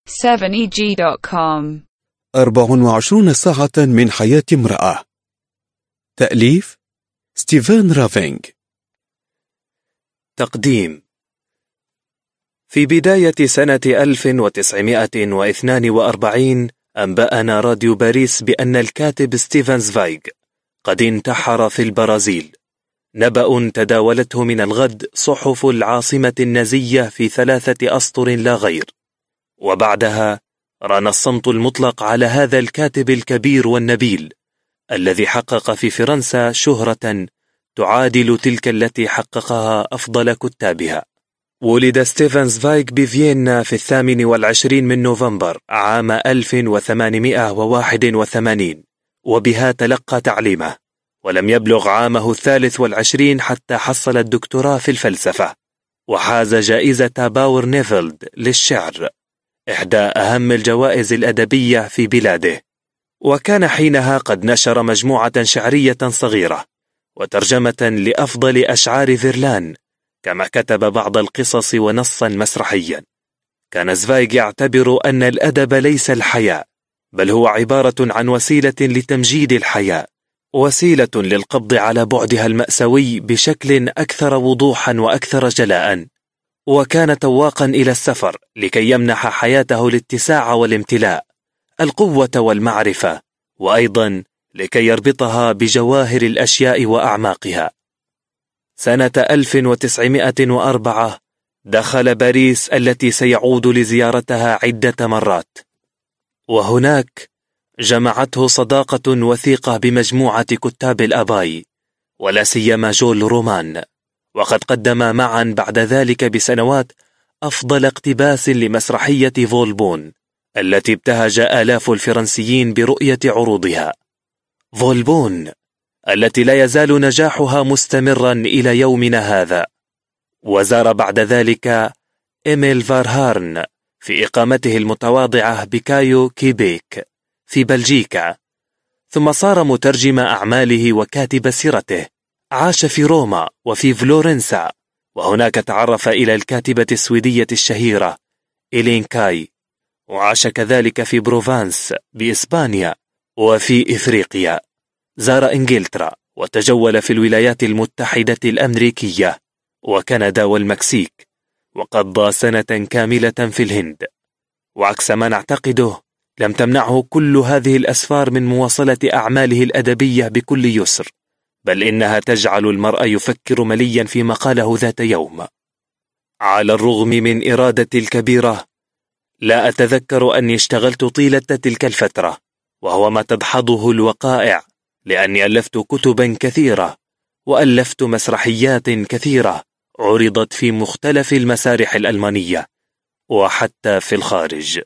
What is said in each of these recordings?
7EG.com 24 ساعة من حياة امرأة. تأليف ستيفن رافينغ. تقديم. في بداية سنة 1942 أنبأنا راديو باريس بأن الكاتب ستيفن زفايغ قد انتحر في البرازيل، نبأ تداولته من الغد صحف العاصمة النازية في 3 أسطر لا غير، وبعدها ران الصمت المطلق على هذا الكاتب الكبير والنبيل الذي حقق في فرنسا شهرة تعادل تلك التي حققها أفضل كتابها. ولد ستيفن زفايغ بفيينا في 28 من نوفمبر عام 1881، وبها تلقى تعليمه، ولم يبلغ عامه 23 حتى حصل الدكتوراه في الفلسفة، وحاز جائزة باور نيفلد للشعر، إحدى أهم الجوائز الأدبية في بلاده. وكان حينها قد نشر مجموعة شعرية صغيرة وترجمة لأفضل أشعار فيرلان، كما كتب بعض القصص ونصا مسرحيا. كان زفايغ يعتبر أن الأدب ليس الحياة، بل هو عبارة عن وسيلة لتمجيد الحياة، وسيلة للقبض على بعدها المأساوي بشكل أكثر وضوحا وأكثر جلاء. وكان تواقا إلى السفر لكي يمنح حياته الاتساع والامتلاء، القوة والمعرفة، وأيضا لكي يربطها بجواهر الأشياء وأعماقها. سنة 1904 دخل باريس التي سيعود لزيارتها عدة مرات، وهناك جمعته صداقة وثيقة بمجموعة كتاب الآباي، ولا سيما جول رومان، وقد قدم معا بعد ذلك بسنوات أفضل اقتباس لمسرحية فولبون التي ابتهج آلاف الفرنسيين برؤية عروضها. فولبون التي لا يزال نجاحها مستمرا إلى يومنا هذا. وزار بعد ذلك إيميل فارهارن في إقامته المتواضعة بكايو كيبيك في بلجيكا، ثم صار مترجم أعماله وكاتب سيرته. عاش في روما وفي فلورنسا، وهناك تعرف إلى الكاتبة السويدية الشهيرة إلين كاي، وعاش كذلك في بروفانس بإسبانيا وفي إفريقيا. زار إنجلترا وتجول في الولايات المتحدة الأمريكية وكندا والمكسيك، وقضى سنة كاملة في الهند. وعكس ما نعتقده، لم تمنعه كل هذه الأسفار من مواصلة أعماله الأدبية بكل يسر، بل إنها تجعل المرء يفكر مليا فيما قاله ذات يوم: على الرغم من إرادتي الكبيرة، لا أتذكر أني اشتغلت طيلة تلك الفترة، وهو ما تدحضه الوقائع، لأني ألفت كتبا كثيرة وألفت مسرحيات كثيرة عرضت في مختلف المسارح الألمانية وحتى في الخارج.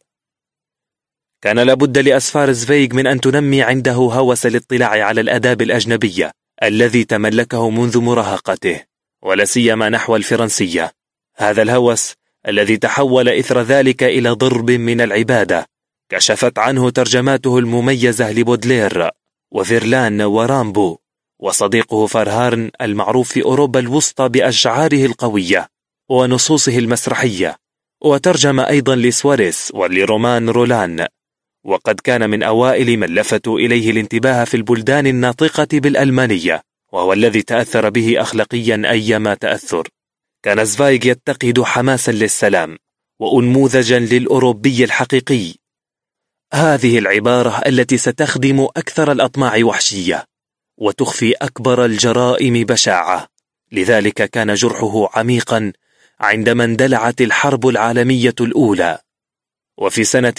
كان لابد لأسفار زفايغ من أن تنمي عنده هوس الاطلاع على الآداب الأجنبية الذي تملكه منذ مراهقته، ولا سيما نحو الفرنسية. هذا الهوس الذي تحول إثر ذلك إلى ضرب من العبادة كشفت عنه ترجماته المميزة لبودلير وفيرلان ورامبو، وصديقه فارهارن المعروف في أوروبا الوسطى بأشعاره القوية ونصوصه المسرحية، وترجم أيضا لسواريس ولرومان رولان، وقد كان من أوائل من لفتوا إليه الانتباه في البلدان الناطقة بالألمانية، وهو الذي تأثر به أخلاقيا أيما تأثر. كان زفايغ يتقد حماسا للسلام وأنموذجا للأوروبي الحقيقي، هذه العبارة التي ستخدم أكثر الأطماع وحشية وتخفي أكبر الجرائم بشاعة. لذلك كان جرحه عميقا عندما اندلعت الحرب العالمية الأولى. وفي سنة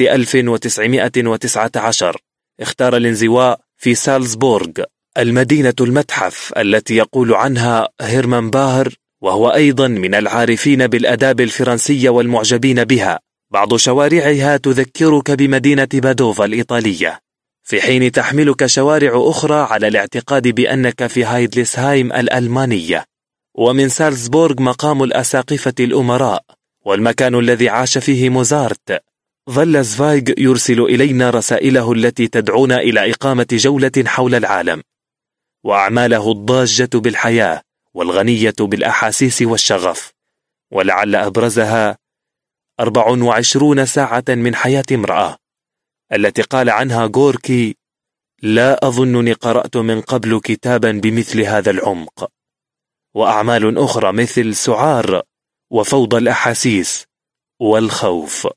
1919 اختار الانزواء في سالزبورغ، المدينة المتحف التي يقول عنها هيرمان باهر، وهو أيضا من العارفين بالآداب الفرنسية والمعجبين بها. بعض شوارعها تذكرك بمدينة بادوفا الإيطالية، في حين تحملك شوارع أخرى على الاعتقاد بأنك في هايدلسهايم الألمانية. ومن سالزبورغ مقام الأساقفة الأمراء والمكان الذي عاش فيه موزارت. ظل زفايغ يرسل إلينا رسائله التي تدعونا إلى إقامة جولة حول العالم، وأعماله الضاجة بالحياة والغنية بالأحاسيس والشغف، ولعل أبرزها 24 ساعة من حياة امرأة، التي قال عنها غوركي: لا أظنني قرأت من قبل كتابا بمثل هذا العمق. وأعمال أخرى مثل سعار وفوضى الأحاسيس والخوف.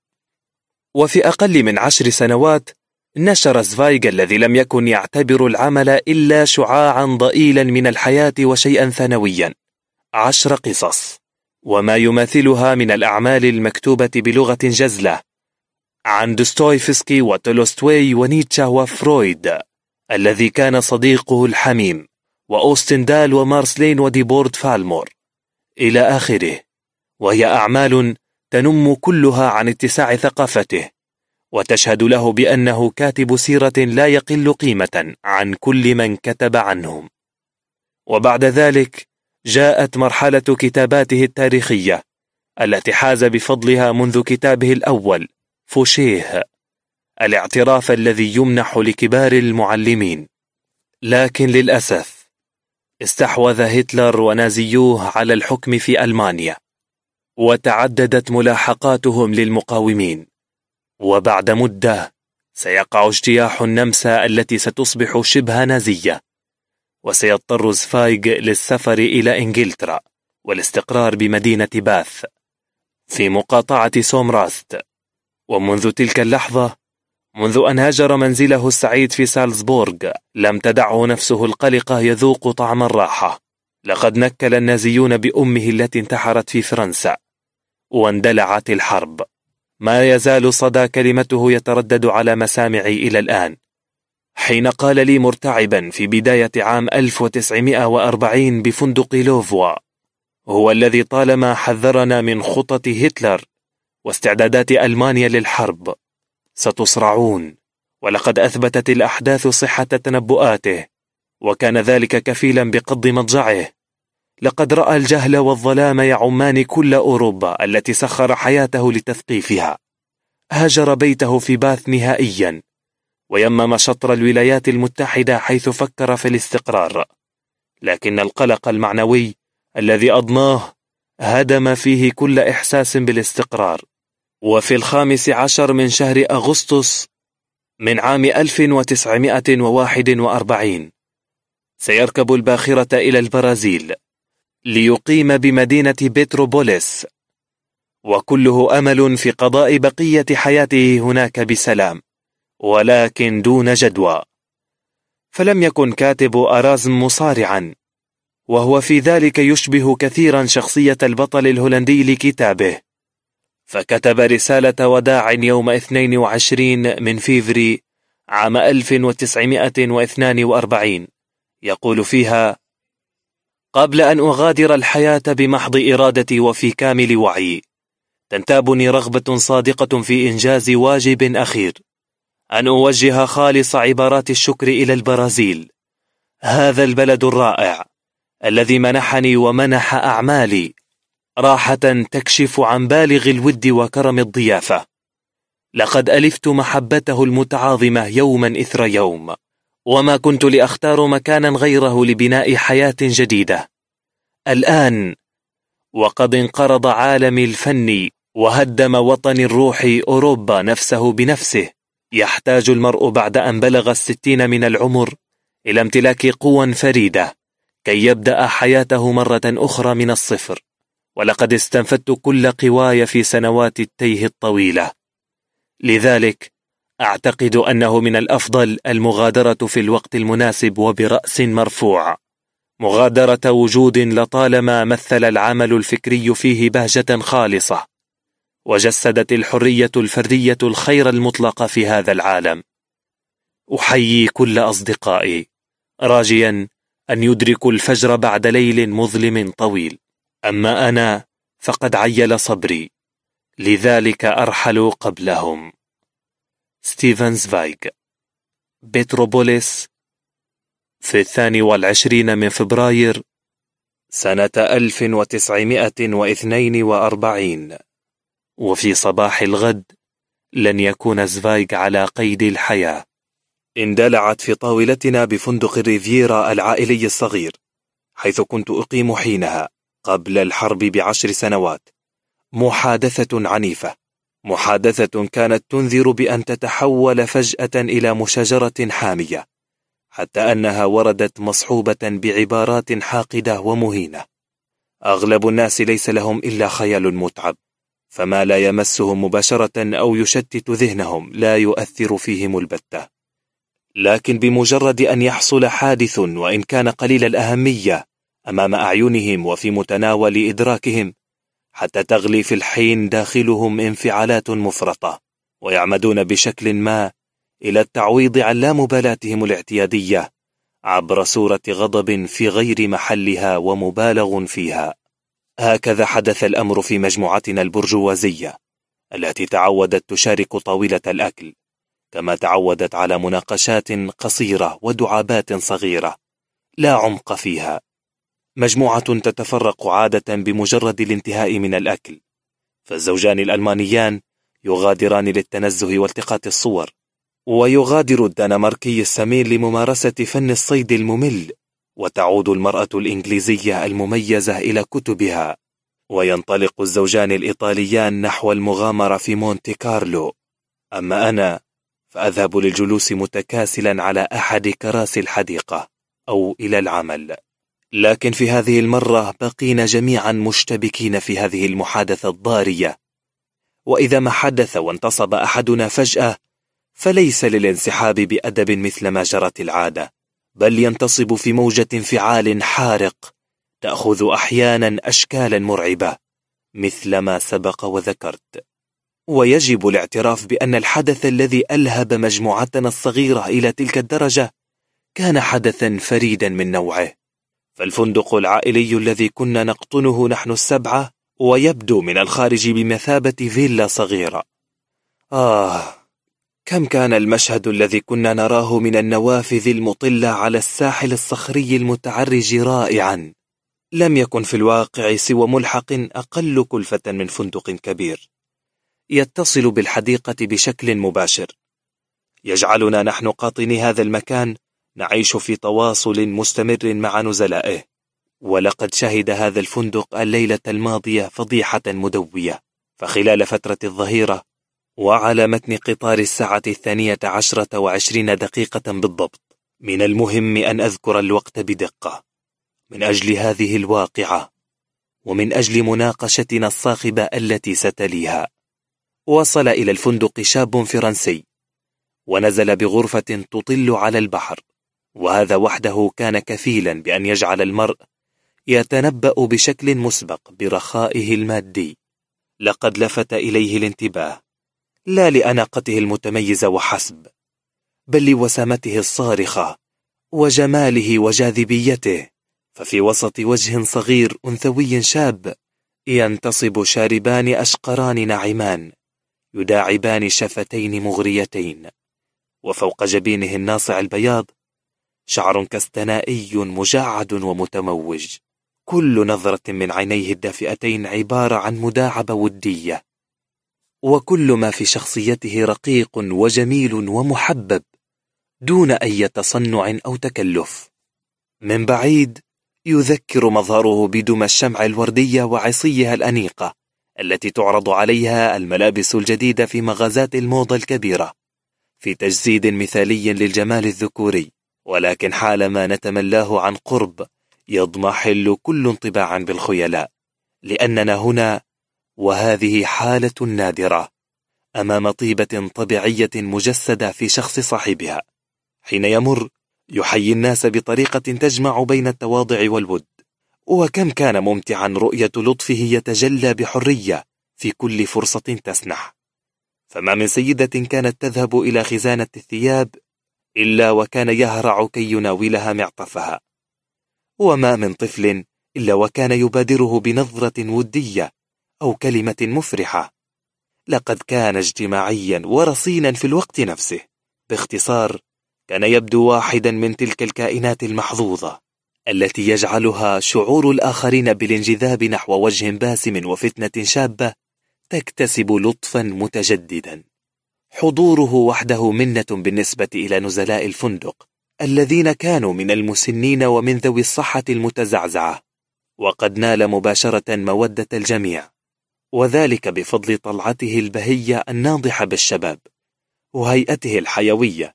وفي أقل من 10 سنوات نشر زفايغ الذي لم يكن يعتبر العمل إلا شعاعا ضئيلا من الحياة وشيئا ثانويا 10 قصص، وما يماثلها من الأعمال المكتوبة بلغة جزلة عن دوستويفسكي وتولستوي ونيتشه وفرويد الذي كان صديقه الحميم، وأوستندال ومارسلين وديبورد فالمور إلى آخره، وهي أعمال تنم كلها عن اتساع ثقافته، وتشهد له بأنه كاتب سيرة لا يقل قيمة عن كل من كتب عنهم. وبعد ذلك جاءت مرحلة كتاباته التاريخية التي حاز بفضلها منذ كتابه الأول فوشيه، الاعتراف الذي يمنح لكبار المعلمين. لكن للأسف استحوذ هتلر ونازيوه على الحكم في ألمانيا، وتعددت ملاحقاتهم للمقاومين، وبعد مدة سيقع اجتياح النمسا التي ستصبح شبه نازية، وسيضطر زفايغ للسفر إلى إنجلترا والاستقرار بمدينة باث في مقاطعة سومراست. ومنذ تلك اللحظة، منذ أن هاجر منزله السعيد في سالزبورغ، لم تدعه نفسه القلقة يذوق طعم الراحة. لقد نكل النازيون بأمه التي انتحرت في فرنسا، واندلعت الحرب. ما يزال صدى كلمته يتردد على مسامعي إلى الآن، حين قال لي مرتعبا في بداية عام 1940 بفندق لوفوا: هو الذي طالما حذرنا من خطط هتلر واستعدادات ألمانيا للحرب. ستصرعون. ولقد أثبتت الأحداث صحة تنبؤاته، وكان ذلك كفيلا بقض مضجعه. لقد رأى الجهل والظلام يعمان كل أوروبا التي سخر حياته لتثقيفها. هاجر بيته في باث نهائيا، ويمم شطر الولايات المتحدة حيث فكر في الاستقرار. لكن القلق المعنوي الذي أضناه هدم فيه كل إحساس بالاستقرار. وفي 15 من شهر أغسطس من عام 1941 سيركب الباخرة إلى البرازيل ليقيم بمدينة بيتروبوليس، وكله أمل في قضاء بقية حياته هناك بسلام، ولكن دون جدوى. فلم يكن كاتب أرازم مصارعا، وهو في ذلك يشبه كثيرا شخصية البطل الهولندي لكتابه. فكتب رسالة وداع يوم 22 من فيفري عام 1942 يقول فيها: قبل أن أغادر الحياة بمحض إرادتي وفي كامل وعي، تنتابني رغبة صادقة في إنجاز واجب أخير، أن أوجه خالص عبارات الشكر إلى البرازيل، هذا البلد الرائع الذي منحني ومنح أعمالي راحة تكشف عن بالغ الود وكرم الضيافة. لقد ألفت محبته المتعاظمة يوما إثر يوم، وما كنت لأختار مكانا غيره لبناء حياة جديدة. الآن وقد انقرض عالمي الفني وهدم وطن الروح أوروبا نفسه بنفسه، يحتاج المرء بعد أن بلغ 60 من العمر إلى امتلاك قوى فريدة كي يبدأ حياته مرة أخرى من الصفر. ولقد استنفدت كل قواي في سنوات التيه الطويلة، لذلك أعتقد أنه من الأفضل المغادرة في الوقت المناسب وبرأس مرفوع، مغادرة وجود لطالما مثل العمل الفكري فيه بهجة خالصة، وجسدت الحرية الفردية الخير المطلق في هذا العالم. أحيي كل أصدقائي، راجيا أن يدركوا الفجر بعد ليل مظلم طويل. أما أنا فقد عيل صبري، لذلك أرحل قبلهم. ستيفن زفايغ. بيتروبوليس في 22 من فبراير سنة 1942. وفي صباح الغد لن يكون زفايغ على قيد الحياة. اندلعت في طاولتنا بفندق الريفيرا العائلي الصغير حيث كنت أقيم حينها قبل الحرب ب10 سنوات محادثة عنيفة، محادثة كانت تنذر بأن تتحول فجأة إلى مشاجرة حامية، حتى أنها وردت مصحوبة بعبارات حاقدة ومهينة. أغلب الناس ليس لهم إلا خيال متعب، فما لا يمسهم مباشرة أو يشتت ذهنهم لا يؤثر فيهم البتة. لكن بمجرد أن يحصل حادث وإن كان قليل الأهمية أمام أعينهم وفي متناول إدراكهم، حتى تغلي في الحين داخلهم انفعالات مفرطة، ويعمدون بشكل ما إلى التعويض عن لا مبالاتهم الاعتيادية عبر صورة غضب في غير محلها ومبالغ فيها. هكذا حدث الأمر في مجموعتنا البرجوازية التي تعودت تشارك طاولة الأكل، كما تعودت على مناقشات قصيرة ودعابات صغيرة لا عمق فيها. مجموعة تتفرق عادة بمجرد الانتهاء من الأكل، فالزوجان الألمانيان يغادران للتنزه والتقاط الصور، ويغادر الدنماركي السمين لممارسة فن الصيد الممل، وتعود المرأة الإنجليزية المميزة إلى كتبها، وينطلق الزوجان الإيطاليان نحو المغامرة في مونتي كارلو. أما أنا فأذهب للجلوس متكاسلا على أحد كراسي الحديقة أو إلى العمل. لكن في هذه المرة بقينا جميعا مشتبكين في هذه المحادثة الضارية، وإذا ما حدث وانتصب أحدنا فجأة فليس للانسحاب بأدب مثل ما جرت العادة، بل ينتصب في موجة انفعال حارق تأخذ أحيانا أشكالا مرعبة مثل ما سبق وذكرت. ويجب الاعتراف بأن الحدث الذي ألهب مجموعتنا الصغيرة إلى تلك الدرجة كان حدثا فريدا من نوعه. فالفندق العائلي الذي كنا نقطنه نحن السبعة ويبدو من الخارج بمثابة فيلا صغيرة، كم كان المشهد الذي كنا نراه من النوافذ المطلة على الساحل الصخري المتعرج رائعا، لم يكن في الواقع سوى ملحق أقل كلفة من فندق كبير يتصل بالحديقة بشكل مباشر، يجعلنا نحن قاطني هذا المكان نعيش في تواصل مستمر مع نزلائه. ولقد شهد هذا الفندق الليلة الماضية فضيحة مدوية، فخلال فترة الظهيرة وعلى متن قطار 12:20 بالضبط، من المهم أن أذكر الوقت بدقة من أجل هذه الواقعة ومن أجل مناقشتنا الصاخبة التي ستليها. وصل إلى الفندق شاب فرنسي ونزل بغرفة تطل على البحر، وهذا وحده كان كفيلا بأن يجعل المرء يتنبأ بشكل مسبق برخائه المادي. لقد لفت إليه الانتباه لا لأناقته المتميزة وحسب، بل لوسامته الصارخة وجماله وجاذبيته. ففي وسط وجه صغير أنثوي شاب ينتصب شاربان أشقران ناعمان يداعبان شفتين مغريتين، وفوق جبينه الناصع البياض شعر كستنائي مجعد ومتموج، كل نظرة من عينيه الدافئتين عبارة عن مداعبة ودية، وكل ما في شخصيته رقيق وجميل ومحبب دون أي تصنع أو تكلف. من بعيد يذكر مظهره بدمى الشمع الوردية وعصيها الأنيقة التي تعرض عليها الملابس الجديدة في مغازات الموضة الكبيرة في تجسيد مثالي للجمال الذكوري. ولكن حالما نتملاه عن قرب يضمحل كل انطباع بالخيلاء، لأننا هنا وهذه حالة نادرة أمام طيبة طبيعية مجسدة في شخص صاحبها. حين يمر يحيي الناس بطريقة تجمع بين التواضع والود، وكم كان ممتعا رؤية لطفه يتجلى بحرية في كل فرصة تسنح. فما من سيدة كانت تذهب إلى خزانة الثياب إلا وكان يهرع كي يناولها معطفها، وما من طفل إلا وكان يبادره بنظرة ودية أو كلمة مفرحة. لقد كان اجتماعيا ورصينا في الوقت نفسه. باختصار كان يبدو واحدا من تلك الكائنات المحظوظة التي يجعلها شعور الآخرين بالانجذاب نحو وجه باسم وفتنة شابة تكتسب لطفا متجددا. حضوره وحده منة بالنسبة إلى نزلاء الفندق الذين كانوا من المسنين ومن ذوي الصحة المتزعزعة، وقد نال مباشرة مودة الجميع وذلك بفضل طلعته البهية الناضحة بالشباب وهيئته الحيوية،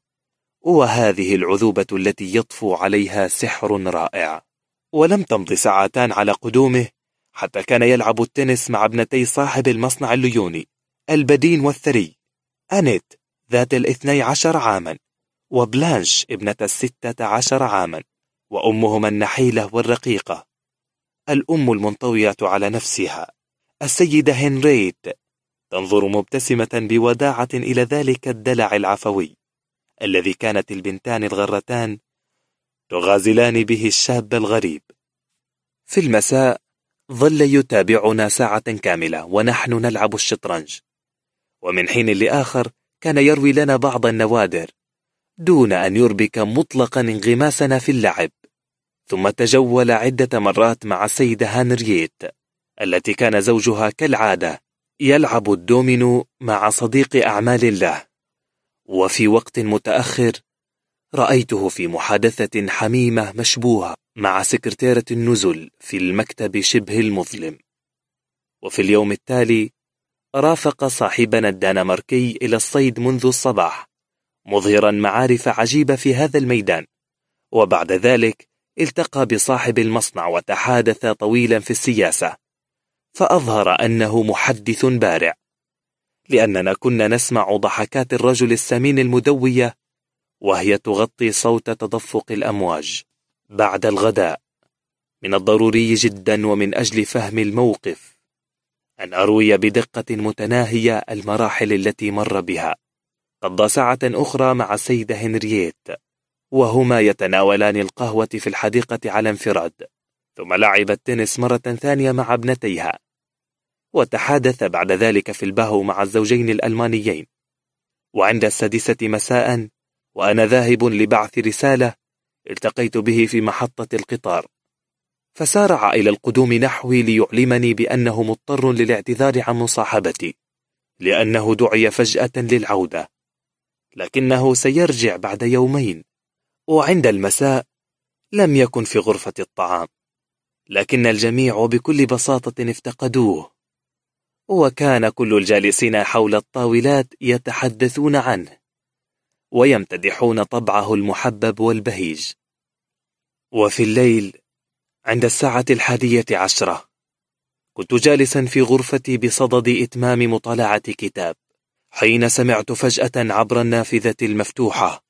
وهذه العذوبة التي يطفو عليها سحر رائع. ولم تمض ساعتان على قدومه حتى كان يلعب التنس مع ابنتي صاحب المصنع الليوني البدين والثري، أنيت ذات 12 عاما، وبلانش ابنة 16 عاما، وأمهما النحيلة والرقيقة، الأم المنطوية على نفسها السيدة هنريت، تنظر مبتسمة بوداعة إلى ذلك الدلع العفوي الذي كانت البنتان الغرتان تغازلان به الشاب الغريب. في المساء ظل يتابعنا ساعة كاملة ونحن نلعب الشطرنج، ومن حين لآخر كان يروي لنا بعض النوادر دون أن يربك مطلقا انغماسنا في اللعب. ثم تجول عدة مرات مع السيدة هنرييت التي كان زوجها كالعادة يلعب الدومينو مع صديق أعمال له. وفي وقت متأخر رأيته في محادثة حميمة مشبوهة مع سكرتيرة النزل في المكتب شبه المظلم. وفي اليوم التالي رافق صاحبنا الدنماركي إلى الصيد منذ الصباح، مظهرا معارف عجيبة في هذا الميدان، وبعد ذلك التقى بصاحب المصنع وتحادث طويلا في السياسة، فأظهر أنه محدث بارع، لأننا كنا نسمع ضحكات الرجل السمين المدوية وهي تغطي صوت تدفق الأمواج. بعد الغداء من الضروري جدا ومن أجل فهم الموقف أن أروي بدقة متناهية المراحل التي مر بها. قضى ساعة أخرى مع السيدة هنرييت وهما يتناولان القهوة في الحديقة على انفراد، ثم لعب التنس مرة ثانية مع ابنتيها، وتحادث بعد ذلك في البهو مع الزوجين الألمانيين. وعند 6 مساء وأنا ذاهب لبعث رسالة التقيت به في محطة القطار، فسارع إلى القدوم نحوي ليعلمني بأنه مضطر للاعتذار عن مصاحبتي لأنه دعي فجأة للعودة، لكنه سيرجع بعد يومين. وعند المساء لم يكن في غرفة الطعام، لكن الجميع بكل بساطة افتقدوه، وكان كل الجالسين حول الطاولات يتحدثون عنه ويمتدحون طبعه المحبب والبهيج. وفي الليل عند 11:10 كنت جالسا في غرفتي بصدد إتمام مطالعة كتاب، حين سمعت فجأة عبر النافذة المفتوحة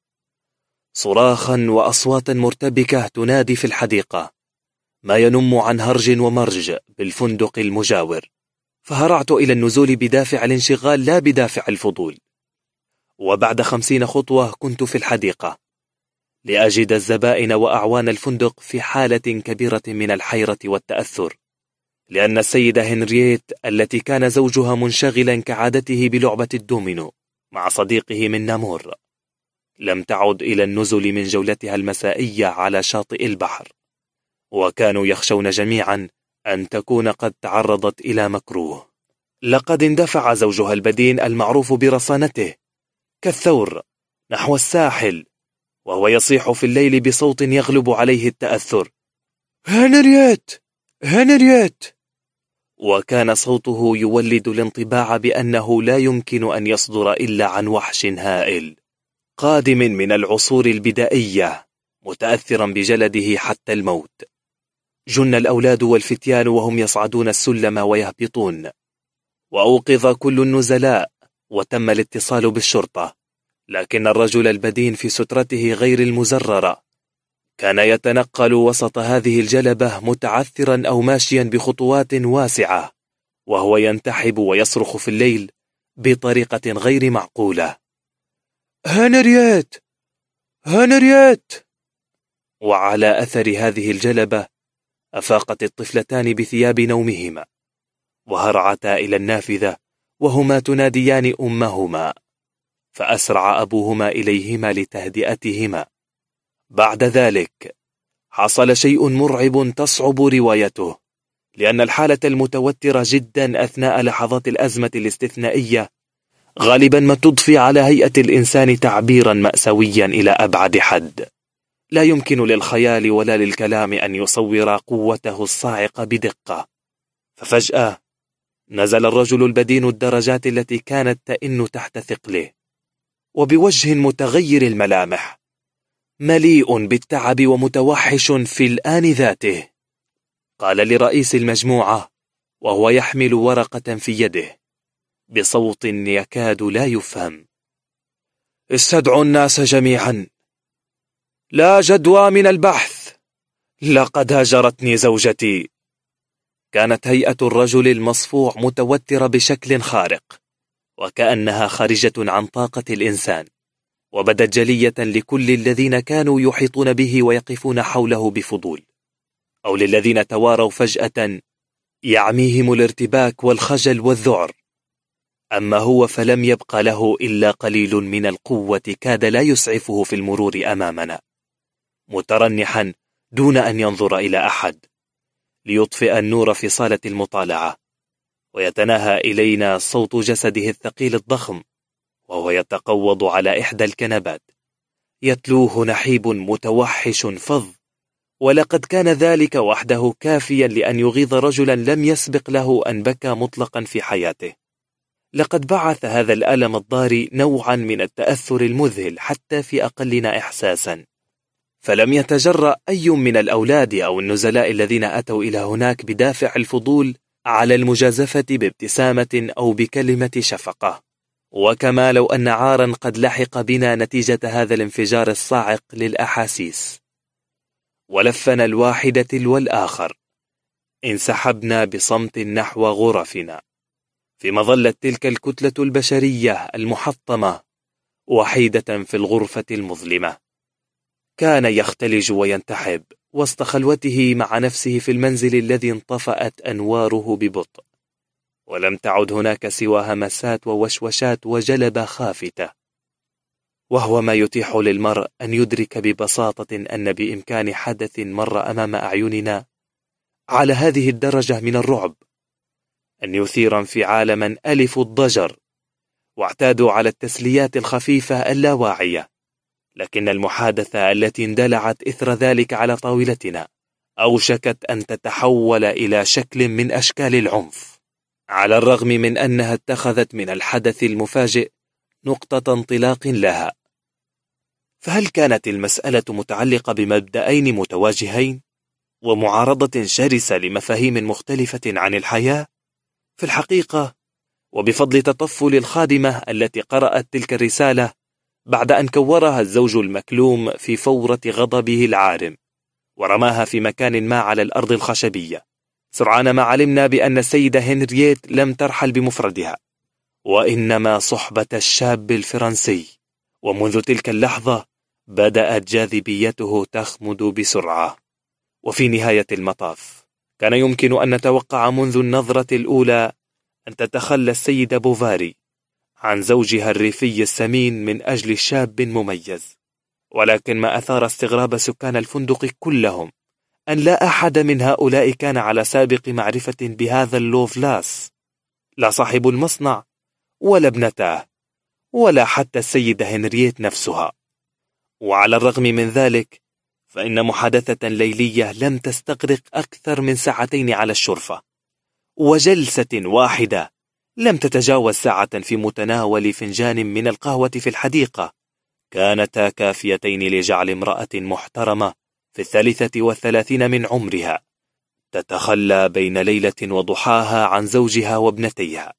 صراخا وأصوات مرتبكة تنادي في الحديقة ما ينم عن هرج ومرج بالفندق المجاور، فهرعت إلى النزول بدافع الانشغال لا بدافع الفضول. وبعد 50 خطوة كنت في الحديقة لأجد الزبائن وأعوان الفندق في حالة كبيرة من الحيرة والتأثر، لأن السيدة هنرييت التي كان زوجها منشغلا كعادته بلعبة الدومينو مع صديقه من نامور لم تعد إلى النزل من جولتها المسائية على شاطئ البحر، وكانوا يخشون جميعا أن تكون قد تعرضت إلى مكروه. لقد اندفع زوجها البدين المعروف برصانته كالثور نحو الساحل، وهو يصيح في الليل بصوت يغلب عليه التأثر: هنرييت هنرييت! وكان صوته يولد الانطباع بأنه لا يمكن أن يصدر إلا عن وحش هائل قادم من العصور البدائية متأثرا بجلده حتى الموت. جن الأولاد والفتيان وهم يصعدون السلم ويهبطون، وأوقظ كل النزلاء وتم الاتصال بالشرطة، لكن الرجل البدين في سترته غير المزررة كان يتنقل وسط هذه الجلبة متعثرا أو ماشيا بخطوات واسعة، وهو ينتحب ويصرخ في الليل بطريقة غير معقولة: هنرييت هنرييت! وعلى أثر هذه الجلبة أفاقت الطفلتان بثياب نومهما وهرعتا إلى النافذة وهما تناديان أمهما، فأسرع أبوهما إليهما لتهدئتهما. بعد ذلك حصل شيء مرعب تصعب روايته، لأن الحالة المتوترة جدا أثناء لحظات الأزمة الاستثنائية غالبا ما تضفي على هيئة الإنسان تعبيرا مأساويا إلى أبعد حد، لا يمكن للخيال ولا للكلام أن يصور قوته الصاعقة بدقة. ففجأة نزل الرجل البدين الدرجات التي كانت تئن تحت ثقله، وبوجه متغير الملامح، مليء بالتعب ومتوحش في الآن ذاته، قال لرئيس المجموعة وهو يحمل ورقة في يده بصوت يكاد لا يفهم: استدعوا الناس جميعا، لا جدوى من البحث، لقد هجرتني زوجتي. كانت هيئة الرجل المصفوع متوترة بشكل خارق، وكأنها خارجة عن طاقة الإنسان، وبدت جلية لكل الذين كانوا يحيطون به ويقفون حوله بفضول، أو للذين تواروا فجأة يعميهم الارتباك والخجل والذعر. أما هو فلم يبق له إلا قليل من القوة كاد لا يسعفه في المرور أمامنا، مترنحا دون أن ينظر إلى أحد، ليطفئ النور في صالة المطالعة، ويتناهى إلينا صوت جسده الثقيل الضخم وهو يتقوض على إحدى الكنبات، يتلوه نحيب متوحش فظ، ولقد كان ذلك وحده كافيا لأن يغيظ رجلا لم يسبق له أن بكى مطلقا في حياته. لقد بعث هذا الألم الضاري نوعا من التأثر المذهل حتى في أقلنا إحساسا، فلم يتجرأ أي من الأولاد أو النزلاء الذين أتوا إلى هناك بدافع الفضول على المجازفة بابتسامة أو بكلمة شفقة، وكما لو أن عارا قد لحق بنا نتيجة هذا الانفجار الصاعق للأحاسيس. ولفنا الواحد تلو الآخر، انسحبنا بصمت نحو غرفنا، في مظلة تلك الكتلة البشرية المحطمة وحيدة في الغرفة المظلمة. كان يختلج وينتحب وسط خلوته مع نفسه في المنزل الذي انطفأت أنواره ببطء، ولم تعد هناك سوى همسات ووشوشات وجلبة خافتة، وهو ما يتيح للمرء أن يدرك ببساطة أن بإمكان حدث مر أمام أعيننا على هذه الدرجة من الرعب أن يثير انفعال من ألفوا الضجر واعتادوا على التسليات الخفيفة اللاواعية، لكن المحادثة التي اندلعت إثر ذلك على طاولتنا أوشكت أن تتحول إلى شكل من أشكال العنف، على الرغم من أنها اتخذت من الحدث المفاجئ نقطة انطلاق لها. فهل كانت المسألة متعلقة بمبدأين متواجهين ومعارضة شرسة لمفاهيم مختلفة عن الحياة؟ في الحقيقة، وبفضل تطفل الخادمة التي قرأت تلك الرسالة بعد أن كورها الزوج المكلوم في فورة غضبه العارم ورماها في مكان ما على الأرض الخشبية، سرعان ما علمنا بأن السيدة هنرييت لم ترحل بمفردها، وإنما صحبة الشاب الفرنسي، ومنذ تلك اللحظة بدأت جاذبيته تخمد بسرعة. وفي نهاية المطاف كان يمكن أن نتوقع منذ النظرة الأولى أن تتخلى السيدة بوفاري عن زوجها الريفي السمين من أجل شاب مميز، ولكن ما أثار استغراب سكان الفندق كلهم أن لا أحد من هؤلاء كان على سابق معرفة بهذا اللوفلاس، لا صاحب المصنع ولا ابنتاه ولا حتى السيدة هنرييت نفسها. وعلى الرغم من ذلك فإن محادثة ليلية لم تستغرق أكثر من ساعتين على الشرفة، وجلسة واحدة لم تتجاوز ساعة في متناول فنجان من القهوة في الحديقة كانتا كافيتين لجعل امرأة محترمة في 33 من عمرها تتخلى بين ليلة وضحاها عن زوجها وابنتيها،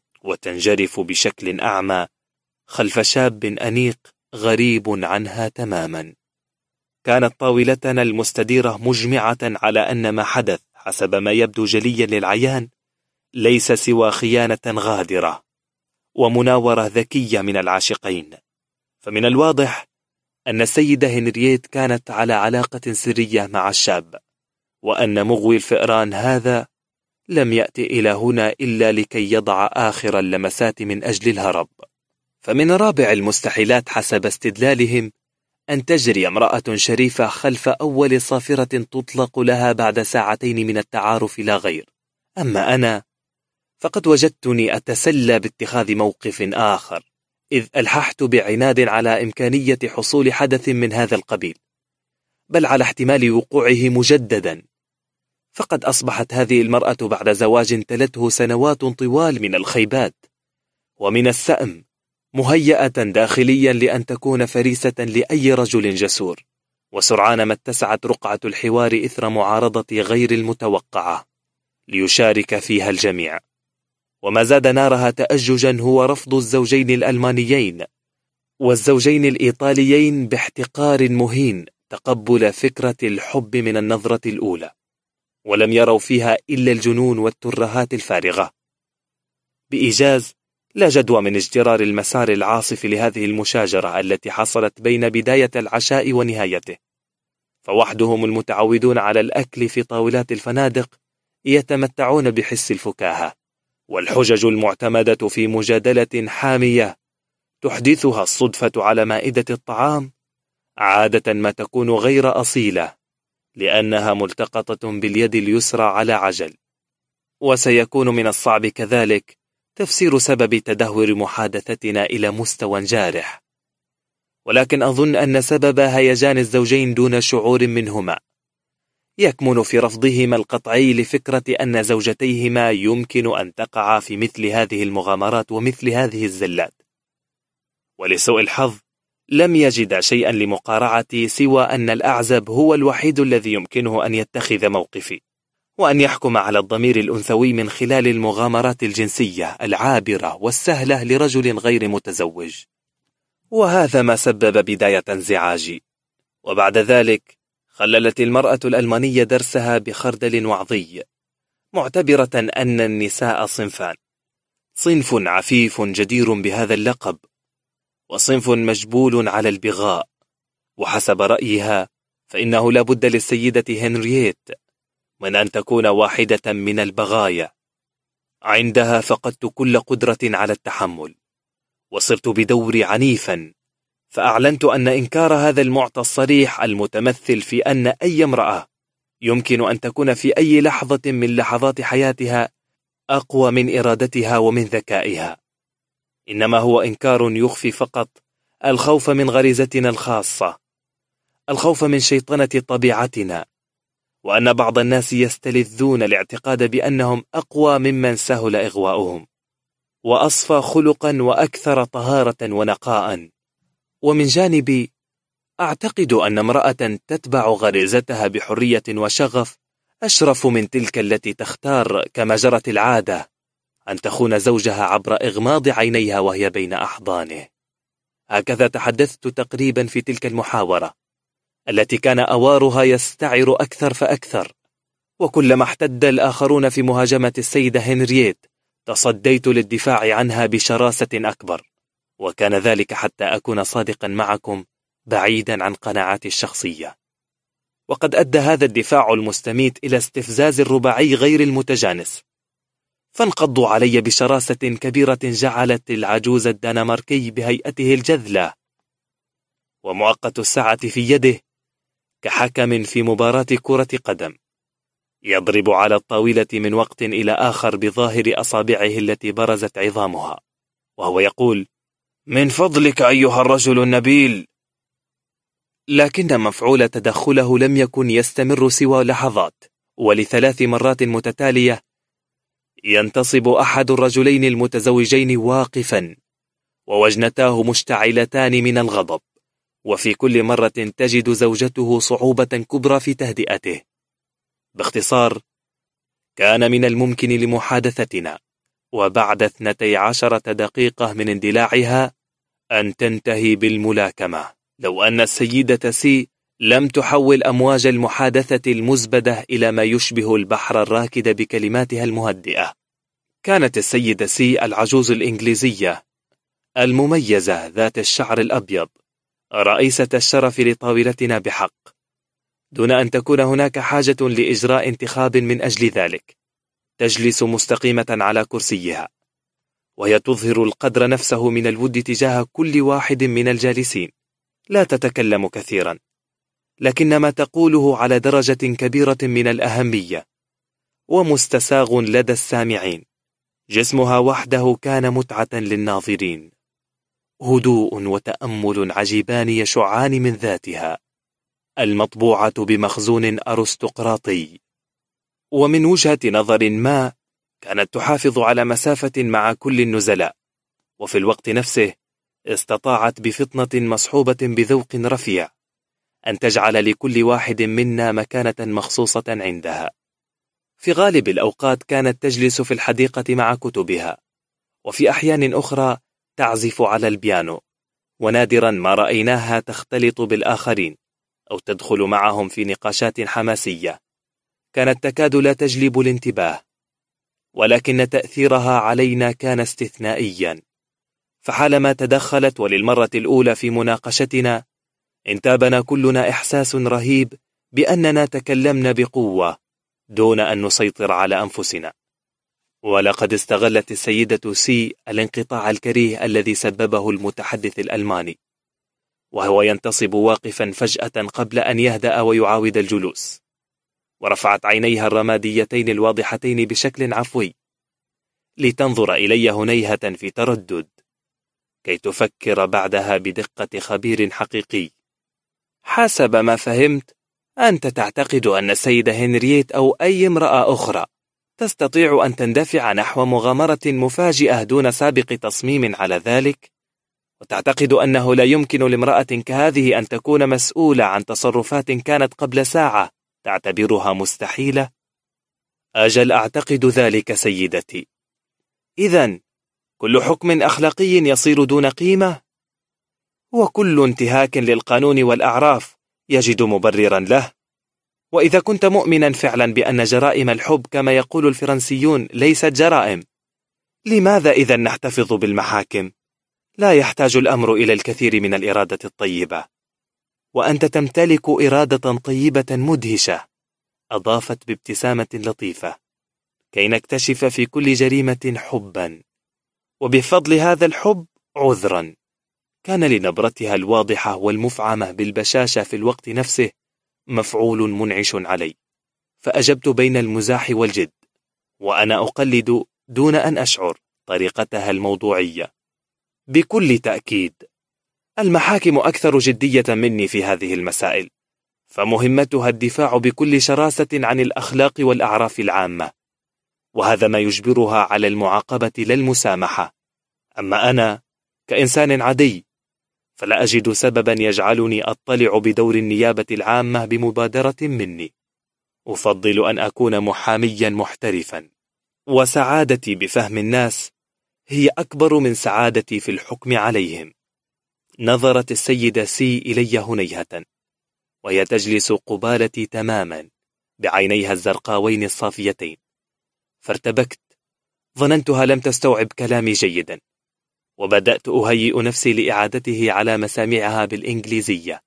وتنجرف بشكل أعمى خلف شاب أنيق غريب عنها تماما. كانت طاولتنا المستديرة مجمعة على أن ما حدث حسب ما يبدو جليا للعيان ليس سوى خيانة غادرة ومناورة ذكية من العاشقين. فمن الواضح أن السيدة هنرييت كانت على علاقة سرية مع الشاب، وأن مغوي الفئران هذا لم يأتي إلى هنا إلا لكي يضع آخر اللمسات من أجل الهرب. فمن رابع المستحيلات حسب استدلالهم أن تجري امرأة شريفة خلف أول صافرة تطلق لها بعد ساعتين من التعارف لا غير. أما أنا فقد وجدتني أتسلى باتخاذ موقف آخر، إذ ألححت بعناد على إمكانية حصول حدث من هذا القبيل، بل على احتمال وقوعه مجددا. فقد أصبحت هذه المرأة بعد زواج تلته سنوات طوال من الخيبات ومن السأم مهيئة داخليا لأن تكون فريسة لأي رجل جسور، وسرعان ما اتسعت رقعة الحوار إثر معارضة غير المتوقعة ليشارك فيها الجميع. وما زاد نارها تأججا هو رفض الزوجين الألمانيين والزوجين الإيطاليين باحتقار مهين تقبل فكرة الحب من النظرة الأولى، ولم يروا فيها إلا الجنون والترهات الفارغة. بإيجاز لا جدوى من اجترار المسار العاصف لهذه المشاجرة التي حصلت بين بداية العشاء ونهايته، فوحدهم المتعودون على الأكل في طاولات الفنادق يتمتعون بحس الفكاهة، والحجج المعتمدة في مجادلة حامية تحدثها الصدفة على مائدة الطعام عادة ما تكون غير أصيلة لأنها ملتقطة باليد اليسرى على عجل. وسيكون من الصعب كذلك تفسير سبب تدهور محادثتنا إلى مستوى جارح، ولكن أظن أن سبب هيجان الزوجين دون شعور منهما يكمن في رفضهما القطعي لفكرة أن زوجتيهما يمكن أن تقع في مثل هذه المغامرات ومثل هذه الزلات. ولسوء الحظ لم يجد شيئا لمقارعتي سوى أن الأعزب هو الوحيد الذي يمكنه أن يتخذ موقفي وأن يحكم على الضمير الأنثوي من خلال المغامرات الجنسية العابرة والسهلة لرجل غير متزوج. وهذا ما سبب بداية انزعاجي. وبعد ذلك خللت المرأة الألمانية درسها بخردل وعظي، معتبرة أن النساء صنفان: صنف عفيف جدير بهذا اللقب، وصنف مجبول على البغاء. وحسب رأيها فإنه لا بد للسيدة هنرييت من أن تكون واحدة من البغايا. عندها فقدت كل قدرة على التحمل، وصرت بدوري عنيفا، فأعلنت أن إنكار هذا المعطى الصريح المتمثل في أن أي امرأة يمكن أن تكون في أي لحظة من لحظات حياتها أقوى من إرادتها ومن ذكائها، إنما هو إنكار يخفي فقط الخوف من غريزتنا الخاصة، الخوف من شيطنة طبيعتنا، وأن بعض الناس يستلذون الاعتقاد بأنهم أقوى ممن سهل إغواؤهم، وأصفى خلقا وأكثر طهارة ونقاء. ومن جانبي أعتقد أن امرأة تتبع غريزتها بحرية وشغف أشرف من تلك التي تختار كما جرت العادة أن تخون زوجها عبر إغماض عينيها وهي بين أحضانه. هكذا تحدثت تقريبا في تلك المحاورة التي كان أوارها يستعر أكثر فأكثر، وكلما احتد الآخرون في مهاجمة السيدة هنرييت تصديت للدفاع عنها بشراسة أكبر، وكان ذلك حتى أكون صادقا معكم بعيدا عن قناعاتي الشخصية. وقد أدى هذا الدفاع المستميت إلى استفزاز الرباعي غير المتجانس، فانقضوا علي بشراسة كبيرة جعلت العجوز الدنماركي بهيئته الجذلة ومؤقت الساعة في يده كحكم في مباراة كرة قدم، يضرب على الطاولة من وقت إلى آخر بظاهر أصابعه التي برزت عظامها، وهو يقول: من فضلك أيها الرجل النبيل. لكن مفعول تدخله لم يكن يستمر سوى لحظات، ولثلاث مرات متتالية ينتصب أحد الرجلين المتزوجين واقفا ووجنتاه مشتعلتان من الغضب، وفي كل مرة تجد زوجته صعوبة كبرى في تهدئته. باختصار، كان من الممكن لمحادثتنا وبعد 12 دقيقة من اندلاعها أن تنتهي بالملاكمة، لو أن السيدة سي لم تحول أمواج المحادثة المزبدة إلى ما يشبه البحر الراكد بكلماتها المهدئة. كانت السيدة سي العجوز الإنجليزية المميزة ذات الشعر الأبيض رئيسة الشرف لطاولتنا بحق، دون أن تكون هناك حاجة لإجراء انتخاب من أجل ذلك. تجلس مستقيمة على كرسيها، وهي تظهر القدر نفسه من الود تجاه كل واحد من الجالسين. لا تتكلم كثيرا، لكن ما تقوله على درجة كبيرة من الأهمية ومستساغ لدى السامعين. جسمها وحده كان متعة للناظرين، هدوء وتأمل عجيبان يشعان من ذاتها، المطبوعة بمخزون أرستقراطي. ومن وجهة نظر ما كانت تحافظ على مسافة مع كل النزلاء، وفي الوقت نفسه استطاعت بفطنة مصحوبة بذوق رفيع أن تجعل لكل واحد منا مكانة مخصوصة عندها. في غالب الأوقات كانت تجلس في الحديقة مع كتبها، وفي أحيان أخرى تعزف على البيانو، ونادرا ما رأيناها تختلط بالآخرين أو تدخل معهم في نقاشات حماسية كانت تكاد لا تجلب الانتباه، ولكن تأثيرها علينا كان استثنائيا، فحالما تدخلت وللمرة الأولى في مناقشتنا انتابنا كلنا إحساس رهيب بأننا تكلمنا بقوة دون أن نسيطر على أنفسنا. ولقد استغلت السيدة سي الانقطاع الكريه الذي سببه المتحدث الألماني، وهو ينتصب واقفا فجأة قبل أن يهدأ ويعاود الجلوس، ورفعت عينيها الرماديتين الواضحتين بشكل عفوي لتنظر إلي هنيهة في تردد، كي تفكر بعدها بدقة خبير حقيقي. حسب ما فهمت، أنت تعتقد أن السيدة هنرييت أو أي امرأة أخرى تستطيع أن تندفع نحو مغامرة مفاجئة دون سابق تصميم على ذلك، وتعتقد أنه لا يمكن لامرأة كهذه أن تكون مسؤولة عن تصرفات كانت قبل ساعة تعتبرها مستحيلة؟ أجل أعتقد ذلك سيدتي. إذن كل حكم أخلاقي يصير دون قيمة، وكل انتهاك للقانون والأعراف يجد مبررا له. وإذا كنت مؤمنا فعلا بأن جرائم الحب كما يقول الفرنسيون ليست جرائم، لماذا إذا نحتفظ بالمحاكم؟ لا يحتاج الأمر إلى الكثير من الإرادة الطيبة، وأنت تمتلك إرادة طيبة مدهشة، أضافت بابتسامة لطيفة، كي نكتشف في كل جريمة حبا، وبفضل هذا الحب عذرا. كان لنبرتها الواضحة والمفعمة بالبشاشة في الوقت نفسه مفعول منعش علي، فأجبت بين المزاح والجد، وأنا أقلد دون أن أشعر طريقتها الموضوعية. بكل تأكيد المحاكم أكثر جدية مني في هذه المسائل، فمهمتها الدفاع بكل شراسة عن الأخلاق والأعراف العامة، وهذا ما يجبرها على المعاقبة لا المسامحة. أما أنا كإنسان عادي فلا أجد سببا يجعلني أطلع بدور النيابة العامة بمبادرة مني. أفضل أن أكون محاميا محترفا، وسعادتي بفهم الناس هي أكبر من سعادتي في الحكم عليهم. نظرت السيدة سي إلي هنيهة وهي تجلس قبالتي تماما بعينيها الزرقاوين الصافيتين، فارتبكت، ظننتها لم تستوعب كلامي جيدا، وبدأت أهيئ نفسي لإعادته على مسامعها بالإنجليزية،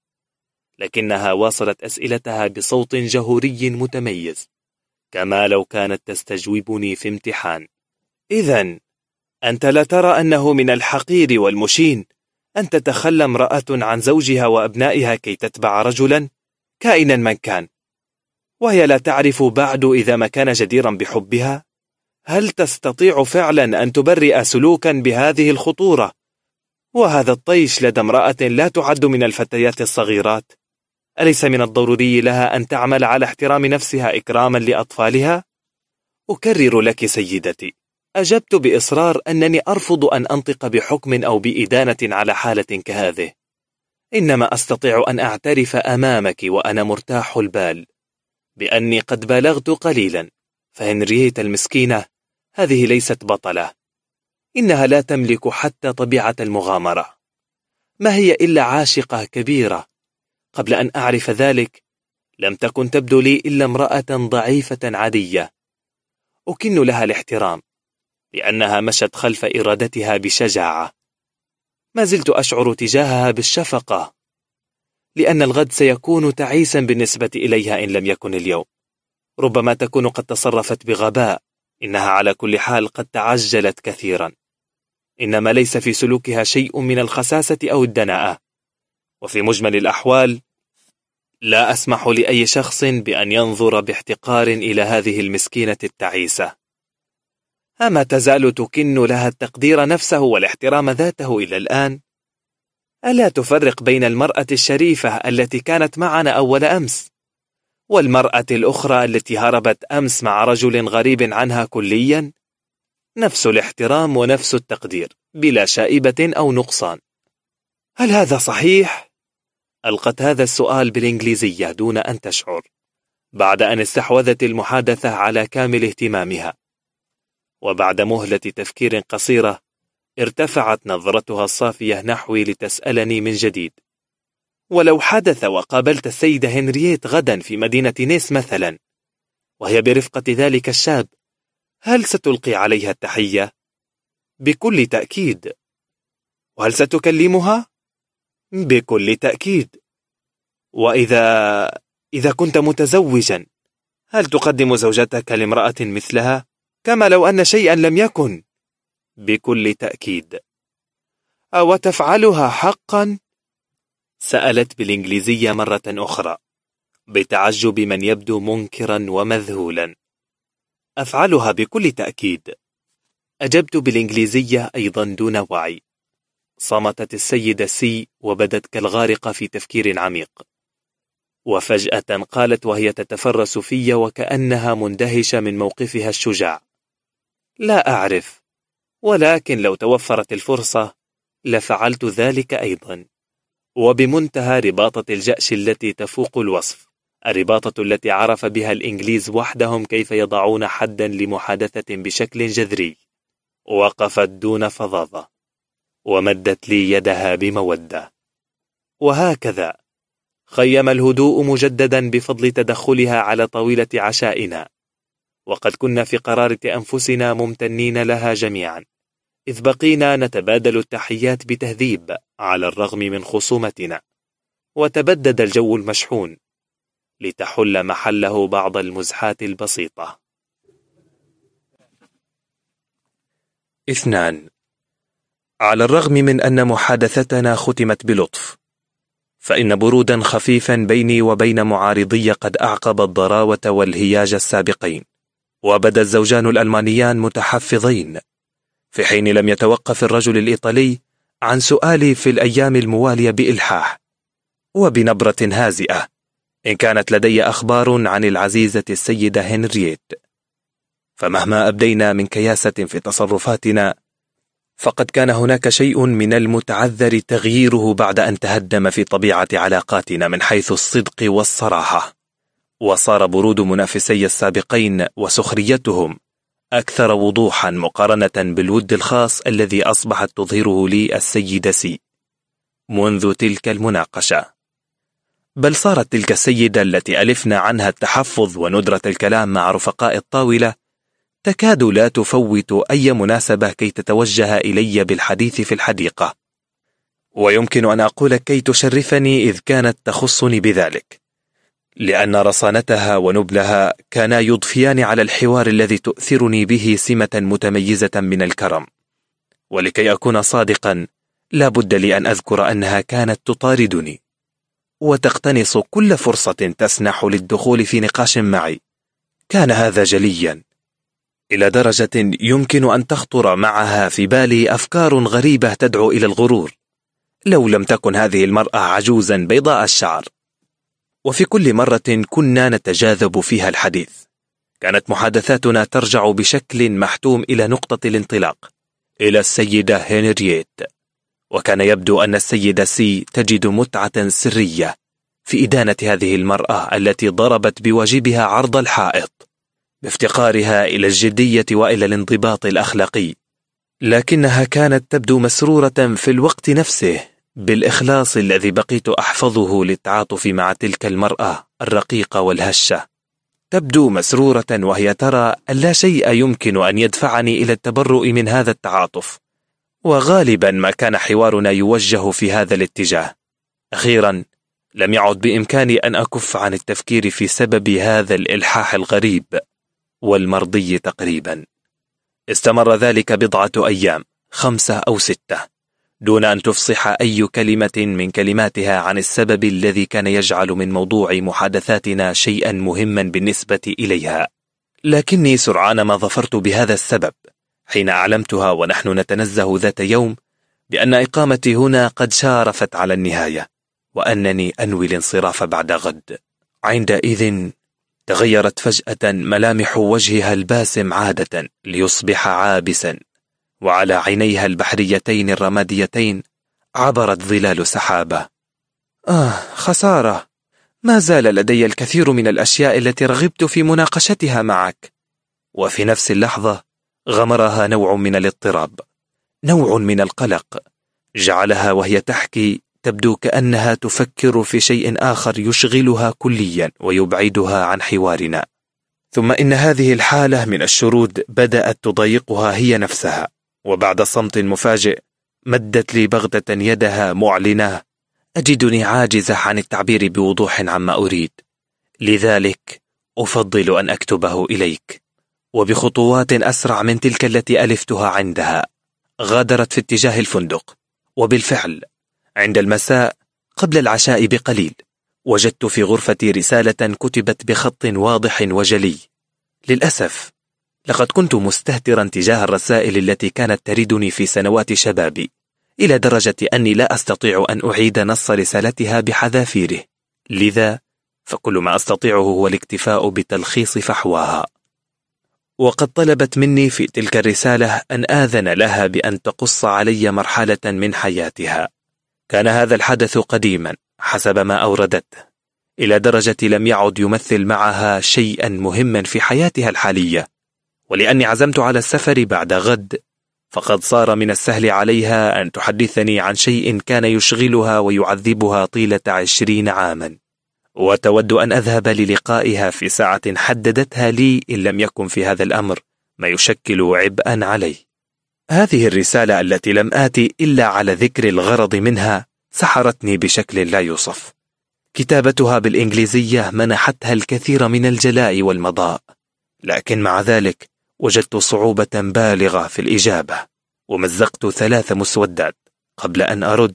لكنها واصلت أسئلتها بصوت جهوري متميز، كما لو كانت تستجوبني في امتحان. إذن أنت لا ترى أنه من الحقير والمشين أن تتخلى امرأة عن زوجها وأبنائها كي تتبع رجلا كائنا من كان، وهي لا تعرف بعد إذا ما كان جديرا بحبها؟ هل تستطيع فعلا أن تبرئ سلوكا بهذه الخطورة وهذا الطيش لدى امرأة لا تعد من الفتيات الصغيرات؟ أليس من الضروري لها أن تعمل على احترام نفسها إكراما لأطفالها؟ أكرر لك سيدتي، أجبت بإصرار أنني أرفض أن أنطق بحكم أو بإدانة على حالة كهذه، إنما أستطيع أن أعترف أمامك وأنا مرتاح البال بأني قد بالغت قليلا، فهنرييت المسكينة هذه ليست بطلة، إنها لا تملك حتى طبيعة المغامرة، ما هي إلا عاشقة كبيرة. قبل أن أعرف ذلك لم تكن تبدو لي إلا امرأة ضعيفة عادية، أكن لها الاحترام لأنها مشت خلف إرادتها بشجاعة. ما زلت أشعر تجاهها بالشفقة، لأن الغد سيكون تعيسا بالنسبة إليها إن لم يكن اليوم. ربما تكون قد تصرفت بغباء، إنها على كل حال قد تعجلت كثيرا، إنما ليس في سلوكها شيء من الخساسة أو الدناءة، وفي مجمل الأحوال لا أسمح لأي شخص بأن ينظر باحتقار إلى هذه المسكينة التعيسة. أما تزال تكن لها التقدير نفسه والاحترام ذاته إلى الآن؟ ألا تفرق بين المرأة الشريفة التي كانت معنا أول أمس والمرأة الأخرى التي هربت أمس مع رجل غريب عنها كليا؟ نفس الاحترام ونفس التقدير بلا شائبة أو نقصان. هل هذا صحيح؟ ألقت هذا السؤال بالإنجليزية دون أن تشعر، بعد أن استحوذت المحادثة على كامل اهتمامها. وبعد مهلة تفكير قصيرة ارتفعت نظرتها الصافية نحوي لتسألني من جديد: ولو حدث وقابلت السيدة هنرييت غدا في مدينة نيس مثلا، وهي برفقة ذلك الشاب، هل ستلقي عليها التحية؟ بكل تأكيد. وهل ستكلمها؟ بكل تأكيد. وإذا كنت متزوجا، هل تقدم زوجتك لامرأة مثلها كما لو أن شيئا لم يكن؟ بكل تأكيد. أو تفعلها حقا؟ سألت بالإنجليزية مرة أخرى بتعجب من يبدو منكرا ومذهولا. أفعلها بكل تأكيد، أجبت بالإنجليزية أيضا دون وعي. صمتت السيدة سي وبدت كالغارقة في تفكير عميق، وفجأة قالت وهي تتفرس في وكأنها مندهشة من موقفها الشجاع: لا أعرف، ولكن لو توفرت الفرصة لفعلت ذلك أيضا. وبمنتهى رباطة الجأش التي تفوق الوصف، الرباطة التي عرف بها الإنجليز وحدهم كيف يضعون حدا لمحادثة بشكل جذري، وقفت دون فظاظة ومدت لي يدها بمودة. وهكذا خيم الهدوء مجددا بفضل تدخلها على طاولة عشائنا، وقد كنا في قرارة أنفسنا ممتنين لها جميعا، إذ بقينا نتبادل التحيات بتهذيب على الرغم من خصومتنا. وتبدد الجو المشحون لتحل محله بعض المزحات البسيطة. 2. على الرغم من أن محادثتنا ختمت بلطف، فإن برودا خفيفا بيني وبين معارضي قد أعقب الضراوة والهياج السابقين، وبدا الزوجان الألمانيان متحفظين، في حين لم يتوقف الرجل الإيطالي عن سؤالي في الأيام الموالية بإلحاح وبنبرة هازئة إن كانت لدي أخبار عن العزيزة السيدة هنرييت. فمهما أبدينا من كياسة في تصرفاتنا، فقد كان هناك شيء من المتعذر تغييره بعد أن تهدم في طبيعة علاقاتنا من حيث الصدق والصراحة، وصار برود منافسي السابقين وسخريتهم أكثر وضوحا مقارنة بالود الخاص الذي أصبحت تظهره لي السيدة سي منذ تلك المناقشة. بل صارت تلك السيدة التي ألفنا عنها التحفظ وندرة الكلام مع رفقاء الطاولة تكاد لا تفوت أي مناسبة كي تتوجه إلي بالحديث في الحديقة، ويمكن أن أقول كي تشرفني إذ كانت تخصني بذلك، لأن رصانتها ونبلها كانا يضفيان على الحوار الذي تؤثرني به سمة متميزة من الكرم. ولكي أكون صادقا، لا بد لي أن أذكر أنها كانت تطاردني وتقتنص كل فرصة تسنح للدخول في نقاش معي. كان هذا جليا إلى درجة يمكن أن تخطر معها في بالي أفكار غريبة تدعو إلى الغرور، لو لم تكن هذه المرأة عجوزا بيضاء الشعر. وفي كل مرة كنا نتجاذب فيها الحديث، كانت محادثاتنا ترجع بشكل محتوم إلى نقطة الانطلاق، إلى السيدة هنرييت. وكان يبدو أن السيدة سي تجد متعة سرية في إدانة هذه المرأة التي ضربت بواجبها عرض الحائط، بافتقارها إلى الجدية وإلى الانضباط الأخلاقي. لكنها كانت تبدو مسرورة في الوقت نفسه بالإخلاص الذي بقيت أحفظه للتعاطف مع تلك المرأة الرقيقة والهشة. تبدو مسرورة وهي ترى أن لا شيء يمكن أن يدفعني إلى التبرؤ من هذا التعاطف، وغالبا ما كان حوارنا يوجه في هذا الاتجاه. أخيرا لم يعد بإمكاني أن أكف عن التفكير في سبب هذا الإلحاح الغريب والمرضي تقريبا. استمر ذلك بضعة أيام، 5 أو 6، دون أن تفصح أي كلمة من كلماتها عن السبب الذي كان يجعل من موضوع محادثاتنا شيئا مهما بالنسبة إليها. لكني سرعان ما ظفرت بهذا السبب حين أعلمتها ونحن نتنزه ذات يوم بأن إقامتي هنا قد شارفت على النهاية، وأنني أنوي الانصراف بعد غد. عندئذ تغيرت فجأة ملامح وجهها الباسم عادة ليصبح عابسا، وعلى عينيها البحريتين الرماديتين عبرت ظلال سحابة. خسارة، ما زال لدي الكثير من الأشياء التي رغبت في مناقشتها معك. وفي نفس اللحظة غمرها نوع من الاضطراب، نوع من القلق، جعلها وهي تحكي تبدو كأنها تفكر في شيء آخر يشغلها كليا ويبعدها عن حوارنا. ثم إن هذه الحالة من الشرود بدأت تضايقها هي نفسها، وبعد صمت مفاجئ مدت لي بغتة يدها معلنة: أجدني عاجزة عن التعبير بوضوح عما أريد، لذلك أفضل أن أكتبه إليك. وبخطوات أسرع من تلك التي ألفتها عندها غادرت في اتجاه الفندق، وبالفعل عند المساء قبل العشاء بقليل وجدت في غرفتي رسالة كتبت بخط واضح وجلي. للأسف لقد كنت مستهترا تجاه الرسائل التي كانت تردني في سنوات شبابي، إلى درجة أني لا أستطيع أن أعيد نص رسالتها بحذافيره، لذا فكل ما أستطيعه هو الاكتفاء بتلخيص فحواها. وقد طلبت مني في تلك الرسالة أن آذن لها بأن تقص علي مرحلة من حياتها. كان هذا الحدث قديما حسب ما أوردته، إلى درجة لم يعد يمثل معها شيئا مهما في حياتها الحالية، ولأني عزمت على السفر بعد غد فقد صار من السهل عليها أن تحدثني عن شيء كان يشغلها ويعذبها طيلة 20 عاما، وتود أن أذهب للقائها في ساعة حددتها لي إن لم يكن في هذا الأمر ما يشكل عبئا علي. هذه الرسالة التي لم آتي إلا على ذكر الغرض منها سحرتني بشكل لا يوصف. كتابتها بالإنجليزية منحتها الكثير من الجلاء والمضاء، لكن مع ذلك وجدت صعوبة بالغة في الإجابة، ومزقت 3 مسودات قبل أن أرد: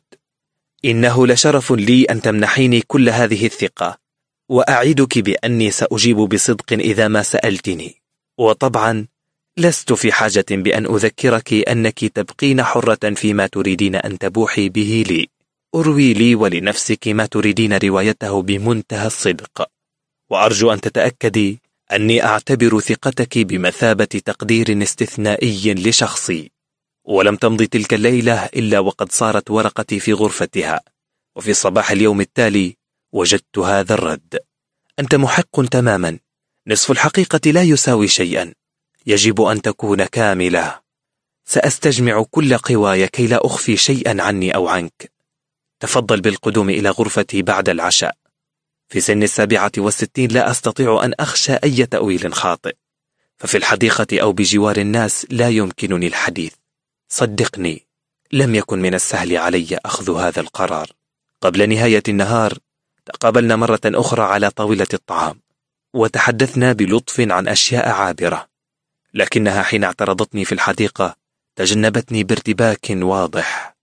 إنه لشرف لي أن تمنحيني كل هذه الثقة، وأعدك بأني سأجيب بصدق إذا ما سألتني، وطبعا لست في حاجة بأن أذكرك أنك تبقين حرة فيما تريدين أن تبوحي به لي. أروي لي ولنفسك ما تريدين روايته بمنتهى الصدق، وأرجو أن تتأكدي أني أعتبر ثقتك بمثابة تقدير استثنائي لشخصي. ولم تمضي تلك الليلة إلا وقد صارت ورقتي في غرفتها، وفي صباح اليوم التالي وجدت هذا الرد: أنت محق تماما، نصف الحقيقة لا يساوي شيئا، يجب أن تكون كاملة. سأستجمع كل قواي كي لا أخفي شيئا عني أو عنك. تفضل بالقدوم إلى غرفتي بعد العشاء. في سن 67 لا أستطيع أن أخشى أي تأويل خاطئ، ففي الحديقة أو بجوار الناس لا يمكنني الحديث. صدقني، لم يكن من السهل علي أخذ هذا القرار. قبل نهاية النهار تقابلنا مرة أخرى على طاولة الطعام، وتحدثنا بلطف عن أشياء عابرة، لكنها حين اعترضتني في الحديقة تجنبتني بارتباك واضح.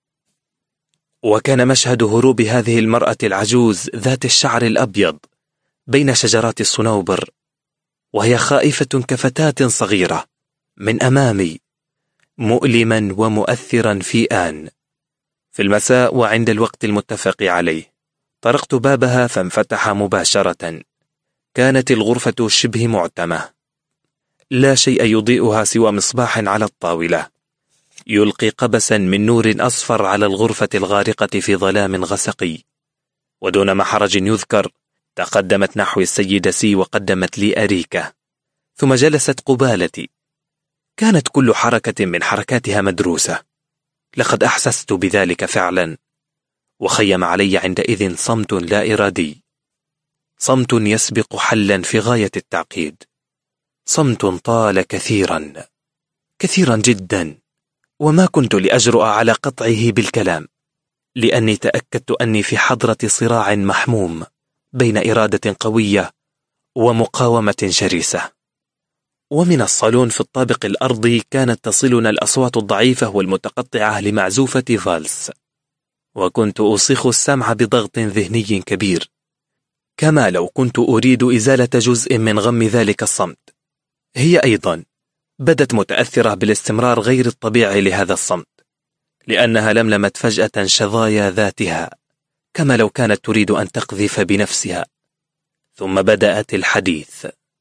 وكان مشهد هروب هذه المرأة العجوز ذات الشعر الأبيض بين شجرات الصنوبر وهي خائفة كفتاة صغيرة من أمامي مؤلما ومؤثرا في آن. في المساء وعند الوقت المتفق عليه طرقت بابها فانفتح مباشرة. كانت الغرفة شبه معتمة، لا شيء يضيئها سوى مصباح على الطاولة يلقي قبسا من نور أصفر على الغرفة الغارقة في ظلام غسقي. ودون محرج يذكر تقدمت نحو السيدة سي وقدمت لي أريكة، ثم جلست قبالتي. كانت كل حركة من حركاتها مدروسة، لقد أحسست بذلك فعلا. وخيم علي عندئذ صمت لا إرادي، صمت يسبق حلا في غاية التعقيد، صمت طال كثيرا كثيرا جدا، وما كنت لأجرؤ على قطعه بالكلام، لأني تأكدت أني في حضرة صراع محموم بين إرادة قوية ومقاومة شرسة. ومن الصالون في الطابق الأرضي كانت تصلنا الأصوات الضعيفة والمتقطعة لمعزوفة فالس، وكنت أصيخ السمع بضغط ذهني كبير، كما لو كنت أريد إزالة جزء من غم ذلك الصمت. هي أيضا بدت متأثرة بالاستمرار غير الطبيعي لهذا الصمت، لأنها لملمت فجأة شظايا ذاتها كما لو كانت تريد أن تقذف بنفسها. ثم بدأت الحديث.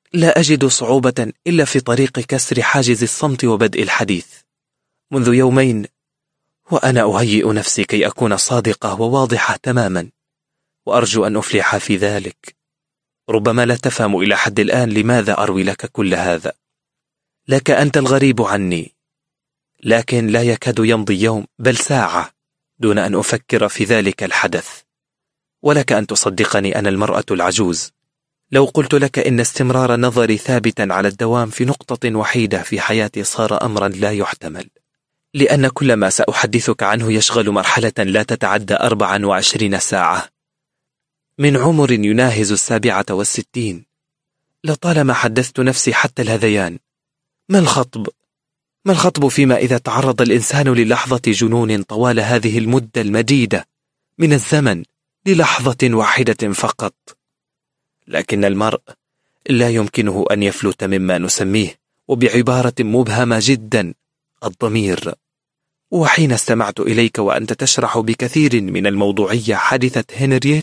لا أجد صعوبة إلا في طريق كسر حاجز الصمت وبدء الحديث. منذ يومين وأنا أهيئ نفسي كي أكون صادقة وواضحة تماما، وأرجو أن أفلح في ذلك. ربما لا تفهم إلى حد الآن لماذا أروي لك كل هذا. لك أنت الغريب عني، لكن لا يكاد يمضي يوم بل ساعة دون أن أفكر في ذلك الحدث. ولك أن تصدقني أنا المرأة العجوز لو قلت لك إن استمرار نظري ثابتا على الدوام في نقطة وحيدة في حياتي صار أمرا لا يحتمل، لأن كل ما سأحدثك عنه يشغل مرحلة لا تتعدى 24 ساعة من عمر يناهز 67. لطالما حدثت نفسي حتى الهذيان. ما الخطب فيما إذا تعرض الإنسان للحظة جنون طوال هذه المدة المديدة من الزمن للحظة واحدة فقط؟ لكن المرء لا يمكنه أن يفلت مما نسميه وبعبارة مبهمة جدا الضمير. وحين استمعت إليك وأنت تشرح بكثير من الموضوعية حادثة هنرييت،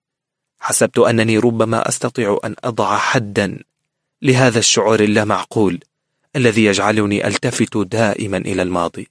حسبت أنني ربما أستطيع أن أضع حدا لهذا الشعور اللامعقول الذي يجعلني ألتفت دائما إلى الماضي،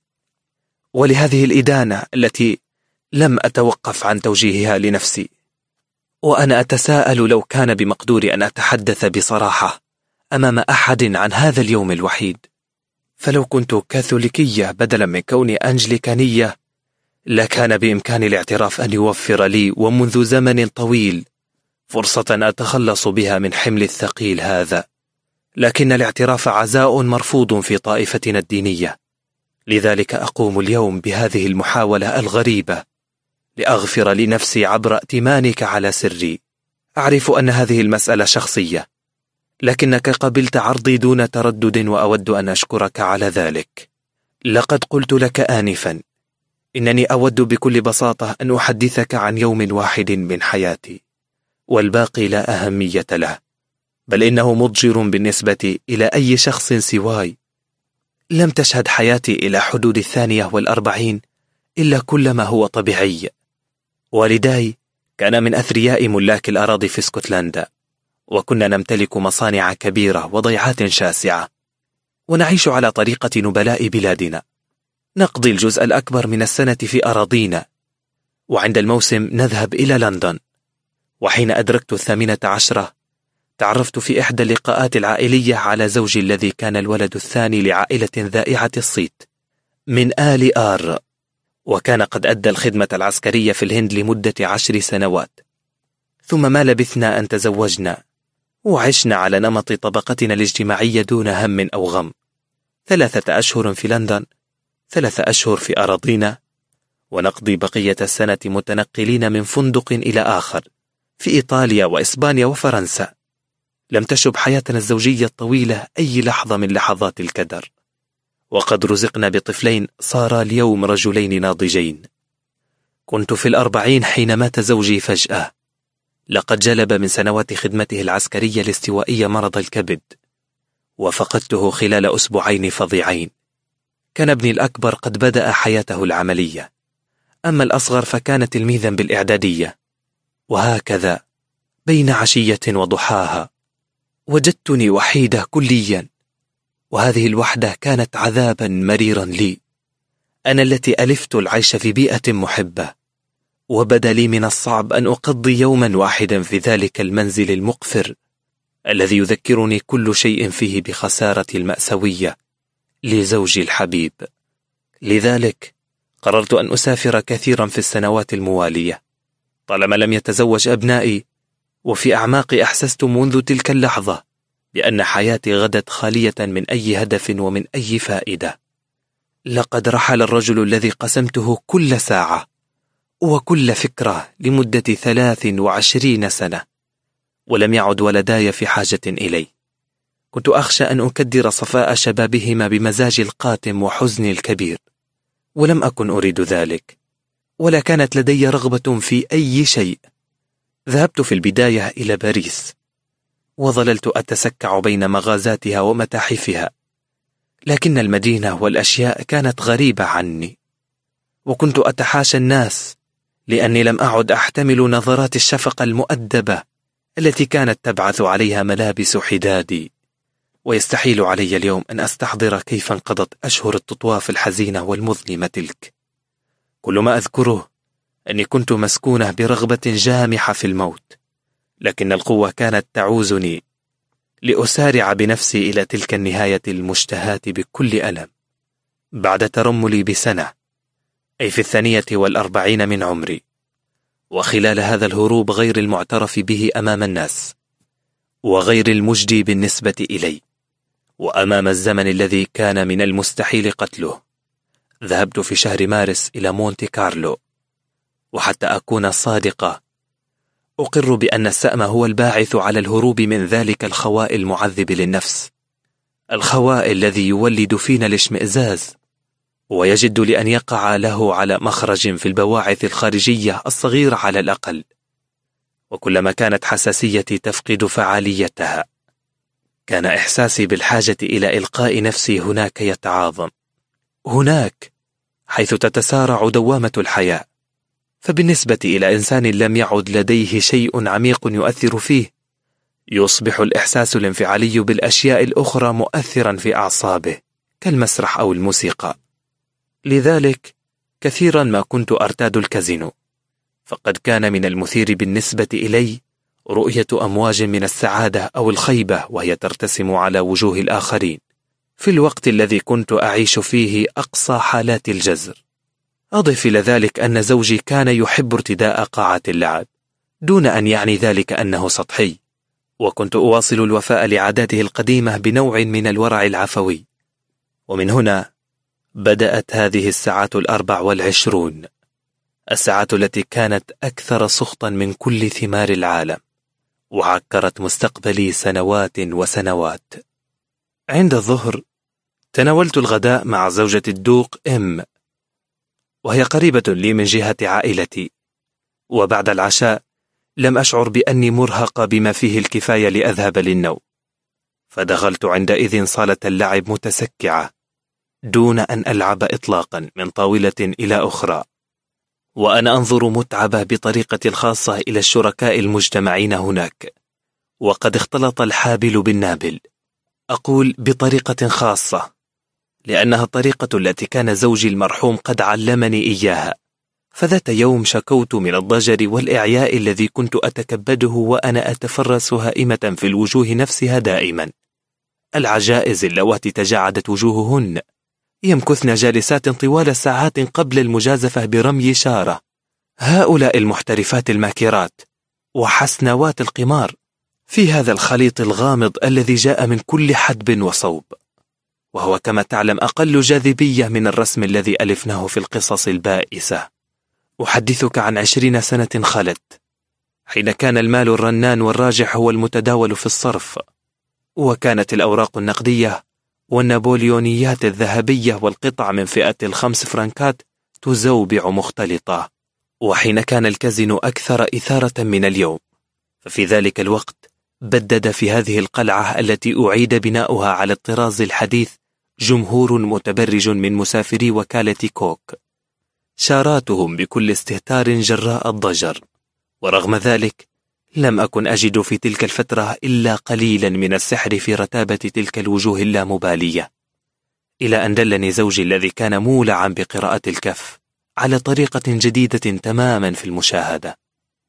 ولهذه الإدانة التي لم أتوقف عن توجيهها لنفسي. وأنا أتساءل لو كان بمقدوري أن أتحدث بصراحة أمام أحد عن هذا اليوم الوحيد، فلو كنت كاثوليكية بدلا من كوني أنجليكانية لكان بإمكاني الاعتراف أن يوفر لي ومنذ زمن طويل فرصة أتخلص بها من حمل الثقيل هذا. لكن الاعتراف عزاء مرفوض في طائفتنا الدينية، لذلك أقوم اليوم بهذه المحاولة الغريبة لأغفر لنفسي عبر ائتمانك على سري. أعرف أن هذه المسألة شخصية، لكنك قبلت عرضي دون تردد وأود أن أشكرك على ذلك. لقد قلت لك آنفا إنني أود بكل بساطة أن أحدثك عن يوم واحد من حياتي، والباقي لا أهمية له، بل إنه مضجر بالنسبة إلى أي شخص سواي. لم تشهد حياتي إلى حدود 42 إلا كل ما هو طبيعي. والداي كان من أثرياء ملاك الأراضي في اسكتلندا، وكنا نمتلك مصانع كبيرة وضيعات شاسعة، ونعيش على طريقة نبلاء بلادنا. نقضي الجزء الأكبر من السنة في أراضينا، وعند الموسم نذهب إلى لندن. وحين أدركت 18 تعرفت في إحدى اللقاءات العائلية على زوجي الذي كان الولد الثاني لعائلة ذائعة الصيت من آل آر، وكان قد أدى الخدمة العسكرية في الهند لمدة 10 سنوات. ثم ما لبثنا أن تزوجنا وعشنا على نمط طبقتنا الاجتماعية دون هم أو غم. 3 أشهر في لندن، 3 أشهر في أراضينا، ونقضي بقية السنة متنقلين من فندق إلى آخر في إيطاليا وإسبانيا وفرنسا. لم تشب حياتنا الزوجية الطويلة أي لحظة من لحظات الكدر، وقد رزقنا بطفلين صارا اليوم رجلين ناضجين. كنت في 40 حين مات زوجي فجأة. لقد جلب من سنوات خدمته العسكرية الاستوائية مرض الكبد، وفقدته خلال 2 أسبوعين فظيعين. كان ابني الأكبر قد بدأ حياته العملية، أما الأصغر فكان تلميذا بالإعدادية. وهكذا بين عشية وضحاها وجدتني وحيدة كليا، وهذه الوحدة كانت عذابا مريرا لي، أنا التي ألفت العيش في بيئة محبة، وبدا لي من الصعب أن أقضي يوما واحدا في ذلك المنزل المقفر الذي يذكرني كل شيء فيه بخسارة المأساوية لزوجي الحبيب. لذلك قررت أن أسافر كثيرا في السنوات الموالية طالما لم يتزوج أبنائي، وفي أعماقي أحسست منذ تلك اللحظة بأن حياتي غدت خالية من أي هدف ومن أي فائدة. لقد رحل الرجل الذي قسمته كل ساعة وكل فكرة لمدة 23 سنة، ولم يعد ولداي في حاجة إلي. كنت أخشى أن أكدر صفاء شبابهما بمزاج القاتم وحزني الكبير، ولم أكن أريد ذلك، ولا كانت لدي رغبة في أي شيء. ذهبت في البداية إلى باريس، وظللت أتسكع بين مغازاتها ومتاحفها، لكن المدينة والأشياء كانت غريبة عني، وكنت أتحاشى الناس لأني لم أعد أحتمل نظرات الشفقة المؤدبة التي كانت تبعث عليها ملابس حدادي. ويستحيل علي اليوم أن أستحضر كيف انقضت أشهر التطواف الحزينة والمظلمة تلك. كل ما أذكره أني كنت مسكونة برغبة جامحة في الموت، لكن القوة كانت تعوزني لأسارع بنفسي إلى تلك النهاية المشتهاة بكل ألم. بعد ترملي بسنة، أي في 42 من عمري، وخلال هذا الهروب غير المعترف به أمام الناس، وغير المجدي بالنسبة إلي، وأمام الزمن الذي كان من المستحيل قتله، ذهبت في شهر مارس إلى مونتي كارلو. وحتى أكون صادقة، أقر بأن السأم هو الباعث على الهروب من ذلك الخواء المعذب للنفس، الخواء الذي يولد فينا الاشمئزاز، ويجد لأن يقع له على مخرج في البواعث الخارجية الصغيرة على الأقل. وكلما كانت حساسيتي تفقد فعاليتها، كان إحساسي بالحاجة إلى إلقاء نفسي هناك يتعاظم، هناك حيث تتسارع دوامة الحياة. فبالنسبة إلى إنسان لم يعد لديه شيء عميق يؤثر فيه، يصبح الإحساس الانفعالي بالأشياء الأخرى مؤثرا في أعصابه كالمسرح أو الموسيقى. لذلك كثيرا ما كنت أرتاد الكازينو، فقد كان من المثير بالنسبة إلي رؤية أمواج من السعادة أو الخيبة وهي ترتسم على وجوه الآخرين في الوقت الذي كنت أعيش فيه أقصى حالات الجزر. أضف إلى ذلك أن زوجي كان يحب ارتداء قاعات اللعب دون أن يعني ذلك أنه سطحي، وكنت أواصل الوفاء لعاداته القديمة بنوع من الورع العفوي. ومن هنا بدأت هذه الساعات 24، الساعات التي كانت أكثر سخطا من كل ثمار العالم، وعكرت مستقبلي سنوات وسنوات. عند الظهر تناولت الغداء مع زوجة الدوق وهي قريبة لي من جهة عائلتي، وبعد العشاء لم أشعر بأني مرهقة بما فيه الكفاية لأذهب للنوم، فدخلت عندئذ صالة اللعب متسكعة دون أن ألعب إطلاقا من طاولة إلى أخرى، وأنا أنظر متعبة بطريقتي الخاصة إلى الشركاء المجتمعين هناك. وقد اختلط الحابل بالنابل، أقول بطريقة خاصة لأنها الطريقة التي كان زوجي المرحوم قد علمني إياها. فذات يوم شكوت من الضجر والإعياء الذي كنت أتكبده وأنا أتفرس هائمة في الوجوه نفسها دائما، العجائز اللواتي تجعدت وجوههن يمكثن جالسات طوال ساعات قبل المجازفة برمي شارة، هؤلاء المحترفات الماكرات وحسنوات القمار في هذا الخليط الغامض الذي جاء من كل حدب وصوب، وهو كما تعلم أقل جاذبية من الرسم الذي ألفناه في القصص البائسة. أحدثك عن 20 سنة خلت، حين كان المال الرنان والراجح هو المتداول في الصرف، وكانت الأوراق النقدية والنابليونيات الذهبية والقطع من فئة 5 فرنكات تزوبع مختلطة، وحين كان الكازينو أكثر إثارة من اليوم. ففي ذلك الوقت بدد في هذه القلعة التي أعيد بناؤها على الطراز الحديث جمهور متبرج من مسافري وكالة كوك، شاراتهم بكل استهتار جراء الضجر. ورغم ذلك لم أكن أجد في تلك الفترة إلا قليلا من السحر في رتابة تلك الوجوه اللامبالية، إلى أن دلني زوجي الذي كان مولعا بقراءة الكف على طريقة جديدة تماما في المشاهدة.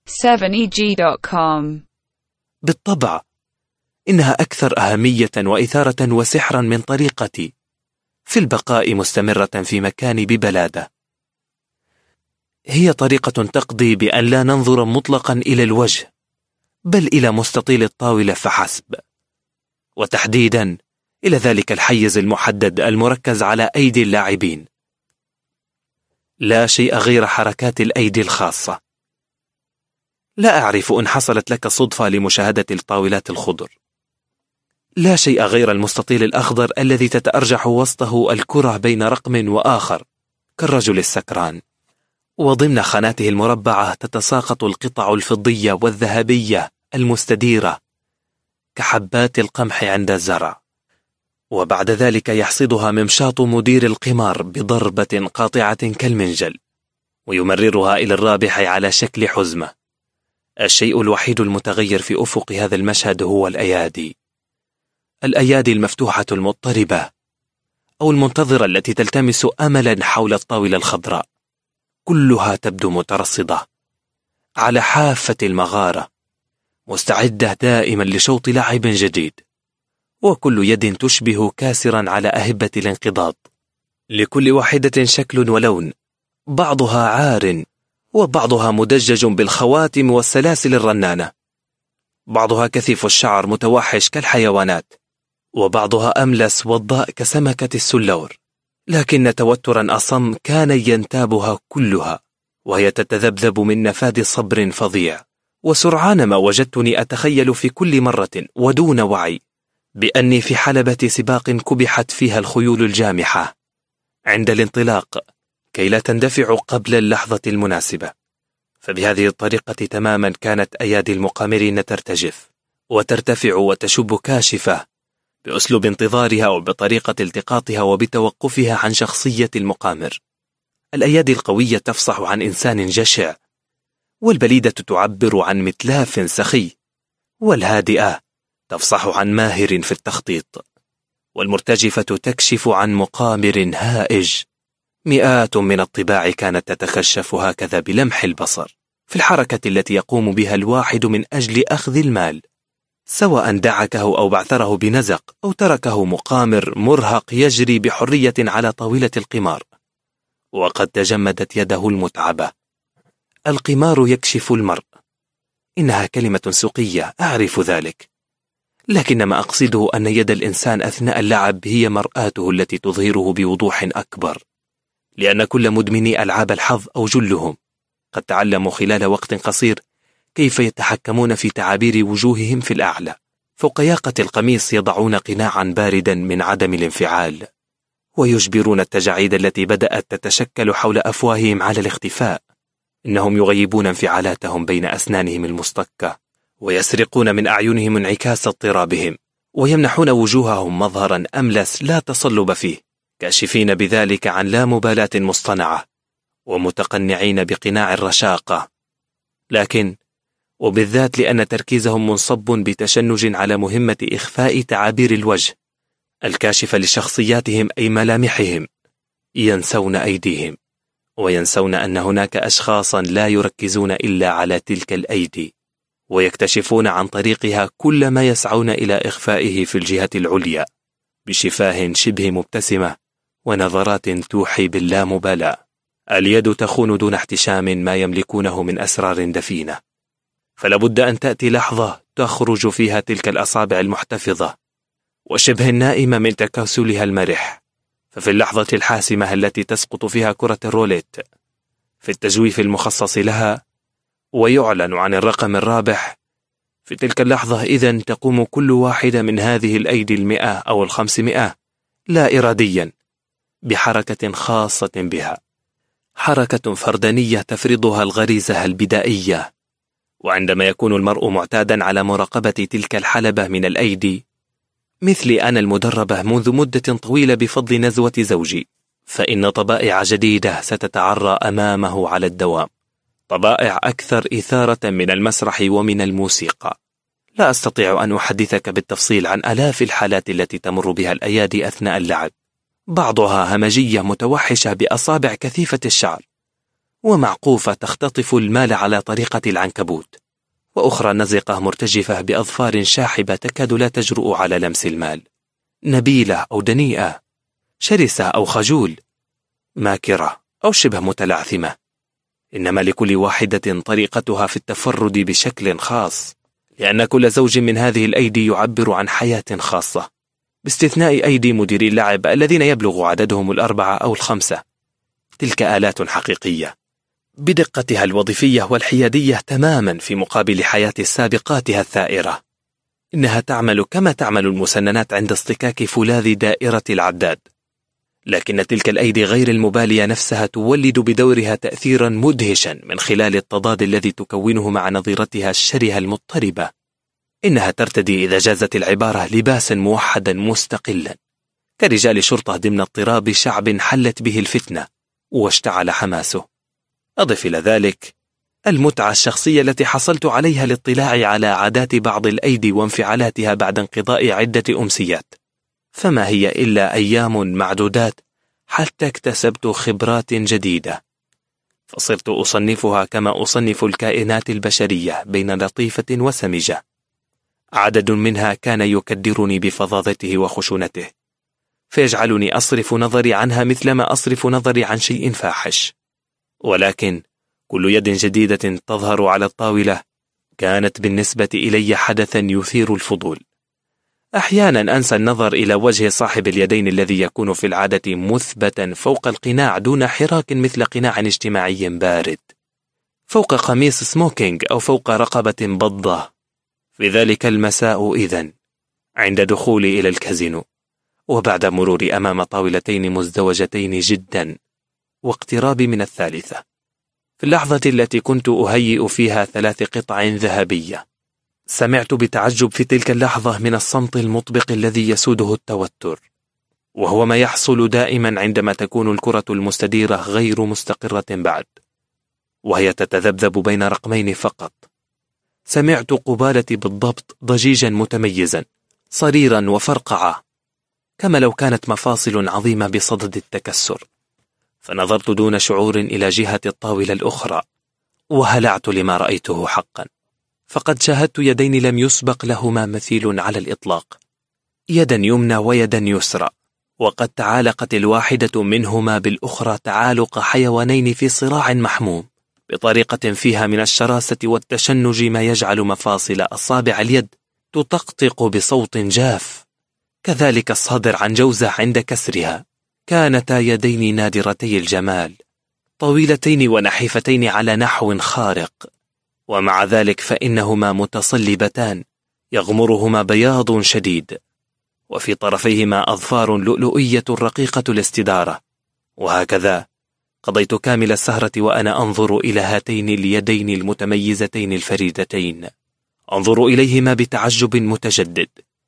7EG.com. بالطبع إنها أكثر أهمية وإثارة وسحرا من طريقتي في البقاء مستمرة في مكاني ببلادة. هي طريقة تقضي بأن لا ننظر مطلقا إلى الوجه، بل إلى مستطيل الطاولة فحسب، وتحديدا إلى ذلك الحيز المحدد المركز على أيدي اللاعبين، لا شيء غير حركات الأيدي الخاصة. لا أعرف إن حصلت لك صدفة لمشاهدة الطاولات الخضر، لا شيء غير المستطيل الأخضر الذي تتأرجح وسطه الكرة بين رقم وآخر كالرجل السكران، وضمن خاناته المربعة تتساقط القطع الفضية والذهبية المستديرة كحبات القمح عند الزرع، وبعد ذلك يحصدها ممشاط مدير القمار بضربة قاطعة كالمنجل، ويمررها إلى الرابح على شكل حزمة. الشيء الوحيد المتغير في أفق هذا المشهد هو الأيادي. الأيادي المفتوحة المضطربة أو المنتظرة التي تلتمس أملا حول الطاولة الخضراء، كلها تبدو مترصدة على حافة المغارة، مستعدة دائما لشوط لعب جديد، وكل يد تشبه كاسرا على أهبة الانقضاض. لكل واحدة شكل ولون، بعضها عار وبعضها مدجج بالخواتم والسلاسل الرنانة، بعضها كثيف الشعر متوحش كالحيوانات، وبعضها أملس وضاء كسمكة السلور. لكن توترا أصم كان ينتابها كلها، وهي تتذبذب من نفاذ صبر فظيع. وسرعان ما وجدتني أتخيل في كل مرة ودون وعي بأني في حلبة سباق كبحت فيها الخيول الجامحة عند الانطلاق كي لا تندفع قبل اللحظة المناسبة. فبهذه الطريقة تماما كانت أيادي المقامرين ترتجف وترتفع وتشب كاشفة بأسلوب انتظارها وبطريقة التقاطها وبتوقفها عن شخصية المقامر. الأيادي القوية تفصح عن إنسان جشع، والبليدة تعبر عن متلاف سخي، والهادئة تفصح عن ماهر في التخطيط، والمرتجفة تكشف عن مقامر هائج. مئات من الطباع كانت تتكشف هكذا بلمح البصر في الحركة التي يقوم بها الواحد من أجل أخذ المال، سواء دعكه أو بعثره بنزق أو تركه مقامر مرهق يجري بحرية على طاولة القمار. وقد تجمدت يده المتعبة. القمار يكشف المرء. إنها كلمة سوقية، أعرف ذلك، لكن ما أقصده أن يد الإنسان أثناء اللعب هي مرآته التي تظهره بوضوح أكبر، لأن كل مدمني ألعاب الحظ أو جلهم قد تعلموا خلال وقت قصير كيف يتحكمون في تعابير وجوههم في الأعلى. فوق ياقة القميص يضعون قناعا باردا من عدم الانفعال، ويجبرون التجاعيد التي بدأت تتشكل حول أفواههم على الاختفاء. إنهم يغيبون انفعالاتهم بين أسنانهم المصطكة، ويسرقون من أعينهم انعكاس اضطرابهم، ويمنحون وجوههم مظهرا أملس لا تصلب فيه، كاشفين بذلك عن لا مبالاة مصطنعة، ومتقنعين بقناع الرشاقة. لكن وبالذات لأن تركيزهم منصب بتشنج على مهمة إخفاء تعابير الوجه الكاشفة لشخصياتهم أي ملامحهم، ينسون أيديهم، وينسون أن هناك أشخاصا لا يركزون إلا على تلك الأيدي، ويكتشفون عن طريقها كل ما يسعون إلى إخفائه في الجهة العليا بشفاه شبه مبتسمة ونظرات توحي باللامبالاة. اليد تخون دون احتشام ما يملكونه من أسرار دفينة، فلابد أن تأتي لحظة تخرج فيها تلك الأصابع المحتفظة وشبه النائمة من تكاسلها المرح. ففي اللحظة الحاسمة التي تسقط فيها كرة الروليت في التجويف المخصص لها ويعلن عن الرقم الرابح، في تلك اللحظة إذن تقوم كل واحدة من هذه الأيدي 100 أو 500 لا إراديا بحركة خاصة بها، حركة فردانية تفرضها الغريزة البدائية. وعندما يكون المرء معتادا على مراقبة تلك الحلبة من الأيدي مثلي أنا المدربة منذ مدة طويلة بفضل نزوة زوجي، فإن طبائع جديدة ستتعرى أمامه على الدوام، طبائع أكثر إثارة من المسرح ومن الموسيقى. لا أستطيع أن أحدثك بالتفصيل عن آلاف الحالات التي تمر بها الأيادي أثناء اللعب، بعضها همجية متوحشة بأصابع كثيفة الشعر ومعقوفة تختطف المال على طريقة العنكبوت، وأخرى نزقة مرتجفة بأظفار شاحبة تكاد لا تجرؤ على لمس المال، نبيلة أو دنيئة، شرسة أو خجول، ماكرة أو شبه متلعثمة. إنما لكل واحدة طريقتها في التفرد بشكل خاص، لأن كل زوج من هذه الأيدي يعبر عن حياة خاصة، باستثناء أيدي مديري اللعب الذين يبلغ عددهم 4 أو 5. تلك آلات حقيقية بدقتها الوظيفية والحيادية تماما في مقابل حياة سابقاتها الثائرة. إنها تعمل كما تعمل المسننات عند اصطكاك فولاذ دائرة العداد، لكن تلك الأيدي غير المبالية نفسها تولد بدورها تأثيرا مدهشا من خلال التضاد الذي تكونه مع نظيرتها الشرهة المضطربة. إنها ترتدي إذا جازت العبارة لباسا موحدا مستقلا كرجال شرطة ضمن اضطراب شعب حلت به الفتنة واشتعل حماسه. أضف إلى ذلك المتعة الشخصية التي حصلت عليها للاطلاع على عادات بعض الأيدي وانفعالاتها بعد انقضاء عدة أمسيات، فما هي إلا أيام معدودات حتى اكتسبت خبرات جديدة، فصرت أصنفها كما أصنف الكائنات البشرية بين لطيفة وسمجة. عدد منها كان يكدرني بفظاظته وخشونته، فيجعلني أصرف نظري عنها مثلما أصرف نظري عن شيء فاحش. ولكن كل يد جديدة تظهر على الطاولة كانت بالنسبة إلي حدثا يثير الفضول. أحيانا أنسى النظر إلى وجه صاحب اليدين الذي يكون في العادة مثبتا فوق القناع دون حراك مثل قناع اجتماعي بارد، فوق قميص سموكينج أو فوق رقبة بضة. في ذلك المساء إذن، عند دخولي إلى الكازينو وبعد مروري أمام طاولتين مزدوجتين جدا واقترابي من الثالثة، في اللحظة التي كنت أهيئ فيها 3 قطع ذهبية، سمعت بتعجب في تلك اللحظة من الصمت المطبق الذي يسوده التوتر، وهو ما يحصل دائما عندما تكون الكرة المستديرة غير مستقرة بعد، وهي تتذبذب بين رقمين فقط. سمعت قبالتي بالضبط ضجيجا متميزا صريرا وفرقعة، كما لو كانت مفاصل عظيمة بصدد التكسر، فنظرت دون شعور إلى جهة الطاولة الأخرى وهلعت لما رأيته حقا، فقد شاهدت يدين لم يسبق لهما مثيل على الإطلاق، يدا يمنى ويدا يسرى، وقد تعالقت الواحدة منهما بالأخرى تعالق حيوانين في صراع محموم، بطريقة فيها من الشراسة والتشنج ما يجعل مفاصل أصابع اليد تطقطق بصوت جاف، كذلك الصادر عن جوزة عند كسرها. كانتا يدين نادرتي الجمال، طويلتين ونحيفتين على نحو خارق، ومع ذلك فإنهما متصلبتان يغمرهما بياض شديد، وفي طرفيهما أظفار لؤلؤية رقيقة الاستدارة. وهكذا قضيت كامل السهرة وأنا أنظر إلى هاتين اليدين المتميزتين الفريدتين، أنظر إليهما بتعجب متجدد،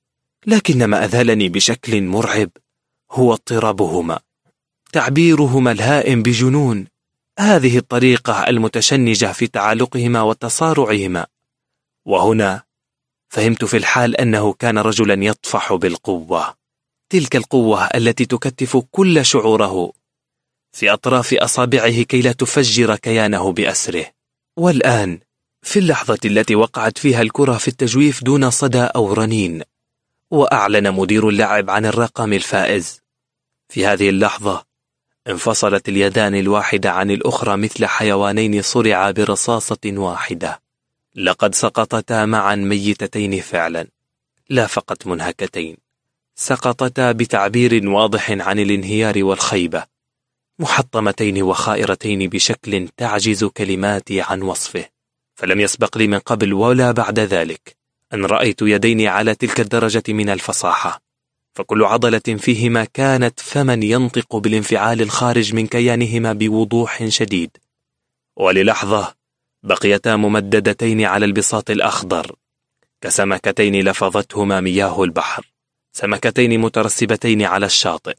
لكن ما أذهلني بشكل مرعب هو اضطرابهما، تعبيرهما الهائم بجنون، هذه الطريقة المتشنجة في تعالقهما وتصارعهما. وهنا فهمت في الحال أنه كان رجلا يطفح بالقوة، تلك القوة التي تكتف كل شعوره في أطراف أصابعه كي لا تفجر كيانه بأسره. والآن في اللحظة التي وقعت فيها الكرة في التجويف دون صدى أو رنين، وأعلن مدير اللعب عن الرقم الفائز، في هذه اللحظة انفصلت اليدان الواحدة عن الأخرى مثل حيوانين صرعا برصاصة واحدة، لقد سقطتا معا ميتتين فعلا، لا فقط منهكتين، سقطتا بتعبير واضح عن الانهيار والخيبة، محطمتين وخائرتين بشكل تعجز كلماتي عن وصفه. فلم يسبق لي من قبل ولا بعد ذلك أن رأيت يدين على تلك الدرجة من الفصاحة، فكل عضلة فيهما كانت فمن ينطق بالانفعال الخارج من كيانهما بوضوح شديد. وللحظة بقيتا ممددتين على البساط الأخضر كسمكتين لفظتهما مياه البحر، سمكتين مترسبتين على الشاطئ،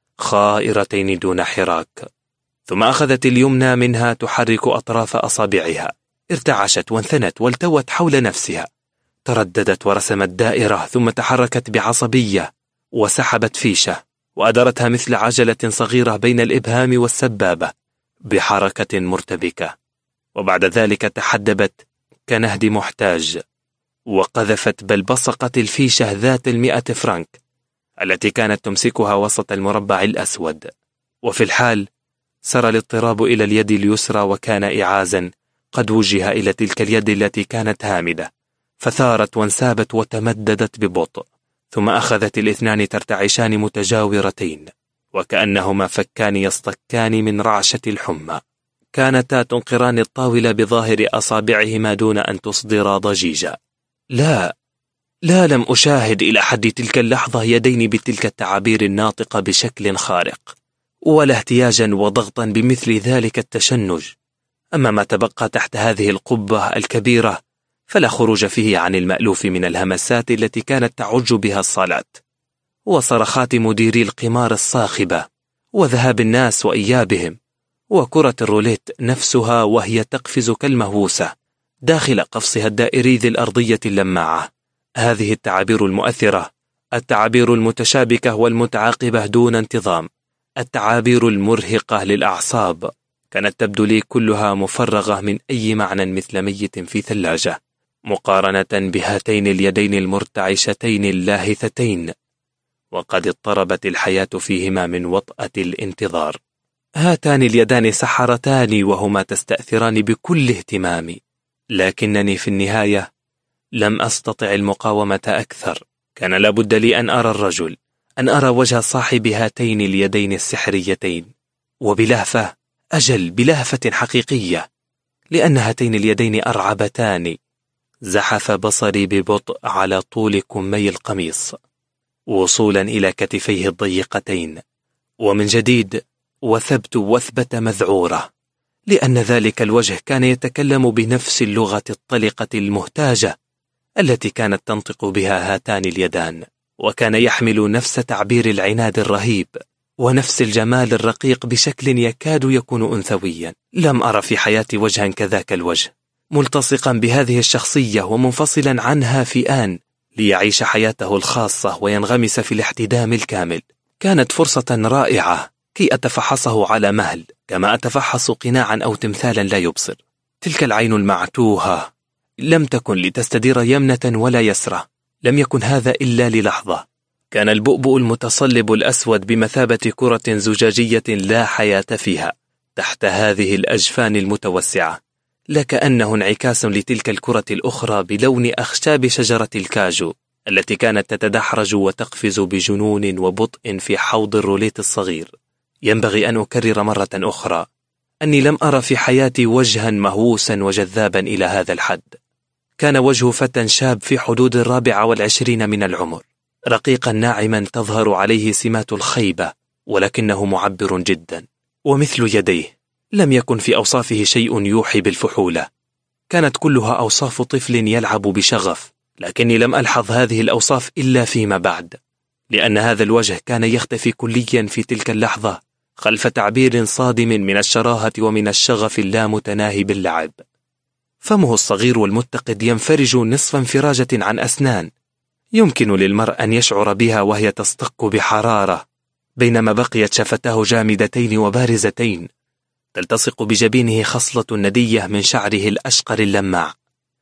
خائرتين دون حراك. ثم أخذت اليمنى منها تحرك أطراف أصابعها، ارتعشت وانثنت والتوت حول نفسها، ترددت ورسمت دائرة، ثم تحركت بعصبية وسحبت فيشة وأدرتها مثل عجلة صغيرة بين الإبهام والسبابة بحركة مرتبكة، وبعد ذلك تحدبت كنهد محتاج وقذفت بل بصقت الفيشة ذات 100 فرنك التي كانت تمسكها وسط المربع الأسود. وفي الحال سرى الاضطراب إلى اليد اليسرى، وكان إعازا قد وجه إلى تلك اليد التي كانت هامدة، فثارت وانسابت وتمددت ببطء، ثم أخذت الاثنان ترتعشان متجاورتين وكأنهما فكان يصطكان من رعشة الحمى. كانتا تنقران الطاولة بظاهر أصابعهما دون أن تصدرا ضجيجا. لا لم أشاهد إلى حد تلك اللحظة يدين بتلك التعابير الناطقة بشكل خارق، ولا احتياجا وضغطا بمثل ذلك التشنج. أما ما تبقى تحت هذه القبة الكبيرة فلا خروج فيه عن المألوف من الهمسات التي كانت تعج بها الصالات، وصرخات مديري القمار الصاخبة، وذهاب الناس وإيابهم، وكرة الروليت نفسها وهي تقفز كالمهووسة داخل قفصها الدائري ذي الأرضية اللماعة. هذه التعابير المؤثرة، التعابير المتشابكة والمتعاقبة دون انتظام، التعابير المرهقة للأعصاب، كانت تبدو لي كلها مفرغة من أي معنى مثل ميت في ثلاجة، مقارنة بهاتين اليدين المرتعشتين اللاهثتين، وقد اضطربت الحياة فيهما من وطأة الانتظار. هاتان اليدان سحرتان وهما تستأثران بكل اهتمام، لكنني في النهاية لم أستطع المقاومة أكثر. كان لابد لي أن أرى الرجل، أن أرى وجه صاحب هاتين اليدين السحريتين، وبلهفة، أجل بلهفة حقيقية، لأن هاتين اليدين أرعبتان. زحف بصري ببطء على طول كمي القميص وصولا إلى كتفيه الضيقتين، ومن جديد وثبت وثبة مذعورة، لأن ذلك الوجه كان يتكلم بنفس اللغة الطلقة المهتاجة التي كانت تنطق بها هاتان اليدان، وكان يحمل نفس تعبير العناد الرهيب ونفس الجمال الرقيق بشكل يكاد يكون أنثويا. لم أرى في حياتي وجها كذاك الوجه، ملتصقا بهذه الشخصية ومنفصلا عنها في آن ليعيش حياته الخاصة وينغمس في الاحتدام الكامل. كانت فرصة رائعة كي أتفحصه على مهل، كما أتفحص قناعا أو تمثالا لا يبصر. تلك العين المعتوهة لم تكن لتستدير يمنة ولا يسرى، لم يكن هذا إلا للحظة. كان البؤبؤ المتصلب الأسود بمثابة كرة زجاجية لا حياة فيها تحت هذه الأجفان المتوسعة، لكأنه انعكاس لتلك الكرة الأخرى بلون أخشاب شجرة الكاجو التي كانت تتدحرج وتقفز بجنون وبطء في حوض الروليت الصغير. ينبغي أن أكرر مرة أخرى أني لم أرى في حياتي وجها مهووسا وجذابا إلى هذا الحد. كان وجه فتى شاب في حدود 24 من العمر، رقيقا ناعما تظهر عليه سمات الخيبة، ولكنه معبر جدا. ومثل يديه لم يكن في أوصافه شيء يوحي بالفحولة، كانت كلها أوصاف طفل يلعب بشغف، لكني لم ألحظ هذه الأوصاف إلا فيما بعد، لأن هذا الوجه كان يختفي كليا في تلك اللحظة خلف تعبير صادم من الشراهة ومن الشغف اللامتناهي باللعب. فمه الصغير والمتقد ينفرج نصف انفراجة عن أسنان يمكن للمرء أن يشعر بها وهي تصطك بحرارة، بينما بقيت شفتاه جامدتين وبارزتين، تلتصق بجبينه خصلة ندية من شعره الأشقر اللماع،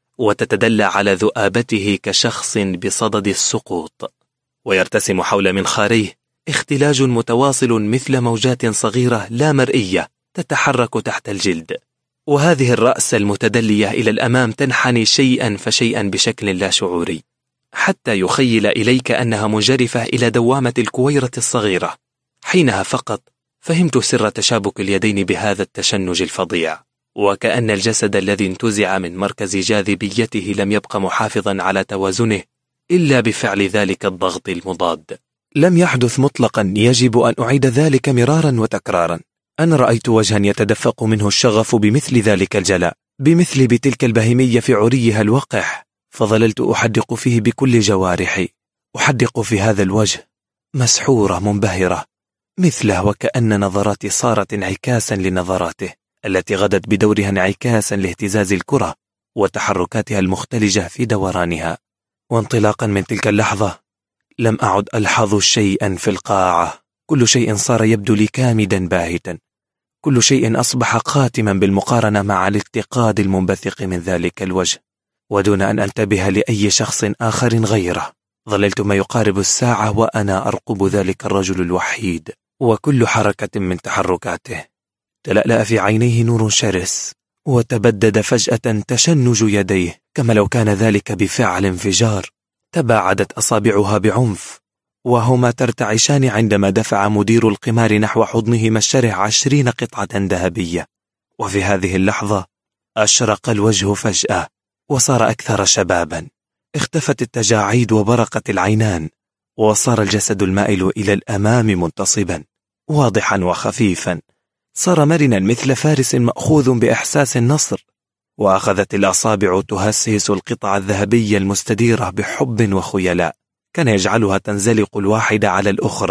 وتتدلى على ذؤابته كشخص بصدد السقوط، ويرتسم حول منخاريه اختلاج متواصل مثل موجات صغيرة لا مرئية تتحرك تحت الجلد. وهذه الرأس المتدلية إلى الأمام تنحني شيئا فشيئا بشكل لا شعوري، حتى يخيل إليك أنها منجرفة إلى دوامة الكويرة الصغيرة. حينها فقط فهمت سر تشابك اليدين بهذا التشنج الفظيع، وكأن الجسد الذي انتزع من مركز جاذبيته لم يبق محافظا على توازنه إلا بفعل ذلك الضغط المضاد. لم يحدث مطلقا، يجب أن أعيد ذلك مرارا وتكرارا. أنا رأيت وجها يتدفق منه الشغف بمثل ذلك الجلاء، بمثل بتلك البهيمية في عريها الوقح، فظللت أحدق فيه بكل جوارحي، أحدق في هذا الوجه، مسحورة منبهرة مثله، وكأن نظراتي صارت انعكاسا لنظراته التي غدت بدورها انعكاسا لاهتزاز الكرة وتحركاتها المختلجة في دورانها. وانطلاقا من تلك اللحظة لم أعد ألحظ شيئا في القاعة، كل شيء صار يبدو لي كامدا باهتا، كل شيء أصبح قاتما بالمقارنة مع الاتقاد المنبثق من ذلك الوجه، ودون أن أنتبه لأي شخص آخر غيره. ظللت ما يقارب الساعة وأنا أرقب ذلك الرجل الوحيد، وكل حركة من تحركاته تلألأ في عينيه نور شرس، وتبدد فجأة تشنج يديه كما لو كان ذلك بفعل انفجار. تباعدت أصابعها بعنف، وهما ترتعشان عندما دفع مدير القمار نحو حضنهما الشرع 20 قطعة ذهبية. وفي هذه اللحظة أشرق الوجه فجأة وصار أكثر شبابا، اختفت التجاعيد وبرقت العينان، وصار الجسد المائل إلى الأمام منتصبا واضحا وخفيفا، صار مرنا مثل فارس مأخوذ بإحساس النصر، وأخذت الأصابع تهسس القطع الذهبية المستديرة بحب وخيلاء، كان يجعلها تنزلق الواحدة على الأخرى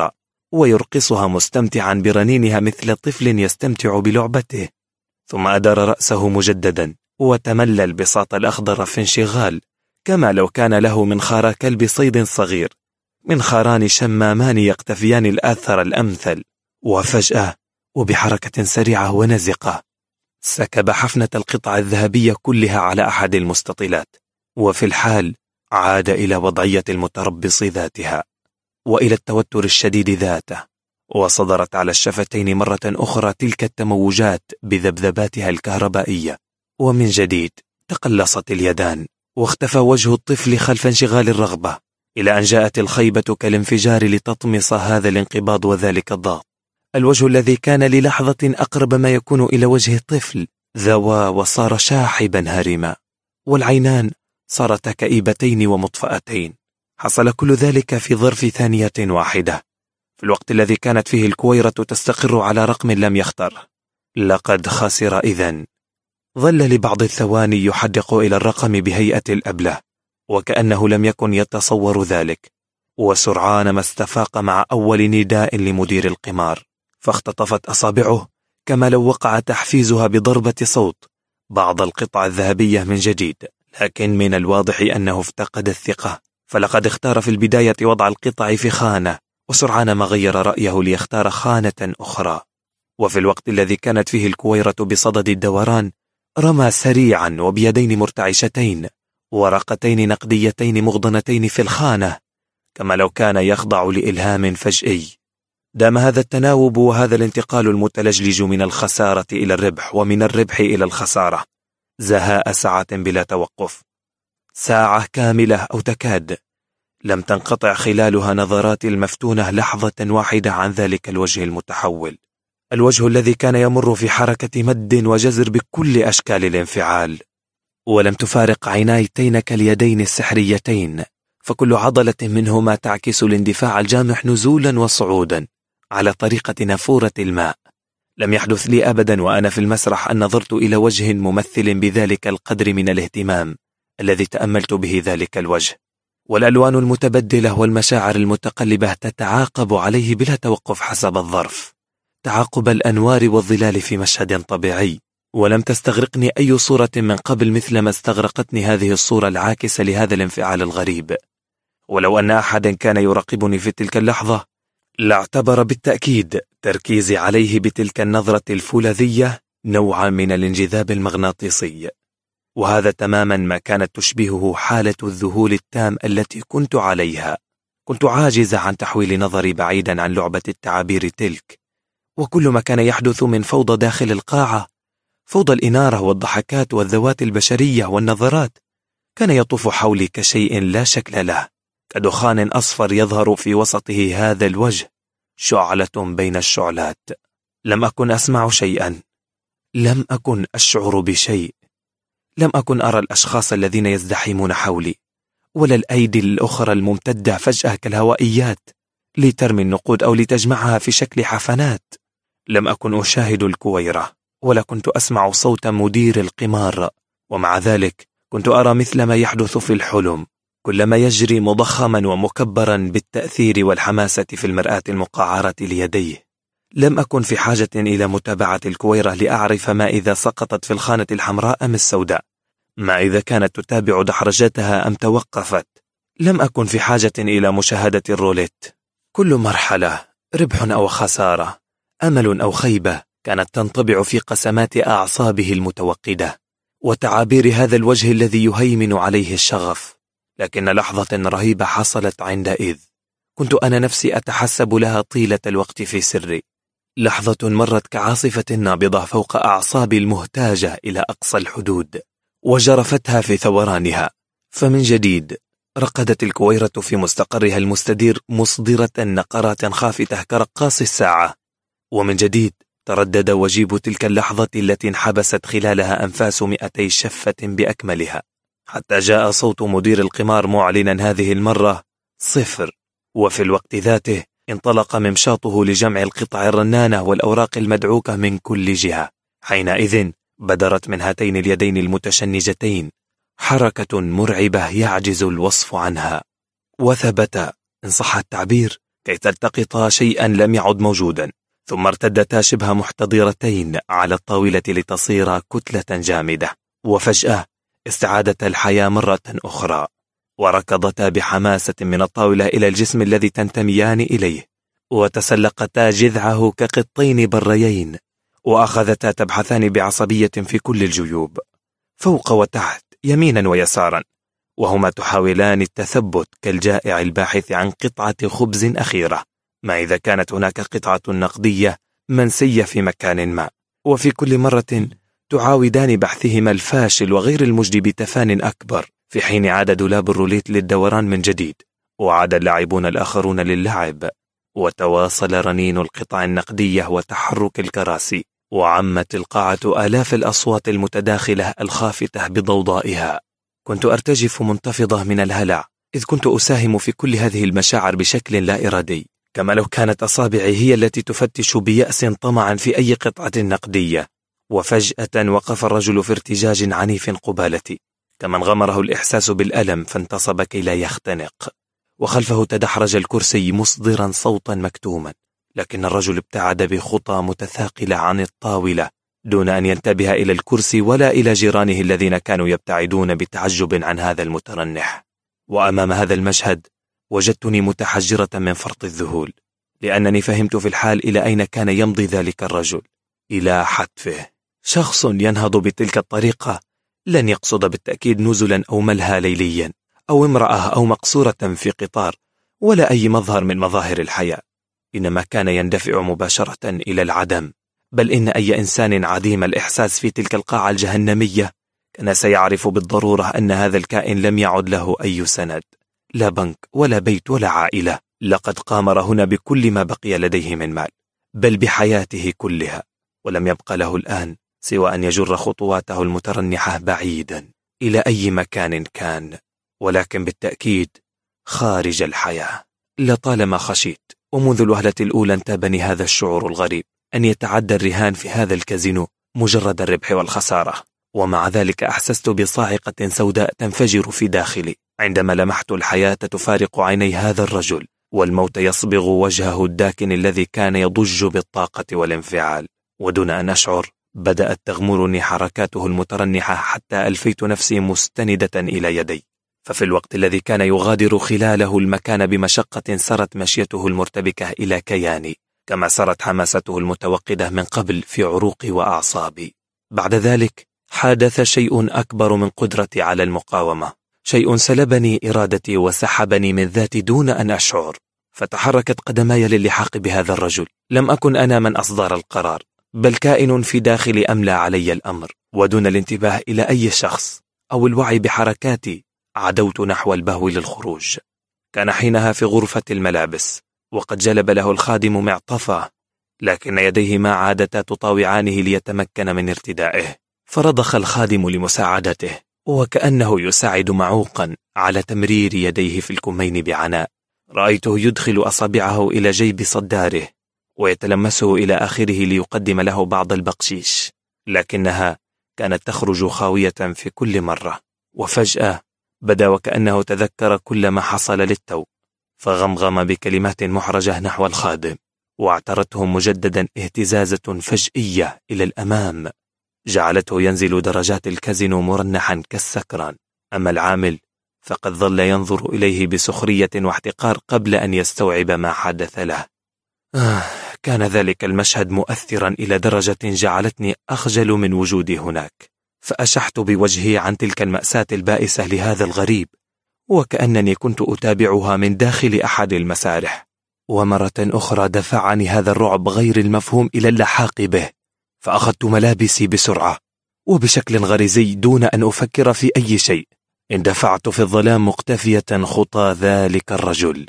ويرقصها مستمتعا برنينها مثل طفل يستمتع بلعبته. ثم أدار رأسه مجددا وتملى البساط الأخضر في انشغال، كما لو كان له منخار كلب صيد صغير، منخاران شمامان يقتفيان الآثر الأمثل. وفجأة وبحركة سريعة ونزقة سكب حفنة القطع الذهبية كلها على أحد المستطيلات، وفي الحال عاد إلى وضعية المتربص ذاتها وإلى التوتر الشديد ذاته، وصدرت على الشفتين مرة أخرى تلك التموجات بذبذباتها الكهربائية. ومن جديد تقلصت اليدان واختفى وجه الطفل خلف انشغال الرغبة، إلى أن جاءت الخيبة كالانفجار لتطمس هذا الانقباض وذلك الضغط. الوجه الذي كان للحظة أقرب ما يكون إلى وجه الطفل ذوى وصار شاحبا هرما، والعينان صارتا كئيبتين ومطفأتين. حصل كل ذلك في ظرف ثانية واحدة، في الوقت الذي كانت فيه الكويرة تستقر على رقم لم يخطر. لقد خسر إذن. ظل لبعض الثواني يحدق إلى الرقم بهيئة الأبلة، وكأنه لم يكن يتصور ذلك، وسرعان ما استفاق مع أول نداء لمدير القمار، فاختطفت أصابعه كما لو وقع تحفيزها بضربة صوت بعض القطع الذهبية من جديد. لكن من الواضح أنه افتقد الثقة، فلقد اختار في البداية وضع القطع في خانة، وسرعان ما غير رأيه ليختار خانة أخرى. وفي الوقت الذي كانت فيه الكويرة بصدد الدوران، رمى سريعا وبيدين مرتعشتين ورقتين نقديتين مغضنتين في الخانة، كما لو كان يخضع لإلهام فجئي. دام هذا التناوب وهذا الانتقال المتلجلج من الخسارة إلى الربح ومن الربح إلى الخسارة زهاء ساعة بلا توقف، ساعة كاملة أو تكاد، لم تنقطع خلالها نظرات المفتونة لحظة واحدة عن ذلك الوجه المتحول، الوجه الذي كان يمر في حركة مد وجزر بكل أشكال الانفعال. ولم تفارق عيناي تينك اليدين السحريتين، فكل عضلة منهما تعكس الاندفاع الجامح نزولا وصعودا على طريقة نافورة الماء. لم يحدث لي أبدا وأنا في المسرح أن نظرت إلى وجه ممثل بذلك القدر من الاهتمام الذي تأملت به ذلك الوجه، والألوان المتبدلة والمشاعر المتقلبة تتعاقب عليه بلا توقف حسب الظرف، تعاقب الأنوار والظلال في مشهد طبيعي. ولم تستغرقني أي صورة من قبل مثل ما استغرقتني هذه الصورة العاكسة لهذا الانفعال الغريب. ولو أن أحدا كان يراقبني في تلك اللحظة لاعتبر بالتأكيد تركيزي عليه بتلك النظرة الفولاذية نوعا من الانجذاب المغناطيسي، وهذا تماما ما كانت تشبهه حالة الذهول التام التي كنت عليها. كنت عاجزة عن تحويل نظري بعيدا عن لعبة التعابير تلك، وكل ما كان يحدث من فوضى داخل القاعة، فوضى الإنارة والضحكات والذوات البشرية والنظرات، كان يطوف حولي كشيء لا شكل له، كدخان أصفر يظهر في وسطه هذا الوجه، شعلة بين الشعلات. لم أكن أسمع شيئا، لم أكن أشعر بشيء، لم أكن أرى الأشخاص الذين يزدحمون حولي، ولا الأيدي الأخرى الممتدة فجأة كالهوائيات لترمي النقود أو لتجمعها في شكل حفنات. لم أكن أشاهد الكويرة، ولا كنت أسمع صوت مدير القمار، ومع ذلك كنت أرى مثل ما يحدث في الحلم، كلما يجري مضخما ومكبرا بالتأثير والحماسة في المرآة المقعرة ليديه. لم أكن في حاجة إلى متابعة الكويرة لأعرف ما إذا سقطت في الخانة الحمراء أم السوداء، ما إذا كانت تتابع دحرجتها أم توقفت. لم أكن في حاجة إلى مشاهدة الروليت. كل مرحلة، ربح أو خسارة، أمل أو خيبة، كانت تنطبع في قسمات أعصابه المتوقدة وتعابير هذا الوجه الذي يهيمن عليه الشغف. لكن لحظة رهيبة حصلت عندئذ، كنت أنا نفسي أتحسب لها طيلة الوقت في سري، لحظة مرت كعاصفة نابضة فوق أعصابي المهتاجة إلى أقصى الحدود، وجرفتها في ثورانها. فمن جديد رقدت الكويرة في مستقرها المستدير مصدرة نقرات خافتة كرقاص الساعة، ومن جديد تردد وجيب تلك اللحظة التي انحبست خلالها أنفاس 200 شفة بأكملها، حتى جاء صوت مدير القمار معلنا هذه المرة 0. وفي الوقت ذاته انطلق ممشاطه لجمع القطع الرنانة والأوراق المدعوكة من كل جهة. حينئذ بدرت من هاتين اليدين المتشنجتين حركة مرعبة يعجز الوصف عنها، وثبت إن صح التعبير كي تلتقطا شيئا لم يعد موجودا، ثم ارتدتا شبه محتضرتين على الطاولة لتصير كتلة جامدة، وفجأة استعادتا الحياة مرة أخرى، وركضتا بحماسة من الطاولة إلى الجسم الذي تنتميان إليه، وتسلقتا جذعه كقطين بريين، وأخذتا تبحثان بعصبية في كل الجيوب، فوق وتحت، يمينا ويسارا، وهما تحاولان التثبت كالجائع الباحث عن قطعة خبز أخيرة، ما إذا كانت هناك قطعة نقدية منسية في مكان ما. وفي كل مرة تعاودان بحثهما الفاشل وغير المجدي بتفان أكبر، في حين عاد دولاب الروليت للدوران من جديد، وعاد اللاعبون الآخرون للعب، وتواصل رنين القطع النقدية وتحرك الكراسي، وعمت القاعة آلاف الأصوات المتداخلة الخافتة بضوضائها. كنت أرتجف منتفضة من الهلع، إذ كنت أساهم في كل هذه المشاعر بشكل لا إرادي، كما لو كانت أصابعي هي التي تفتش بيأس طمعا في أي قطعة نقدية. وفجأة وقف الرجل في ارتجاج عنيف قبالتي، كمن غمره الإحساس بالألم فانتصب كي لا يختنق، وخلفه تدحرج الكرسي مصدرا صوتا مكتوما، لكن الرجل ابتعد بخطى متثاقلة عن الطاولة دون أن ينتبه إلى الكرسي ولا إلى جيرانه الذين كانوا يبتعدون بتعجب عن هذا المترنح. وأمام هذا المشهد وجدتني متحجرة من فرط الذهول، لأنني فهمت في الحال إلى أين كان يمضي ذلك الرجل، إلى حتفه. شخص ينهض بتلك الطريقة لن يقصد بالتأكيد نزلا أو ملهى ليليا أو امرأة أو مقصورة في قطار ولا أي مظهر من مظاهر الحياة، إنما كان يندفع مباشرة إلى العدم. بل إن أي إنسان عديم الإحساس في تلك القاعة الجهنمية كان سيعرف بالضرورة أن هذا الكائن لم يعد له أي سند، لا بنك ولا بيت ولا عائلة. لقد قامر هنا بكل ما بقي لديه من مال، بل بحياته كلها، ولم يبق له الآن سوى أن يجر خطواته المترنحة بعيدا إلى أي مكان كان، ولكن بالتأكيد خارج الحياة. لطالما خشيت، ومنذ الوهلة الأولى انتابني هذا الشعور الغريب، أن يتعدى الرهان في هذا الكازينو مجرد الربح والخسارة. ومع ذلك أحسست بصاعقة سوداء تنفجر في داخلي عندما لمحت الحياة تفارق عيني هذا الرجل، والموت يصبغ وجهه الداكن الذي كان يضج بالطاقة والانفعال. ودون أن أشعر بدأت تغمرني حركاته المترنحة حتى ألفيت نفسي مستندة إلى يدي. ففي الوقت الذي كان يغادر خلاله المكان بمشقة سرت مشيته المرتبكة إلى كياني، كما سرت حماسته المتوقدة من قبل في عروقي وأعصابي. بعد ذلك حدث شيء أكبر من قدرتي على المقاومة، شيء سلبني إرادتي وسحبني من ذاتي دون أن أشعر، فتحركت قدماي للحاق بهذا الرجل. لم أكن أنا من أصدر القرار، بل كائن في داخلي أملى علي الأمر، ودون الانتباه إلى أي شخص أو الوعي بحركاتي عدوت نحو البهو للخروج. كان حينها في غرفة الملابس، وقد جلب له الخادم معطفه، لكن يديه ما عادتا تطاوعانه ليتمكن من ارتدائه، فرضخ الخادم لمساعدته، وكأنه يساعد معوقا على تمرير يديه في الكمين بعناء. رأيته يدخل أصابعه إلى جيب صداره ويتلمسه إلى آخره ليقدم له بعض البقشيش، لكنها كانت تخرج خاوية في كل مرة. وفجأة بدا وكأنه تذكر كل ما حصل للتو، فغمغم بكلمات محرجة نحو الخادم، واعترته مجددا اهتزازة فجئية إلى الأمام جعلته ينزل درجات الكازينو مرنحا كالسكران. أما العامل فقد ظل ينظر إليه بسخرية واحتقار قبل أن يستوعب ما حدث له. كان ذلك المشهد مؤثرا إلى درجة جعلتني أخجل من وجودي هناك، فأشحت بوجهي عن تلك المأساة البائسة لهذا الغريب، وكأنني كنت أتابعها من داخل أحد المسارح. ومرة أخرى دفعني هذا الرعب غير المفهوم إلى اللحاق به، فأخذت ملابسي بسرعة وبشكل غريزي دون أن أفكر في أي شيء. اندفعت في الظلام مقتفية خطى ذلك الرجل.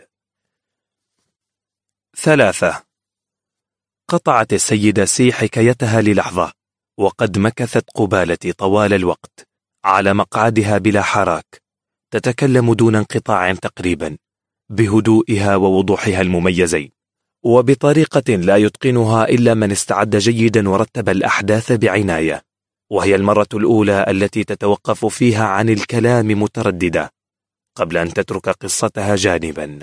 3. قطعت السيدة سي حكايتها للحظة، وقد مكثت قبالتي طوال الوقت على مقعدها بلا حراك، تتكلم دون انقطاع تقريبا، بهدوئها ووضوحها المميزين، وبطريقة لا يتقنها إلا من استعد جيدا ورتب الأحداث بعناية. وهي المرة الأولى التي تتوقف فيها عن الكلام مترددة قبل أن تترك قصتها جانبا.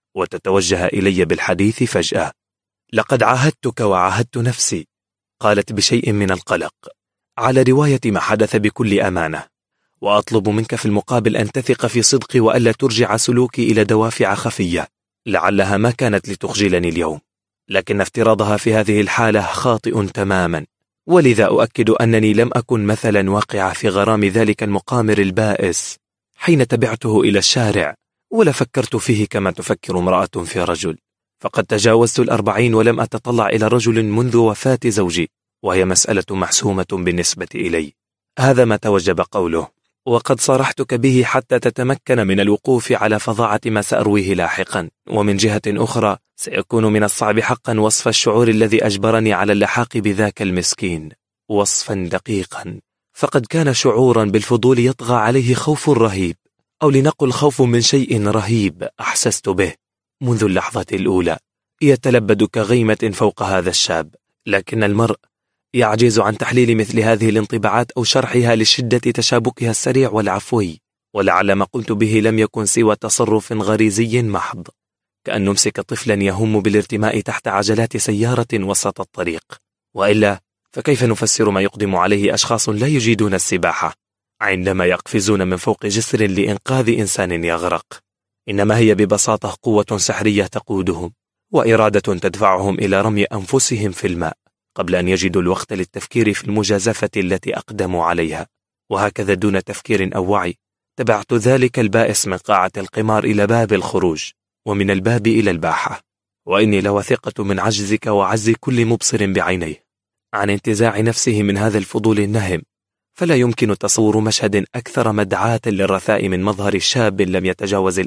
وتتوجه إلي بالحديث فجأة. لقد عاهدتك وعاهدت نفسي، قالت بشيء من القلق، على رواية ما حدث بكل أمانة، وأطلب منك في المقابل أن تثق في صدقي وألا ترجع سلوكي إلى دوافع خفية لعلها ما كانت لتخجلني اليوم، لكن افتراضها في هذه الحالة خاطئ تماما، ولذا أؤكد أنني لم أكن مثلا واقعة في غرام ذلك المقامر البائس حين تبعته إلى الشارع، ولا فكرت فيه كما تفكر امرأة في رجل، فقد تجاوزت 40 ولم أتطلع إلى رجل منذ وفاة زوجي، وهي مسألة محسومة بالنسبة إلي. هذا ما توجب قوله، وقد صارحتك به حتى تتمكن من الوقوف على فظاعة ما سأرويه لاحقا، ومن جهة أخرى سيكون من الصعب حقا وصف الشعور الذي أجبرني على اللحاق بذاك المسكين وصفا دقيقا، فقد كان شعورا بالفضول يطغى عليه خوف رهيب، أو لنقل خوف من شيء رهيب أحسست به منذ اللحظة الأولى يتلبد كغيمة فوق هذا الشاب، لكن المرء يعجز عن تحليل مثل هذه الانطباعات أو شرحها لشدة تشابكها السريع والعفوي، ولعل ما قلت به لم يكن سوى تصرف غريزي محض، كأن نمسك طفلا يهم بالارتماء تحت عجلات سيارة وسط الطريق، وإلا فكيف نفسر ما يقدم عليه أشخاص لا يجيدون السباحة عندما يقفزون من فوق جسر لإنقاذ إنسان يغرق؟ إنما هي ببساطة قوة سحرية تقودهم، وإرادة تدفعهم إلى رمي أنفسهم في الماء قبل أن يجدوا الوقت للتفكير في المجازفة التي أقدموا عليها. وهكذا دون تفكير أو وعي تبعت ذلك البائس من قاعة القمار إلى باب الخروج، ومن الباب إلى الباحة، وإني لوثقة من عجزك وعجز كل مبصر بعينيه عن انتزاع نفسه من هذا الفضول النهم، فلا يمكن تصور مشهد أكثر مدعاة للرثاء من مظهر شاب لم يتجاوز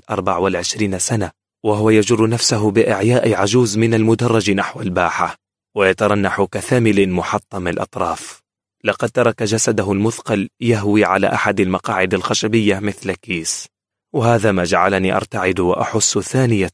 24 سنة وهو يجر نفسه بإعياء عجوز من المدرج نحو الباحة ويترنح كثامل محطم الأطراف. لقد ترك جسده المثقل يهوي على أحد المقاعد الخشبية مثل كيس، وهذا ما جعلني أرتعد وأحس ثانية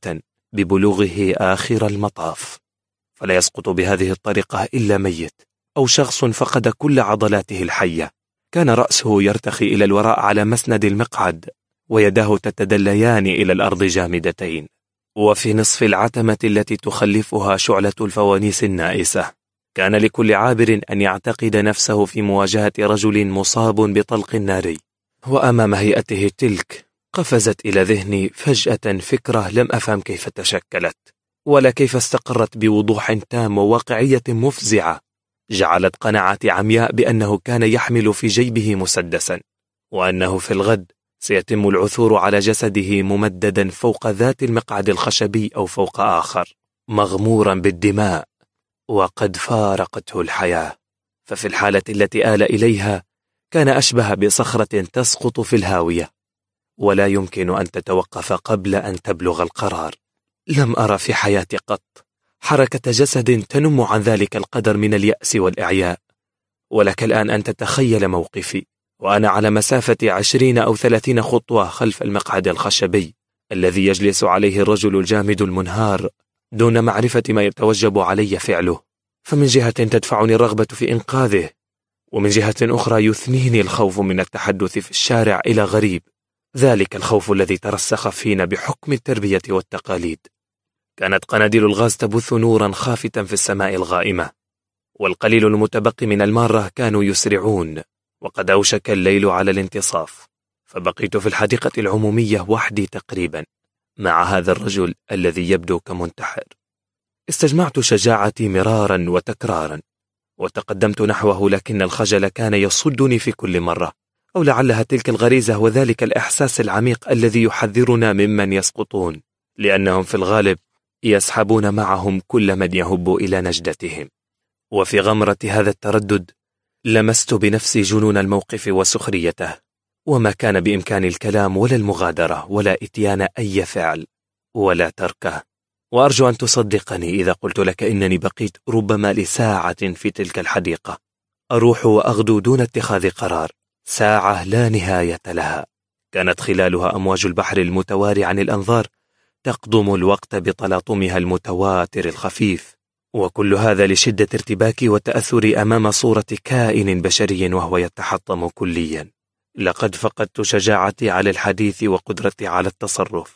ببلوغه آخر المطاف، فلا يسقط بهذه الطريقة إلا ميت أو شخص فقد كل عضلاته الحية. كان رأسه يرتخي إلى الوراء على مسند المقعد، ويداه تتدليان إلى الأرض جامدتين، وفي نصف العتمة التي تخلفها شعلة الفوانيس النائسة. كان لكل عابر أن يعتقد نفسه في مواجهة رجل مصاب بطلق ناري، وأمام هيئته تلك قفزت إلى ذهني فجأة فكرة لم أفهم كيف تشكلت ولا كيف استقرت بوضوح تام وواقعية مفزعة، جعلت قناعتي عمياء بأنه كان يحمل في جيبه مسدسا، وأنه في الغد سيتم العثور على جسده ممددا فوق ذات المقعد الخشبي أو فوق آخر مغمورا بالدماء وقد فارقته الحياة. ففي الحالة التي آل إليها كان أشبه بصخرة تسقط في الهاوية ولا يمكن أن تتوقف قبل أن تبلغ القرار. لم أرى في حياتي قط حركة جسد تنم عن ذلك القدر من اليأس والإعياء، ولك الآن أن تتخيل موقفي وأنا على مسافة 20 أو 30 خطوة خلف المقعد الخشبي الذي يجلس عليه الرجل الجامد المنهار دون معرفة ما يتوجب علي فعله. فمن جهة تدفعني الرغبة في إنقاذه، ومن جهة أخرى يثنيني الخوف من التحدث في الشارع إلى غريب، ذلك الخوف الذي ترسخ فينا بحكم التربية والتقاليد. كانت قناديل الغاز تبث نورا خافتا في السماء الغائمة، والقليل المتبقي من المارة كانوا يسرعون، وقد أوشك الليل على الانتصاف، فبقيت في الحديقة العمومية وحدي تقريبا مع هذا الرجل الذي يبدو كمنتحر. استجمعت شجاعتي مرارا وتكرارا وتقدمت نحوه، لكن الخجل كان يصدني في كل مرة، أو لعلها تلك الغريزة وذلك الإحساس العميق الذي يحذرنا ممن يسقطون، لأنهم في الغالب يسحبون معهم كل من يهب إلى نجدتهم. وفي غمرة هذا التردد لمست بنفسي جنون الموقف وسخريته، وما كان بإمكان الكلام ولا المغادرة ولا إتيان أي فعل ولا تركه. وأرجو أن تصدقني إذا قلت لك إنني بقيت ربما لساعة في تلك الحديقة، أروح وأغدو دون اتخاذ قرار، ساعة لا نهاية لها كانت خلالها أمواج البحر المتواري عن الأنظار تقضم الوقت بتلاطمها المتواتر الخفيف، وكل هذا لشدة ارتباكي وتأثري أمام صورة كائن بشري وهو يتحطم كليا. لقد فقدت شجاعتي على الحديث وقدرتي على التصرف،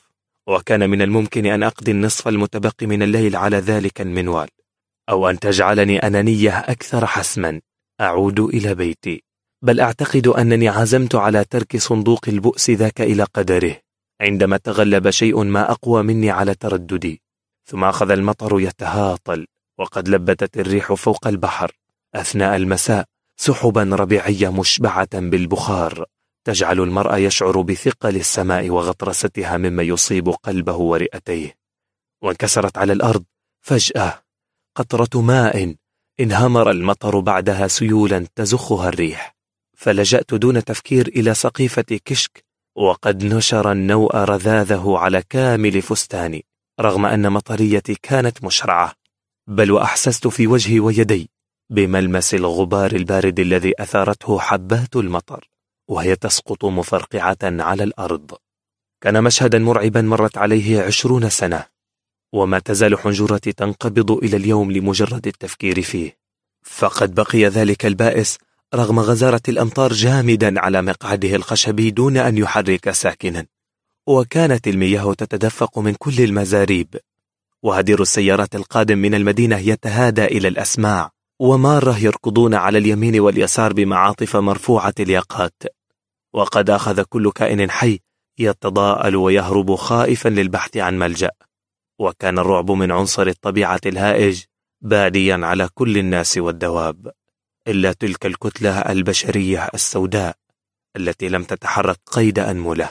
وكان من الممكن أن أقضي النصف المتبقي من الليل على ذلك المنوال، أو أن تجعلني أنانية أكثر حسما أعود إلى بيتي. بل أعتقد أنني عزمت على ترك صندوق البؤس ذاك إلى قدره عندما تغلب شيء ما أقوى مني على ترددي. ثم أخذ المطر يتهاطل، وقد لبتت الريح فوق البحر أثناء المساء سحبا ربيعية مشبعة بالبخار تجعل المرء يشعر بثقل السماء وغطرستها مما يصيب قلبه ورئتيه. وانكسرت على الأرض فجأة قطرة ماء انهمر المطر بعدها سيولا تزخها الريح، فلجأت دون تفكير إلى سقيفة كشك، وقد نشر النوء رذاذه على كامل فستاني رغم أن مطريتي كانت مشرعة. بل وأحسست في وجهي ويدي بملمس الغبار البارد الذي أثارته حبات المطر وهي تسقط مفرقعة على الأرض. كان مشهدا مرعبا مرت عليه 20 سنة، وما تزال حنجرتي تنقبض إلى اليوم لمجرد التفكير فيه. فقد بقي ذلك البائس رغم غزارة الأمطار جامدا على مقعده الخشبي دون أن يحرك ساكنا، وكانت المياه تتدفق من كل المزاريب، وهدير السيارات القادم من المدينة يتهادى إلى الأسماع، ومارة يركضون على اليمين واليسار بمعاطف مرفوعة الياقات، وقد أخذ كل كائن حي يتضاءل ويهرب خائفا للبحث عن ملجأ. وكان الرعب من عنصر الطبيعة الهائج باديا على كل الناس والدواب، إلا تلك الكتلة البشرية السوداء التي لم تتحرك قيد أنملة،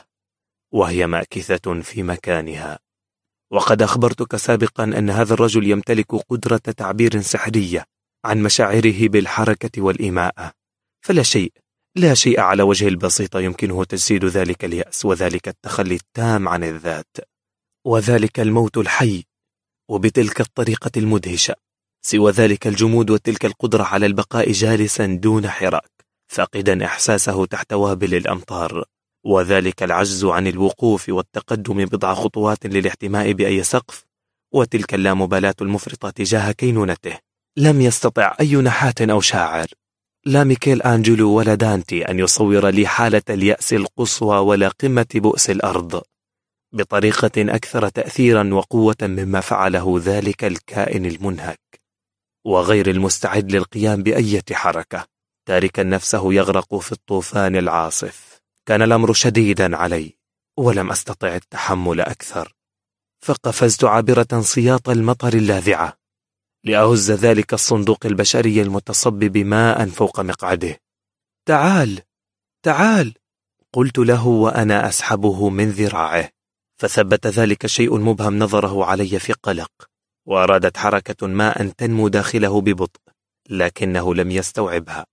وهي ماكثة في مكانها. وقد أخبرتك سابقا أن هذا الرجل يمتلك قدرة تعبير سحرية عن مشاعره بالحركة والإيماءة، فلا شيء على وجه البسيطة يمكنه تجسيد ذلك اليأس وذلك التخلي التام عن الذات وذلك الموت الحي وبتلك الطريقة المدهشة، سوى ذلك الجمود وتلك القدرة على البقاء جالسا دون حراك فاقدا إحساسه تحت وابل الأمطار، وذلك العجز عن الوقوف والتقدم بضع خطوات للاحتماء بأي سقف، وتلك اللامبالاة المفرطة تجاه كينونته. لم يستطع أي نحات أو شاعر، لا ميكيل أنجلو ولا دانتي، أن يصور لي حالة اليأس القصوى ولا قمة بؤس الأرض بطريقة أكثر تأثيرا وقوة مما فعله ذلك الكائن المنهك وغير المستعد للقيام بأي حركة، تاركا نفسه يغرق في الطوفان العاصف. كان الأمر شديدا علي ولم أستطع التحمل أكثر، فقفزت عابرة سياط المطر اللاذعة لأهز ذلك الصندوق البشري المتصبب ماء فوق مقعده. تعال تعال، قلت له وأنا أسحبه من ذراعه، فثبت ذلك الشيء المبهم نظره علي في قلق، وأرادت حركة ما أن تنمو داخله ببطء، لكنه لم يستوعبها.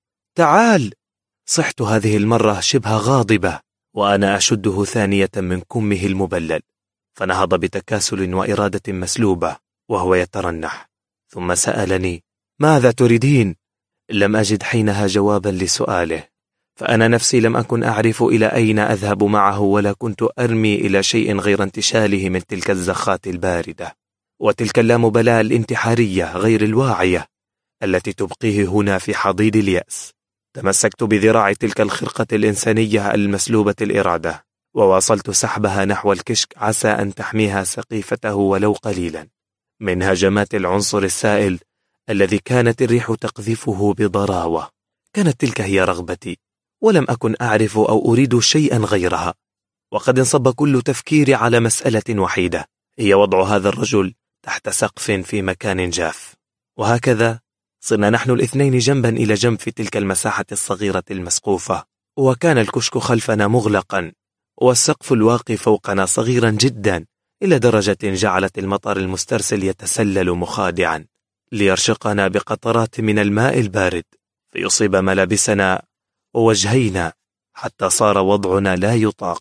تعال، صحت هذه المرة شبه غاضبة وأنا أشده ثانية من كمه المبلل، فنهض بتكاسل وإرادة مسلوبة وهو يترنح، ثم سألني: ماذا تريدين؟ لم أجد حينها جوابا لسؤاله، فأنا نفسي لم أكن أعرف إلى أين أذهب معه، ولا كنت أرمي إلى شيء غير انتشاله من تلك الزخات الباردة وتلك اللامبالاة الانتحارية غير الواعية التي تبقيه هنا في حضيض اليأس. تمسكت بذراع تلك الخرقة الإنسانية المسلوبة الإرادة، وواصلت سحبها نحو الكشك عسى أن تحميها سقيفته ولو قليلا من هجمات العنصر السائل الذي كانت الريح تقذفه بضراوة. كانت تلك هي رغبتي، ولم أكن أعرف أو أريد شيئا غيرها، وقد انصب كل تفكيري على مسألة وحيدة، هي وضع هذا الرجل تحت سقف في مكان جاف. وهكذا صرنا نحن الاثنين جنبا إلى جنب في تلك المساحة الصغيرة المسقوفة، وكان الكشك خلفنا مغلقا والسقف الواقي فوقنا صغيرا جدا، إلى درجة جعلت المطر المسترسل يتسلل مخادعا ليرشقنا بقطرات من الماء البارد فيصيب ملابسنا ووجهينا، حتى صار وضعنا لا يطاق.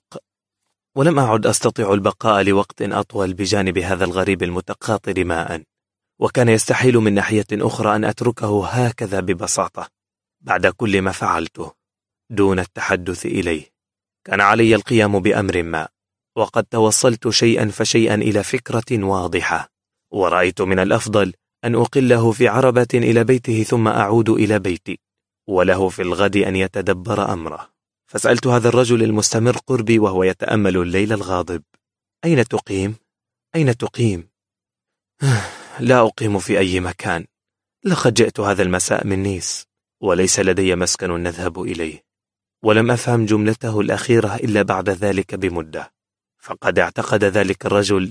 ولم أعد أستطيع البقاء لوقت أطول بجانب هذا الغريب المتقاطر ماء، وكان يستحيل من ناحية أخرى أن أتركه هكذا ببساطة بعد كل ما فعلته دون التحدث إليه. كان علي القيام بأمر ما، وقد توصلت شيئا فشيئا إلى فكرة واضحة، ورأيت من الأفضل أن أقله في عربة إلى بيته ثم أعود إلى بيتي، وله في الغد أن يتدبر أمره. فسألت هذا الرجل المستمر قربي وهو يتأمل الليل الغاضب: أين تقيم؟ أين تقيم؟ لا أقيم في أي مكان. لقد جئت هذا المساء من نيس، وليس لدي مسكن نذهب إليه. ولم أفهم جملته الأخيرة إلا بعد ذلك بمدة، فقد اعتقد ذلك الرجل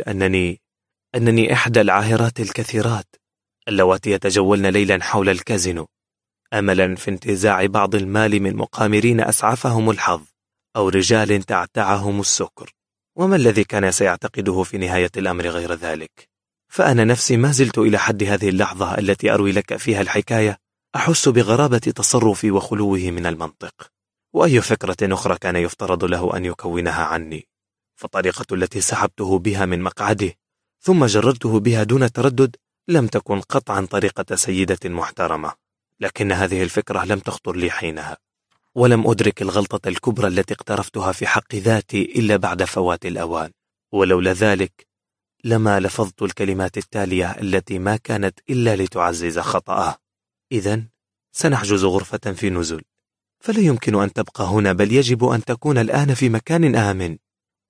أنني إحدى العاهرات الكثيرات اللواتي يتجولن ليلا حول الكازينو، أملا في انتزاع بعض المال من مقامرين أسعفهم الحظ أو رجال تعتعهم السكر. وما الذي كان سيعتقده في نهاية الأمر غير ذلك؟ فأنا نفسي ما زلت إلى حد هذه اللحظة التي أروي لك فيها الحكاية أحس بغرابة تصرفي وخلوه من المنطق. وأي فكرة أخرى كان يفترض له أن يكونها عني؟ فالطريقة التي سحبته بها من مقعده ثم جررته بها دون تردد لم تكن قطعا طريقة سيدة محترمة، لكن هذه الفكرة لم تخطر لي حينها، ولم أدرك الغلطة الكبرى التي اقترفتها في حق ذاتي إلا بعد فوات الأوان. ولولا ذلك لما لفظت الكلمات التالية التي ما كانت إلا لتعزز خطأه: إذن سنحجز غرفة في نزل، فلا يمكن أن تبقى هنا، بل يجب أن تكون الآن في مكان آمن.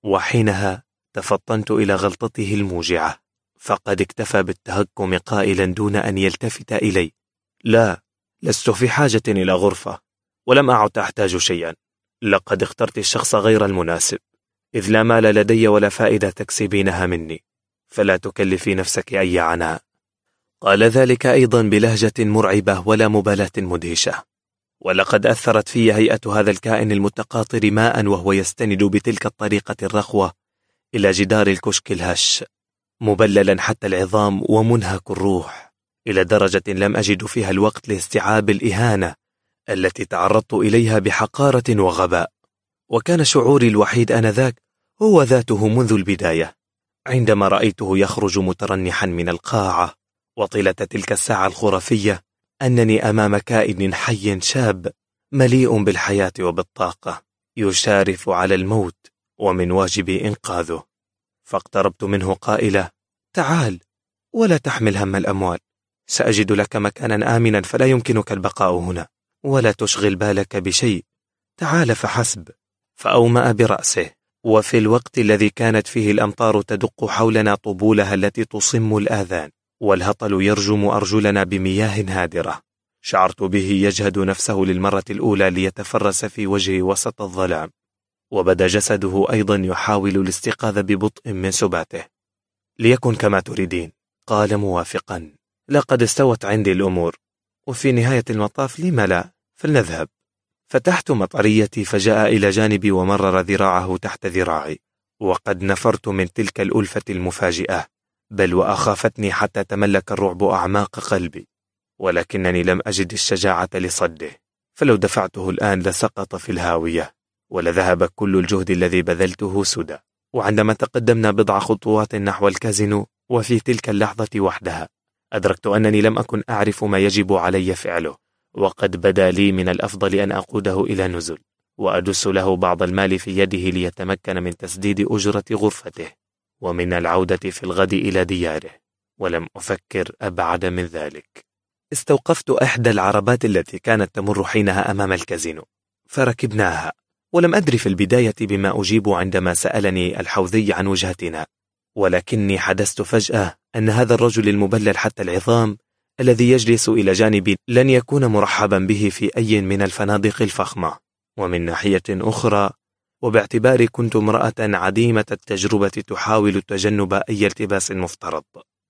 وحينها تفطنت إلى غلطته الموجعة، فقد اكتفى بالتهكم قائلا دون أن يلتفت إلي: لا، لست في حاجة إلى غرفة، ولم أعد أحتاج شيئا. لقد اخترت الشخص غير المناسب، إذ لا مال لدي ولا فائدة تكسبينها مني، فلا تكلفي نفسك أي عناء. قال ذلك أيضا بلهجة مرعبة ولا مبالاة مدهشة. ولقد أثرت في هيئة هذا الكائن المتقاطر ماء وهو يستند بتلك الطريقة الرخوة إلى جدار الكشك الهش، مبللا حتى العظام ومنهك الروح، إلى درجة لم أجد فيها الوقت لاستيعاب الإهانة التي تعرضت إليها بحقارة وغباء. وكان شعوري الوحيد آنذاك هو ذاته منذ البداية، عندما رأيته يخرج مترنحا من القاعة، وطيلة تلك الساعة الخرافية أنني أمام كائن حي شاب مليء بالحياة وبالطاقة، يشارف على الموت ومن واجبي إنقاذه. فاقتربت منه قائلة: تعال ولا تحمل هم الأموال، سأجد لك مكانا آمنا فلا يمكنك البقاء هنا، ولا تشغل بالك بشيء، تعال فحسب. فأومأ برأسه، وفي الوقت الذي كانت فيه الأمطار تدق حولنا طبولها التي تصم الآذان، والهطل يرجم أرجلنا بمياه هادرة، شعرت به يجهد نفسه للمرة الأولى ليتفرس في وجهي وسط الظلام، وبدا جسده أيضا يحاول الاستيقاظ ببطء من سباته. ليكن كما تريدين، قال موافقا، لقد استوت عندي الأمور، وفي نهاية المطاف لم لا، فلنذهب. فتحت مطريتي فجاء إلى جانبي ومرر ذراعه تحت ذراعي، وقد نفرت من تلك الألفة المفاجئة، بل وأخافتني حتى تملك الرعب أعماق قلبي، ولكنني لم أجد الشجاعة لصده، فلو دفعته الآن لسقط في الهاوية، ولذهب كل الجهد الذي بذلته سدى. وعندما تقدمنا بضع خطوات نحو الكازينو، وفي تلك اللحظة وحدها أدركت أنني لم أكن أعرف ما يجب علي فعله، وقد بدا لي من الأفضل أن أقوده إلى نزل، وأدس له بعض المال في يده ليتمكن من تسديد أجرة غرفته، ومن العودة في الغد إلى دياره. ولم أفكر أبعد من ذلك. استوقفت إحدى العربات التي كانت تمر حينها أمام الكازينو، فركبناها، ولم أدري في البداية بما أجيب عندما سألني الحوذي عن وجهتنا، ولكني حدثت فجأة أن هذا الرجل المبلل حتى العظام الذي يجلس إلى جانبي لن يكون مرحبا به في أي من الفنادق الفخمة. ومن ناحية أخرى، وباعتباري كنت امرأة عديمة التجربة تحاول تجنب أي التباس مفترض،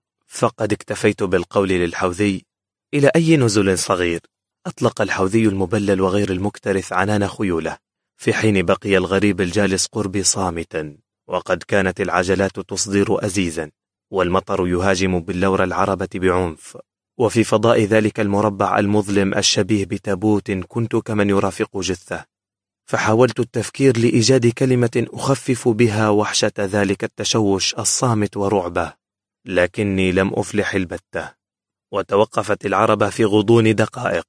فقد اكتفيت بالقول للحوذي: إلى أي نزل صغير؟ أطلق الحوذي المبلل وغير المكترث عنان خيوله، في حين بقي الغريب الجالس قربي صامتا، وقد كانت العجلات تصدر أزيزا، والمطر يهاجم باللور العربة بعنف، وفي فضاء ذلك المربع المظلم الشبيه بتابوت كنت كمن يرافق جثة. فحاولت التفكير لإيجاد كلمة أخفف بها وحشة ذلك التشوش الصامت ورعبه، لكني لم أفلح البتة، وتوقفت العربة في غضون دقائق،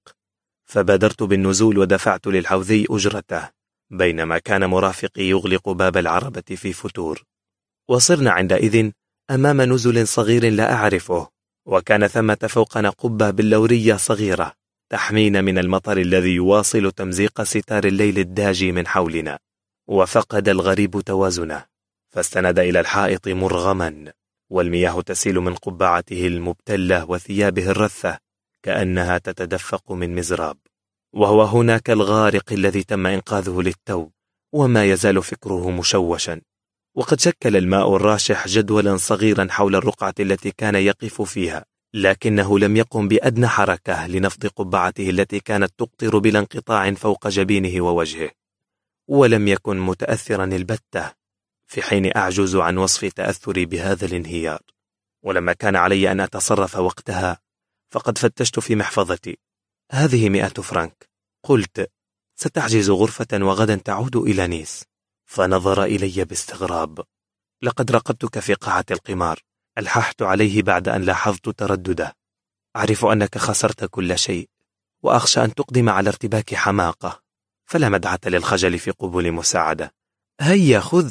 فبادرت بالنزول ودفعت للحوذي أجرته، بينما كان مرافقي يغلق باب العربة في فتور. وصرنا عندئذ أمام نزل صغير لا أعرفه، وكان ثمة فوقنا قبة بلورية صغيرة تحمينا من المطر الذي يواصل تمزيق ستار الليل الداجي من حولنا. وفقد الغريب توازنه، فاستند إلى الحائط مرغما، والمياه تسيل من قبعته المبتلة وثيابه الرثة كأنها تتدفق من مزراب. وهو هناك الغارق الذي تم إنقاذه للتو، وما يزال فكره مشوشا. وقد شكل الماء الراشح جدولا صغيرا حول الرقعة التي كان يقف فيها، لكنه لم يقم بأدنى حركة لنفض قبعته التي كانت تقطر بلا انقطاع فوق جبينه ووجهه، ولم يكن متأثرا البتة، في حين أعجز عن وصف تأثري بهذا الانهيار. ولما كان علي أن أتصرف وقتها فقد فتشت في محفظتي. هذه 100 فرنك. قلت: ستحجز غرفة وغدا تعود إلى نيس. فنظر إلي باستغراب. لقد راقبتك في قاعة القمار، ألححت عليه بعد أن لاحظت تردده. أعرف أنك خسرت كل شيء، وأخشى أن تقدم على ارتباك حماقة، فلا مدعة للخجل في قبول مساعدة. هيا خذ.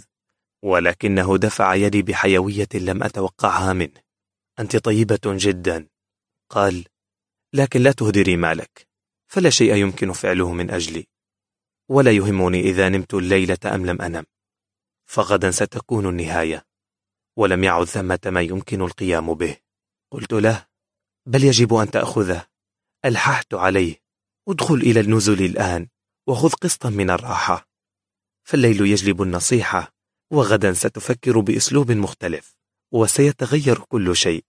ولكنه دفع يدي بحيوية لم أتوقعها منه. أنت طيبة جدا، قال، لكن لا تهدري مالك، فلا شيء يمكن فعله من أجلي، ولا يهمني إذا نمت الليلة أم لم أنم، فغدا ستكون النهاية، ولم يعد ثمة ما يمكن القيام به. قلت له: بل يجب أن تأخذه. ألححت عليه: ادخل إلى النزل الآن وخذ قسطا من الراحة، فالليل يجلب النصيحة، وغدا ستفكر بأسلوب مختلف وسيتغير كل شيء.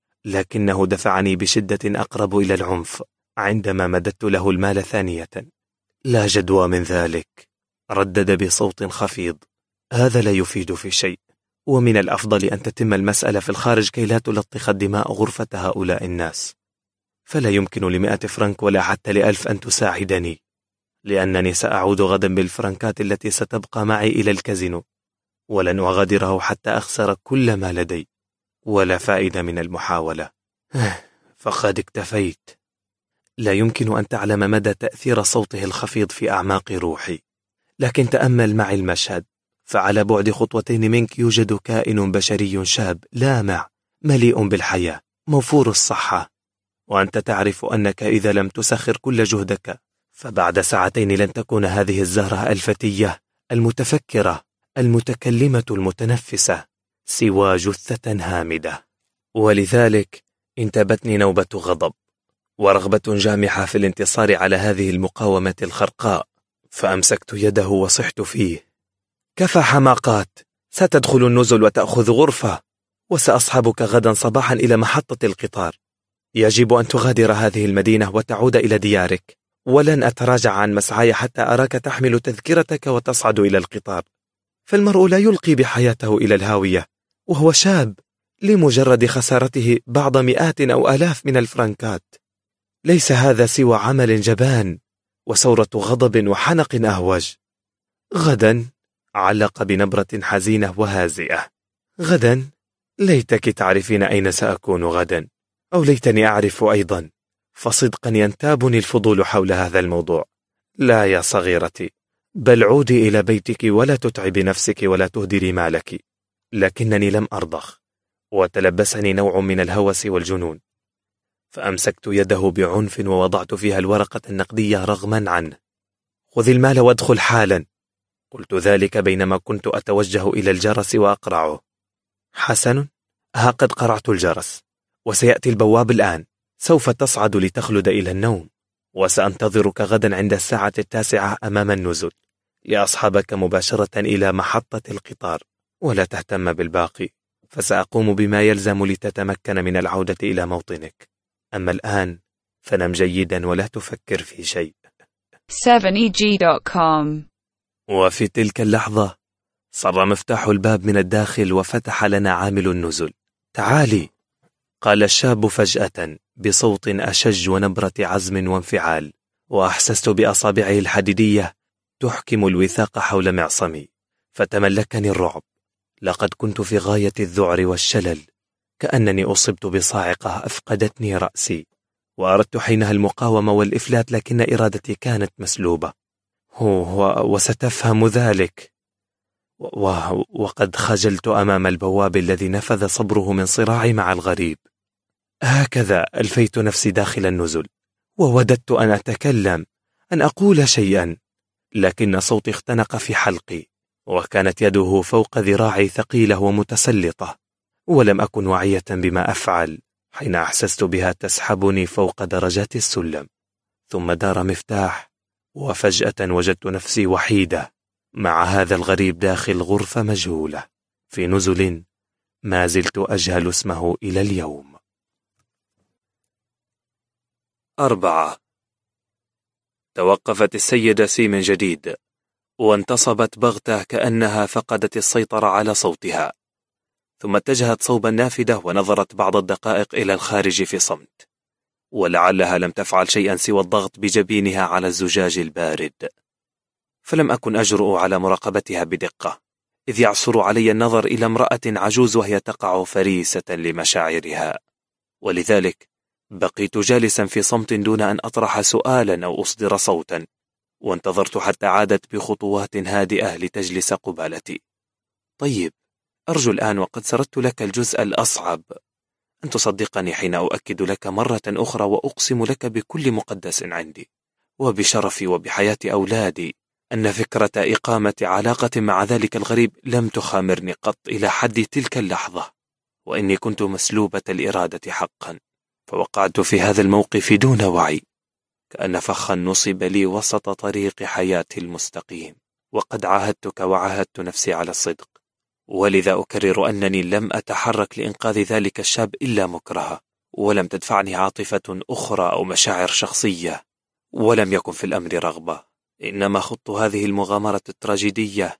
لكنه دفعني بشدة أقرب إلى العنف عندما مددت له المال ثانية. لا جدوى من ذلك، ردد بصوت خفيض. هذا لا يفيد في شيء، ومن الأفضل أن تتم المسألة في الخارج كي لا تلطخ الدماء غرفة هؤلاء الناس. فلا يمكن ل100 فرنك ولا حتى ل1000 أن تساعدني، لأنني سأعود غدا بالفرنكات التي ستبقى معي إلى الكازينو، ولن أغادره حتى أخسر كل ما لدي، ولا فائدة من المحاولة. فقد اكتفيت. لا يمكن أن تعلم مدى تأثير صوته الخفيض في أعماق روحي. لكن تأمل معي المشهد، فعلى بعد خطوتين منك يوجد كائن بشري شاب لامع مليء بالحياة موفور الصحة، وأنت تعرف أنك إذا لم تسخر كل جهدك فبعد ساعتين لن تكون هذه الزهرة الفتية المتفكرة المتكلمة المتنفسة سوى جثة هامدة. ولذلك انتابتني نوبة غضب ورغبة جامحة في الانتصار على هذه المقاومة الخرقاء، فأمسكت يده وصحت فيه: كفى حماقات، ستدخل النزل وتأخذ غرفة، وسأصحبك غدا صباحا إلى محطة القطار. يجب أن تغادر هذه المدينة وتعود إلى ديارك، ولن أتراجع عن مسعاي حتى أراك تحمل تذكرتك وتصعد إلى القطار. فالمرء لا يلقي بحياته إلى الهاوية وهو شاب لمجرد خسارته بعض مئات أو آلاف من الفرنكات. ليس هذا سوى عمل جبان وثورة غضب وحنق أهوج. غدا، علق بنبرة حزينة وهازئة، غدا، ليتك تعرفين أين سأكون غدا، أو ليتني أعرف أيضا، فصدقا ينتابني الفضول حول هذا الموضوع. لا يا صغيرتي، بل عودي إلى بيتك ولا تتعبي نفسك ولا تهدري مالك. لكنني لم أرضخ، وتلبسني نوع من الهوس والجنون، فأمسكت يده بعنف ووضعت فيها الورقة النقدية رغما عنه. خذ المال وادخل حالا. قلت ذلك بينما كنت أتوجه إلى الجرس وأقرعه. حسن، ها قد قرعت الجرس، وسيأتي البواب الآن. سوف تصعد لتخلد إلى النوم، وسأنتظرك غدا عند 9:00 أمام النزل لأصحبك مباشرة إلى محطة القطار، ولا تهتم بالباقي، فسأقوم بما يلزم لتتمكن من العودة إلى موطنك. أما الآن فنم جيدا ولا تفكر في شيء. 7eg.com. وفي تلك اللحظة صر مفتاح الباب من الداخل وفتح لنا عامل النزل. تعالي، قال الشاب فجأة بصوت أشج ونبرة عزم وانفعال، وأحسست بأصابعه الحديدية تحكم الوثاق حول معصمي، فتملكني الرعب. لقد كنت في غاية الذعر والشلل، كأنني أصبت بصاعقة أفقدتني رأسي، وأردت حينها المقاومة والإفلات، لكن إرادتي كانت مسلوبة. وستفهم ذلك. وقد خجلت أمام البواب الذي نفذ صبره من صراعي مع الغريب. هكذا ألفيت نفسي داخل النزل، ووددت أن أتكلم، أن أقول شيئا، لكن صوتي اختنق في حلقي، وكانت يده فوق ذراعي ثقيلة ومتسلطة، ولم أكن واعية بما أفعل حين أحسست بها تسحبني فوق درجات السلم. ثم دار مفتاح، وفجأة وجدت نفسي وحيدة مع هذا الغريب داخل غرفة مجهولة في نزل ما زلت أجهل اسمه إلى اليوم. 4. توقفت السيدة سي من جديد، وانتصبت بغتة كأنها فقدت السيطرة على صوتها، ثم اتجهت صوب النافذة ونظرت بعض الدقائق إلى الخارج في صمت، ولعلها لم تفعل شيئا سوى الضغط بجبينها على الزجاج البارد. فلم أكن أجرؤ على مراقبتها بدقة، إذ يعصر علي النظر إلى امرأة عجوز وهي تقع فريسة لمشاعرها، ولذلك بقيت جالسا في صمت دون أن أطرح سؤالا أو أصدر صوتا، وانتظرت حتى عادت بخطوات هادئة لتجلس قبالتي. طيب، أرجو الآن وقد سردت لك الجزء الأصعب أن تصدقني حين أؤكد لك مرة أخرى وأقسم لك بكل مقدس عندي وبشرفي وبحياة أولادي أن فكرة إقامة علاقة مع ذلك الغريب لم تخامرني قط إلى حد تلك اللحظة، وإني كنت مسلوبة الإرادة حقا، فوقعت في هذا الموقف دون وعي، كأن فخا نصب لي وسط طريق حياتي المستقيم. وقد عاهدتك وعاهدت نفسي على الصدق، ولذا أكرر أنني لم أتحرك لإنقاذ ذلك الشاب إلا مكرها، ولم تدفعني عاطفة أخرى أو مشاعر شخصية، ولم يكن في الأمر رغبة، إنما خضت هذه المغامرة التراجيدية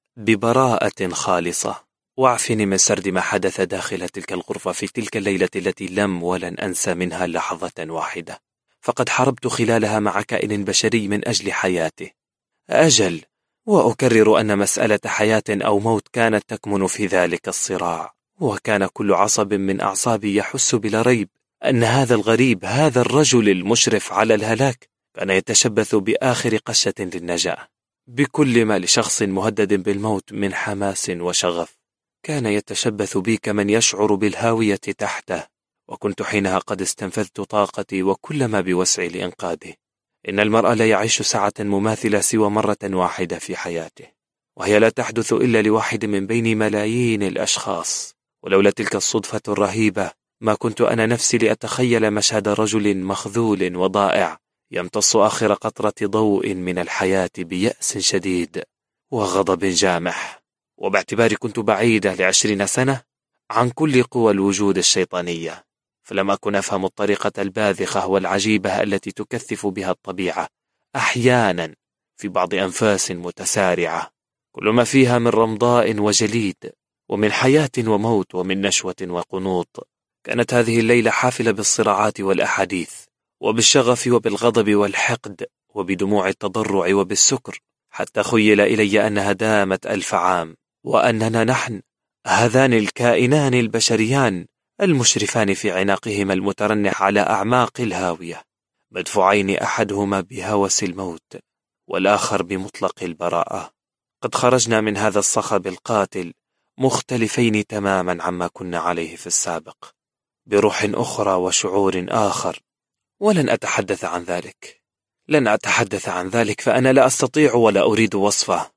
ببراءة خالصة. واعفني من سرد ما حدث داخل تلك الغرفة في تلك الليلة التي لم ولن أنسى منها لحظة واحدة، فقد حاربت خلالها مع كائن بشري من أجل حياته. أجل، وأكرر أن مسألة حياة أو موت كانت تكمن في ذلك الصراع، وكان كل عصب من أعصابي يحس بلا ريب أن هذا الغريب، هذا الرجل المشرف على الهلاك، كان يتشبث بآخر قشة للنجاة، بكل ما لشخص مهدد بالموت من حماس وشغف. كان يتشبث بي كمن يشعر بالهاوية تحته، وكنت حينها قد استنفذت طاقتي وكل ما بوسعي لإنقاذه. إن المرء لا يعيش ساعة مماثلة سوى مرة واحدة في حياته، وهي لا تحدث إلا لواحد من بين ملايين الأشخاص، ولولا تلك الصدفة الرهيبة ما كنت أنا نفسي لأتخيل مشهد رجل مخذول وضائع يمتص آخر قطرة ضوء من الحياة بيأس شديد وغضب جامح. وباعتباري كنت بعيدة ل20 سنة عن كل قوى الوجود الشيطانية، فلم أكن أفهم الطريقة الباذخة والعجيبة التي تكثف بها الطبيعة أحيانا في بعض أنفاس متسارعة، كل ما فيها من رمضاء وجليد، ومن حياة وموت، ومن نشوة وقنوط. كانت هذه الليلة حافلة بالصراعات والأحاديث، وبالشغف وبالغضب والحقد، وبدموع التضرع وبالسكر، حتى خيل إلي أنها دامت 1000 عام، وأننا نحن هذان الكائنان البشريان المشرفان في عناقهما المترنح على أعماق الهاوية، مدفوعين أحدهما بهوس الموت والآخر بمطلق البراءة. قد خرجنا من هذا الصخب القاتل مختلفين تماما عما كنا عليه في السابق، بروح أخرى وشعور آخر، ولن أتحدث عن ذلك، لن أتحدث عن ذلك، فأنا لا أستطيع ولا أريد وصفه،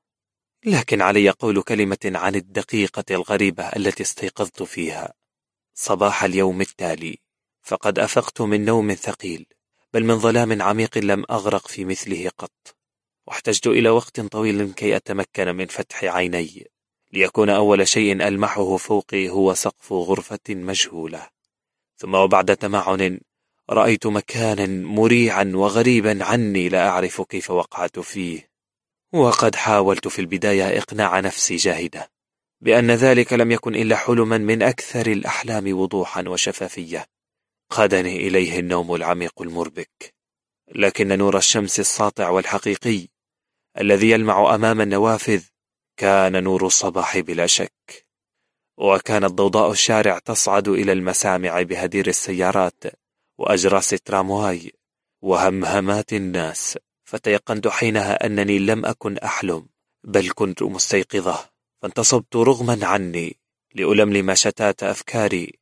لكن علي قول كلمة عن الدقيقة الغريبة التي استيقظت فيها صباح اليوم التالي. فقد أفقت من نوم ثقيل، بل من ظلام عميق لم أغرق في مثله قط، واحتجت إلى وقت طويل كي أتمكن من فتح عيني، ليكون أول شيء ألمحه فوقي هو سقف غرفة مجهولة. ثم وبعد تمعن رأيت مكانا مريعا وغريبا عني لا أعرف كيف وقعت فيه، وقد حاولت في البداية إقناع نفسي جاهدة بأن ذلك لم يكن إلا حلما من أكثر الأحلام وضوحا وشفافية قادني إليه النوم العميق المربك، لكن نور الشمس الساطع والحقيقي الذي يلمع أمام النوافذ كان نور الصباح بلا شك، وكانت ضوضاء الشارع تصعد إلى المسامع بهدير السيارات وأجراس الترامواي وهمهمات الناس. فتيقنت حينها أنني لم أكن أحلم، بل كنت مستيقظة، فانتصبت رغما عني لألملم شتات أفكاري.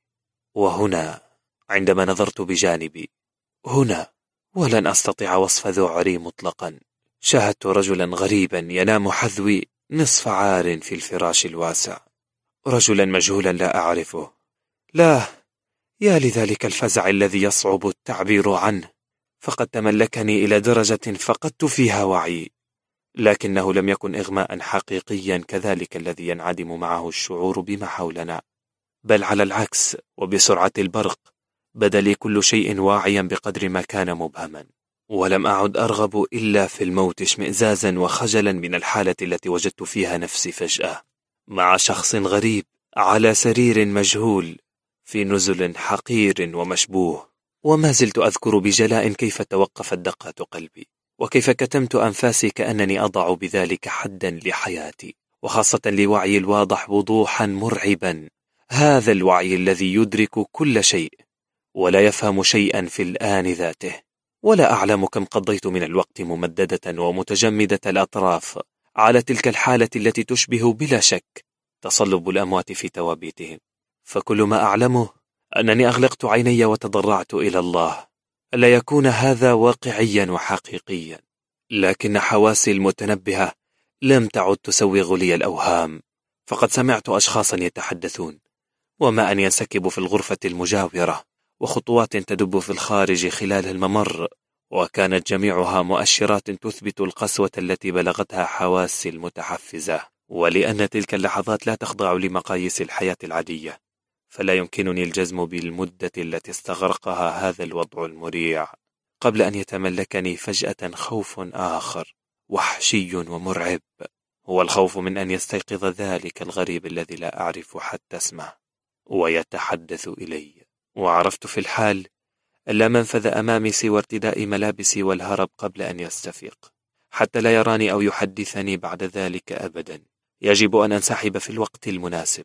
وهنا عندما نظرت بجانبي، هنا ولن أستطيع وصف ذعري مطلقا، شاهدت رجلا غريبا ينام حذوي نصف عار في الفراش الواسع، رجلا مجهولا لا أعرفه. لا، يا لذلك الفزع الذي يصعب التعبير عنه، فقد تملكني إلى درجة فقدت فيها وعي، لكنه لم يكن إغماء حقيقيا كذلك الذي ينعدم معه الشعور بما حولنا، بل على العكس، وبسرعة البرق بدا لي كل شيء واعيا بقدر ما كان مبهما، ولم أعد أرغب إلا في الموت اشمئزازا وخجلا من الحالة التي وجدت فيها نفسي فجأة مع شخص غريب على سرير مجهول في نزل حقير ومشبوه. وما زلت أذكر بجلاء كيف توقفت دقات قلبي، وكيف كتمت أنفاسي كأنني أضع بذلك حدا لحياتي، وخاصة لوعي الواضح وضوحا مرعبا، هذا الوعي الذي يدرك كل شيء ولا يفهم شيئا في الآن ذاته. ولا أعلم كم قضيت من الوقت ممددة ومتجمدة الأطراف على تلك الحالة التي تشبه بلا شك تصلب الأموات في توابيتهم. فكل ما أعلمه أنني أغلقت عيني وتضرعت إلى الله ألا يكون هذا واقعيا وحقيقيا، لكن حواسي المتنبهة لم تعد تسوغ لي الأوهام، فقد سمعت أشخاصا يتحدثون، وماء ينسكب في الغرفة المجاورة، وخطوات تدب في الخارج خلال الممر، وكانت جميعها مؤشرات تثبت القسوة التي بلغتها حواسي المتحفزة. ولأن تلك اللحظات لا تخضع لمقاييس الحياة العادية، فلا يمكنني الجزم بالمدة التي استغرقها هذا الوضع المريع قبل أن يتملكني فجأة خوف آخر وحشي ومرعب، هو الخوف من أن يستيقظ ذلك الغريب الذي لا أعرف حتى اسمه ويتحدث إلي. وعرفت في الحال ألا منفذ أمامي سوى ارتداء ملابسي والهرب قبل أن يستفيق، حتى لا يراني أو يحدثني بعد ذلك أبدا. يجب أن أنسحب في الوقت المناسب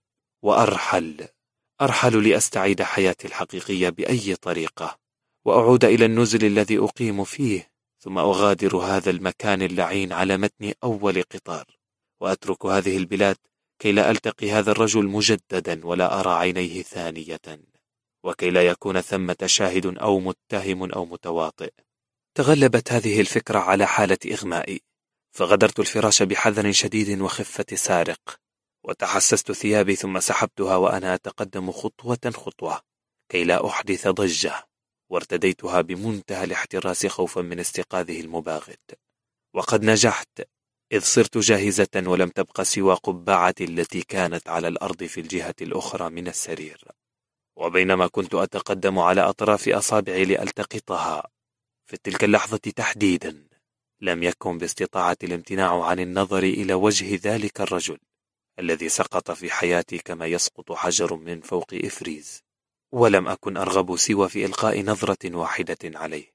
وأرحل لأستعيد حياتي الحقيقية بأي طريقة، وأعود إلى النزل الذي أقيم فيه، ثم أغادر هذا المكان اللعين على متن أول قطار، وأترك هذه البلاد كي لا ألتقي هذا الرجل مجددا ولا أرى عينيه ثانية، وكي لا يكون ثمة شاهد أو متهم أو متواطئ. تغلبت هذه الفكرة على حالة إغمائي، فغدرت الفراش بحذر شديد وخفة سارق، وتحسست ثيابي ثم سحبتها وأنا أتقدم خطوة كي لا أحدث ضجة، وارتديتها بمنتهى الاحتراس خوفا من استيقاظه المباغت. وقد نجحت، إذ صرت جاهزة ولم تبق سوى قبعتي التي كانت على الأرض في الجهة الأخرى من السرير. وبينما كنت أتقدم على أطراف أصابعي لألتقطها، في تلك اللحظة تحديدا لم يكن باستطاعتي الامتناع عن النظر إلى وجه ذلك الرجل الذي سقط في حياتي كما يسقط حجر من فوق إفريز، ولم أكن أرغب سوى في إلقاء نظرة واحدة عليه.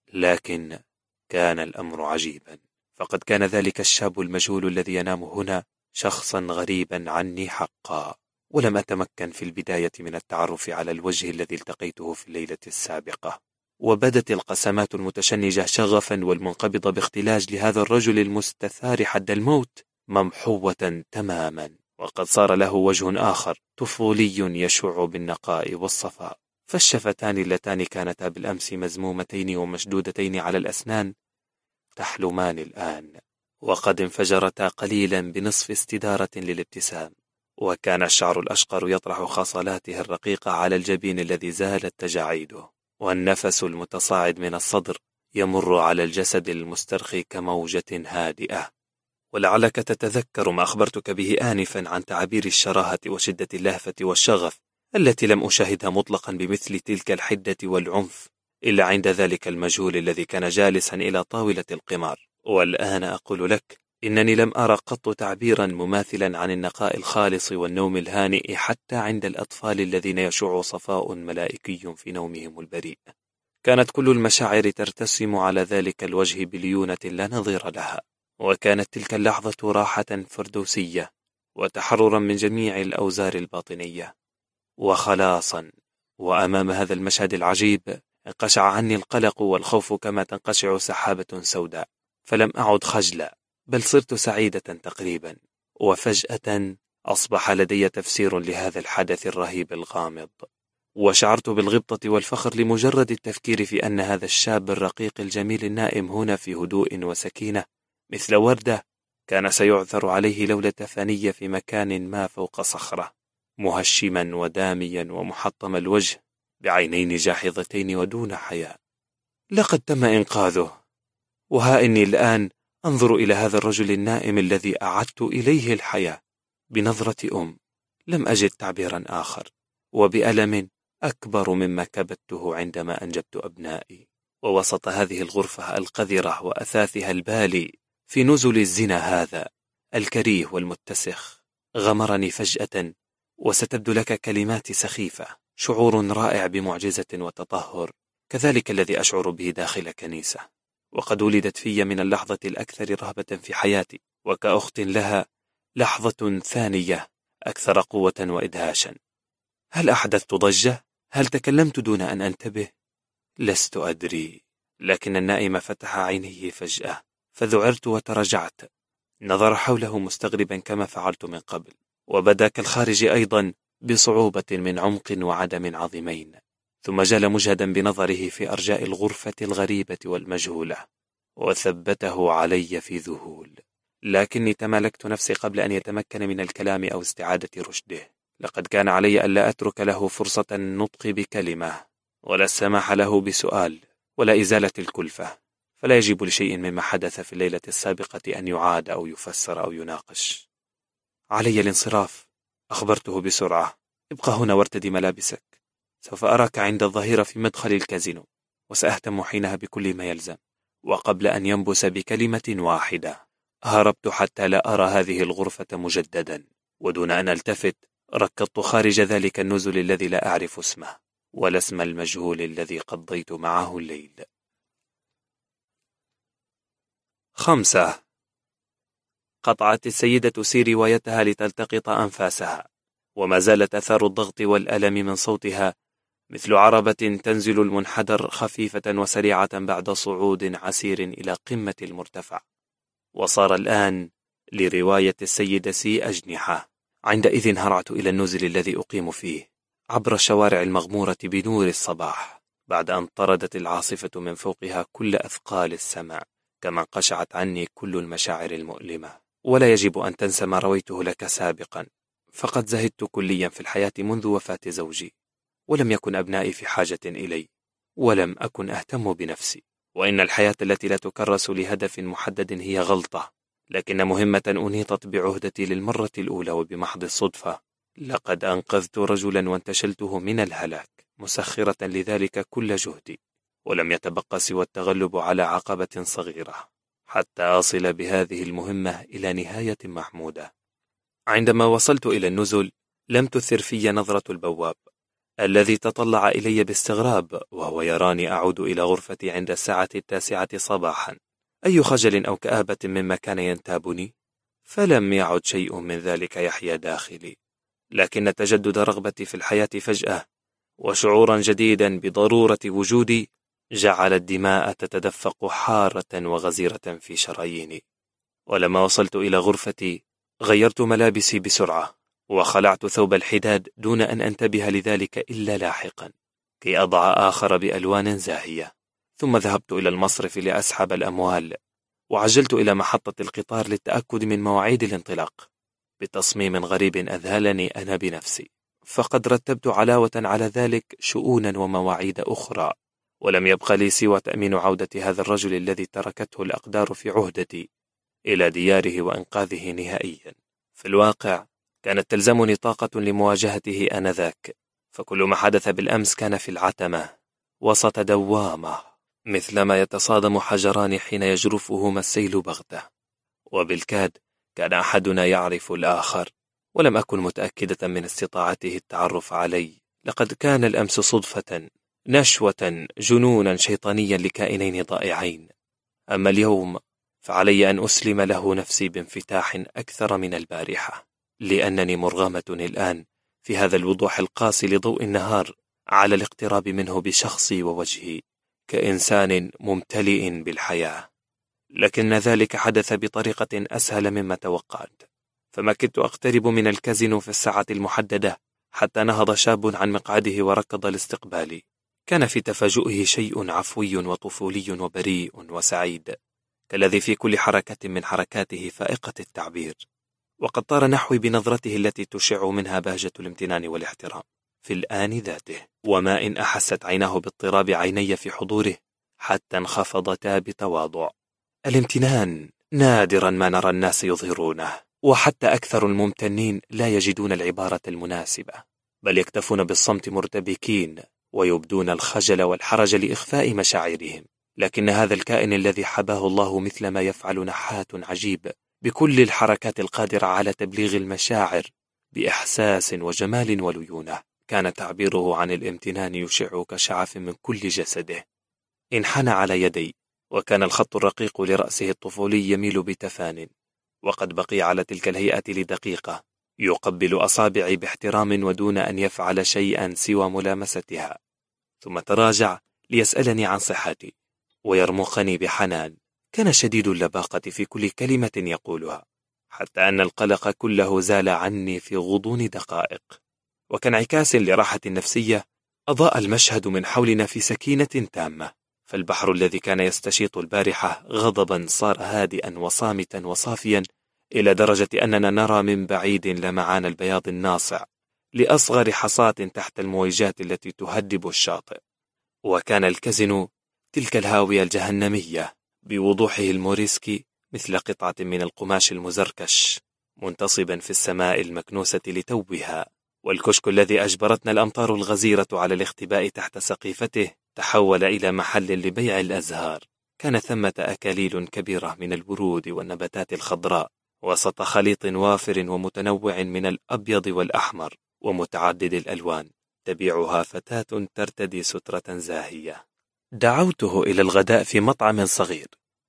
لكن كان الأمر عجيبا، فقد كان ذلك الشاب المجهول الذي ينام هنا شخصا غريبا عني حقا، ولم أتمكن في البداية من التعرف على الوجه الذي التقيته في الليلة السابقة. وبدت القسمات المتشنجة شغفا والمنقبضة باختلاج لهذا الرجل المستثار حد الموت ممحوة تماما، وقد صار له وجه آخر طفولي يشع بالنقاء والصفاء، فالشفتان اللتان كانتا بالأمس مزمومتين ومشدودتين على الأسنان تحلمان الآن، وقد انفجرتا قليلا بنصف استدارة للابتسام، وكان الشعر الأشقر يطرح خصلاته الرقيقة على الجبين الذي زالت تجاعيده، والنفس المتصاعد من الصدر يمر على الجسد المسترخي كموجة هادئة. ولعلك تتذكر ما أخبرتك به آنفا عن تعابير الشراهة وشدة اللهفة والشغف التي لم أشاهدها مطلقا بمثل تلك الحدة والعنف إلا عند ذلك المجهول الذي كان جالسا إلى طاولة القمار. والآن أقول لك إنني لم أرى قط تعبيرا مماثلا عن النقاء الخالص والنوم الهانئ حتى عند الأطفال الذين يشع صفاء ملائكي في نومهم البريء. كانت كل المشاعر ترتسم على ذلك الوجه بليونة لا نظير لها، وكانت تلك اللحظة راحة فردوسية وتحررا من جميع الأوزار الباطنية وخلاصا. وأمام هذا المشهد العجيب انقشع عني القلق والخوف كما تنقشع سحابة سوداء، فلم أعد خجلا بل صرت سعيدة تقريبا. وفجأة أصبح لدي تفسير لهذا الحدث الرهيب الغامض، وشعرت بالغبطة والفخر لمجرد التفكير في أن هذا الشاب الرقيق الجميل النائم هنا في هدوء وسكينة مثل وردة كان سيعثر عليه لولا تفاني في مكان ما فوق صخرة، مهشما وداميا ومحطم الوجه، بعينين جاحظتين ودون حياء. لقد تم إنقاذه، وها إني الآن أنظر إلى هذا الرجل النائم الذي أعدت إليه الحياة بنظرة لم أجد تعبيرا آخر، وبألم أكبر مما كبته عندما أنجبت أبنائي. ووسط هذه الغرفة القذرة وأثاثها البالي، في نزل الزنا هذا الكريه والمتسخ، غمرني فجأة، وستبدو لك كلمات سخيفة، شعور رائع بمعجزة وتطهر، كذلك الذي أشعر به داخل كنيسة. وقد ولدت في من اللحظة الأكثر رهبة في حياتي، وكأخت لها لحظة ثانية أكثر قوة وإدهاشا. هل أحدثت ضجة؟ هل تكلمت دون أن أنتبه؟ لست أدري، لكن النائم فتح عينيه فجأة، فذعرت وتراجعت، نظر حوله مستغربا كما فعلت من قبل، وبدا كالخارج أيضا بصعوبة من عمق وعدم عظيمين، ثم جال مجهدا بنظره في أرجاء الغرفة الغريبة والمجهولة، وثبته علي في ذهول. لكني تمالكت نفسي قبل أن يتمكن من الكلام أو استعادة رشده. لقد كان علي ألا أترك له فرصة النطق بكلمة، ولا السماح له بسؤال، ولا إزالة الكلفة، فلا يجب لشيء مما حدث في الليلة السابقة أن يعاد أو يفسر أو يناقش. علي الانصراف، أخبرته بسرعة. ابقى هنا وارتدي ملابسك، سوف أراك عند الظهيرة في مدخل الكازينو، وسأهتم حينها بكل ما يلزم. وقبل أن ينبس بكلمة واحدة هربت حتى لا أرى هذه الغرفة مجددا، ودون أن ألتفت ركضت خارج ذلك النزل الذي لا أعرف اسمه ولا اسم المجهول الذي قضيت معه الليل. 5. قطعت السيدة سي روايتها لتلتقط أنفاسها، وما زالت أثار الضغط والألم من صوتها مثل عربة تنزل المنحدر خفيفة وسريعة بعد صعود عسير إلى قمة المرتفع. وصار الآن لرواية السيدة سي أجنحة. عندئذ هرعت إلى النزل الذي أقيم فيه عبر الشوارع المغمورة بنور الصباح، بعد أن طردت العاصفة من فوقها كل أثقال السماء، كما انقشعت عني كل المشاعر المؤلمة. ولا يجب أن تنسى ما رويته لك سابقا، فقد زهدت كليا في الحياة منذ وفاة زوجي، ولم يكن أبنائي في حاجة إلي، ولم أكن أهتم بنفسي. وإن الحياة التي لا تكرس لهدف محدد هي غلطة، لكن مهمة أنيطت بعهدتي للمرة الأولى وبمحض الصدفة. لقد أنقذت رجلا وانتشلته من الهلاك، مسخرة لذلك كل جهدي، ولم يتبقى سوى التغلب على عقبة صغيرة حتى أصل بهذه المهمة إلى نهاية محمودة. عندما وصلت إلى النزل لم تثر في نظرة البواب الذي تطلع إلي باستغراب وهو يراني أعود إلى غرفتي عند الساعة 9 صباحا. أي خجل أو كآبة مما كان ينتابني، فلم يعد شيء من ذلك يحيا داخلي، لكن تجدد رغبتي في الحياة فجأة وشعورا جديدا بضرورة وجودي جعل الدماء تتدفق حارة وغزيرة في شراييني. ولما وصلت إلى غرفتي غيرت ملابسي بسرعة وخلعت ثوب الحداد دون أن أنتبه لذلك إلا لاحقا، كي أضع آخر بألوان زاهية. ثم ذهبت إلى المصرف لأسحب الأموال، وعجلت إلى محطة القطار للتأكد من مواعيد الانطلاق بتصميم غريب أذهلني أنا بنفسي، فقد رتبت علاوة على ذلك شؤونا ومواعيد أخرى، ولم يبق لي سوى تأمين عودة هذا الرجل الذي تركته الأقدار في عهدتي إلى دياره وإنقاذه نهائيا. في الواقع كانت تلزمني طاقة لمواجهته آنذاك، فكل ما حدث بالأمس كان في العتمة وسط دوامة، مثلما يتصادم حجران حين يجرفهما السيل بغتة، وبالكاد كان أحدنا يعرف الآخر، ولم أكن متأكدة من استطاعته التعرف علي. لقد كان الأمس صدفة، نشوة، جنونا شيطانيا لكائنين ضائعين، أما اليوم فعلي أن أسلم له نفسي بانفتاح أكثر من البارحة، لأنني مرغمة الآن في هذا الوضوح القاسي لضوء النهار على الاقتراب منه بشخصي ووجهي كإنسان ممتلئ بالحياة. لكن ذلك حدث بطريقة أسهل مما توقعت، فما كنت أقترب من الكازينو في الساعة المحددة حتى نهض شاب عن مقعده وركض لاستقبالي. كان في تفاجؤه شيء عفوي وطفولي وبريء وسعيد، كالذي في كل حركة من حركاته فائقة التعبير، وقد طار نحوي بنظرته التي تشع منها بهجة الامتنان والاحترام في الآن ذاته. وما إن أحست عيناه باضطراب عيني في حضوره حتى انخفضتا بتواضع. الامتنان نادرا ما نرى الناس يظهرونه، وحتى أكثر الممتنين لا يجدون العبارة المناسبة، بل يكتفون بالصمت مرتبكين ويبدون الخجل والحرج لإخفاء مشاعرهم. لكن هذا الكائن الذي حباه الله مثل ما يفعل نحات عجيب بكل الحركات القادرة على تبليغ المشاعر بإحساس وجمال وليونة، كان تعبيره عن الامتنان يشع كشعف من كل جسده. انحنى على يدي، وكان الخط الرقيق لرأسه الطفولي يميل بتفان، وقد بقي على تلك الهيئة لدقيقة يقبل أصابعي باحترام ودون أن يفعل شيئا سوى ملامستها، ثم تراجع ليسألني عن صحتي ويرمقني بحنان. كان شديد اللباقة في كل كلمة يقولها، حتى أن القلق كله زال عني في غضون دقائق. وكانعكاس لراحة النفسية أضاء المشهد من حولنا في سكينة تامة، فالبحر الذي كان يستشيط البارحة غضبا صار هادئا وصامتا وصافيا، إلى درجة أننا نرى من بعيد لمعان البياض الناصع لأصغر حصاة تحت المويجات التي تهدب الشاطئ. وكان الكازينو تلك الهاوية الجهنمية بوضوحه الموريسكي مثل قطعة من القماش المزركش منتصبا في السماء المكنوسة لتوها، والكشك الذي أجبرتنا الأمطار الغزيرة على الاختباء تحت سقيفته تحول إلى محل لبيع الأزهار. كان ثمة أكاليل كبيرة من الورود والنباتات الخضراء وسط خليط وافر ومتنوع من الأبيض والأحمر ومتعدد الألوان تبيعها فتاة ترتدي سترة زاهية. دعوته إلى الغداء في مطعم صغير،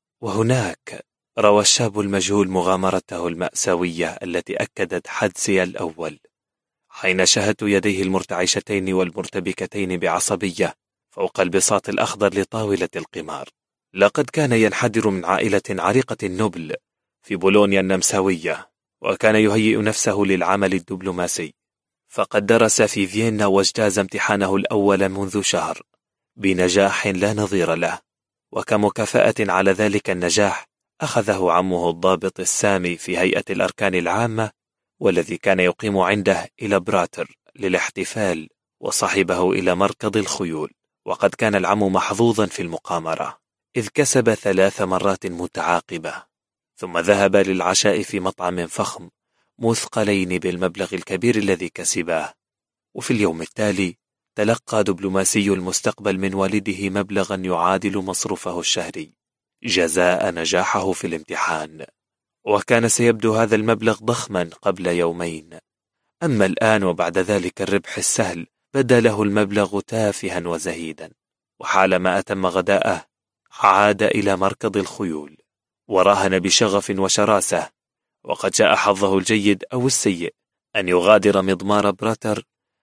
وهناك روى الشاب المجهول مغامرته المأساوية التي أكدت حدسي الأول، حين شاهدت يديه المرتعشتين والمرتبكتين بعصبية فوق البساط الأخضر لطاولة القمار. لقد كان ينحدر من عائلة عريقة النبل في بولونيا النمساوية، وكان يهيئ نفسه للعمل الدبلوماسي، فقد درس في فيينا واجتاز امتحانه الأول منذ شهر بنجاح لا نظير له. وكمكافأة على ذلك النجاح أخذه عمه الضابط السامي في هيئة الأركان العامة والذي كان يقيم عنده إلى براتر للاحتفال، وصحبه إلى مركض الخيول. وقد كان العم محظوظا في المقامرة، إذ كسب 3 مرات متعاقبة، ثم ذهب للعشاء في مطعم فخم مثقلين بالمبلغ الكبير الذي كسباه. وفي اليوم التالي تلقى دبلوماسي المستقبل من والده مبلغا يعادل مصروفه الشهري جزاء نجاحه في الامتحان، وكان سيبدو هذا المبلغ ضخما قبل يومين، أما الآن وبعد ذلك الربح السهل بدا له المبلغ تافها وزهيدا. وحالما أتم غداءه عاد إلى مركض الخيول وراهن بشغف وشراسة، وقد جاء حظه الجيد أو السيء أن يغادر مضمار براتر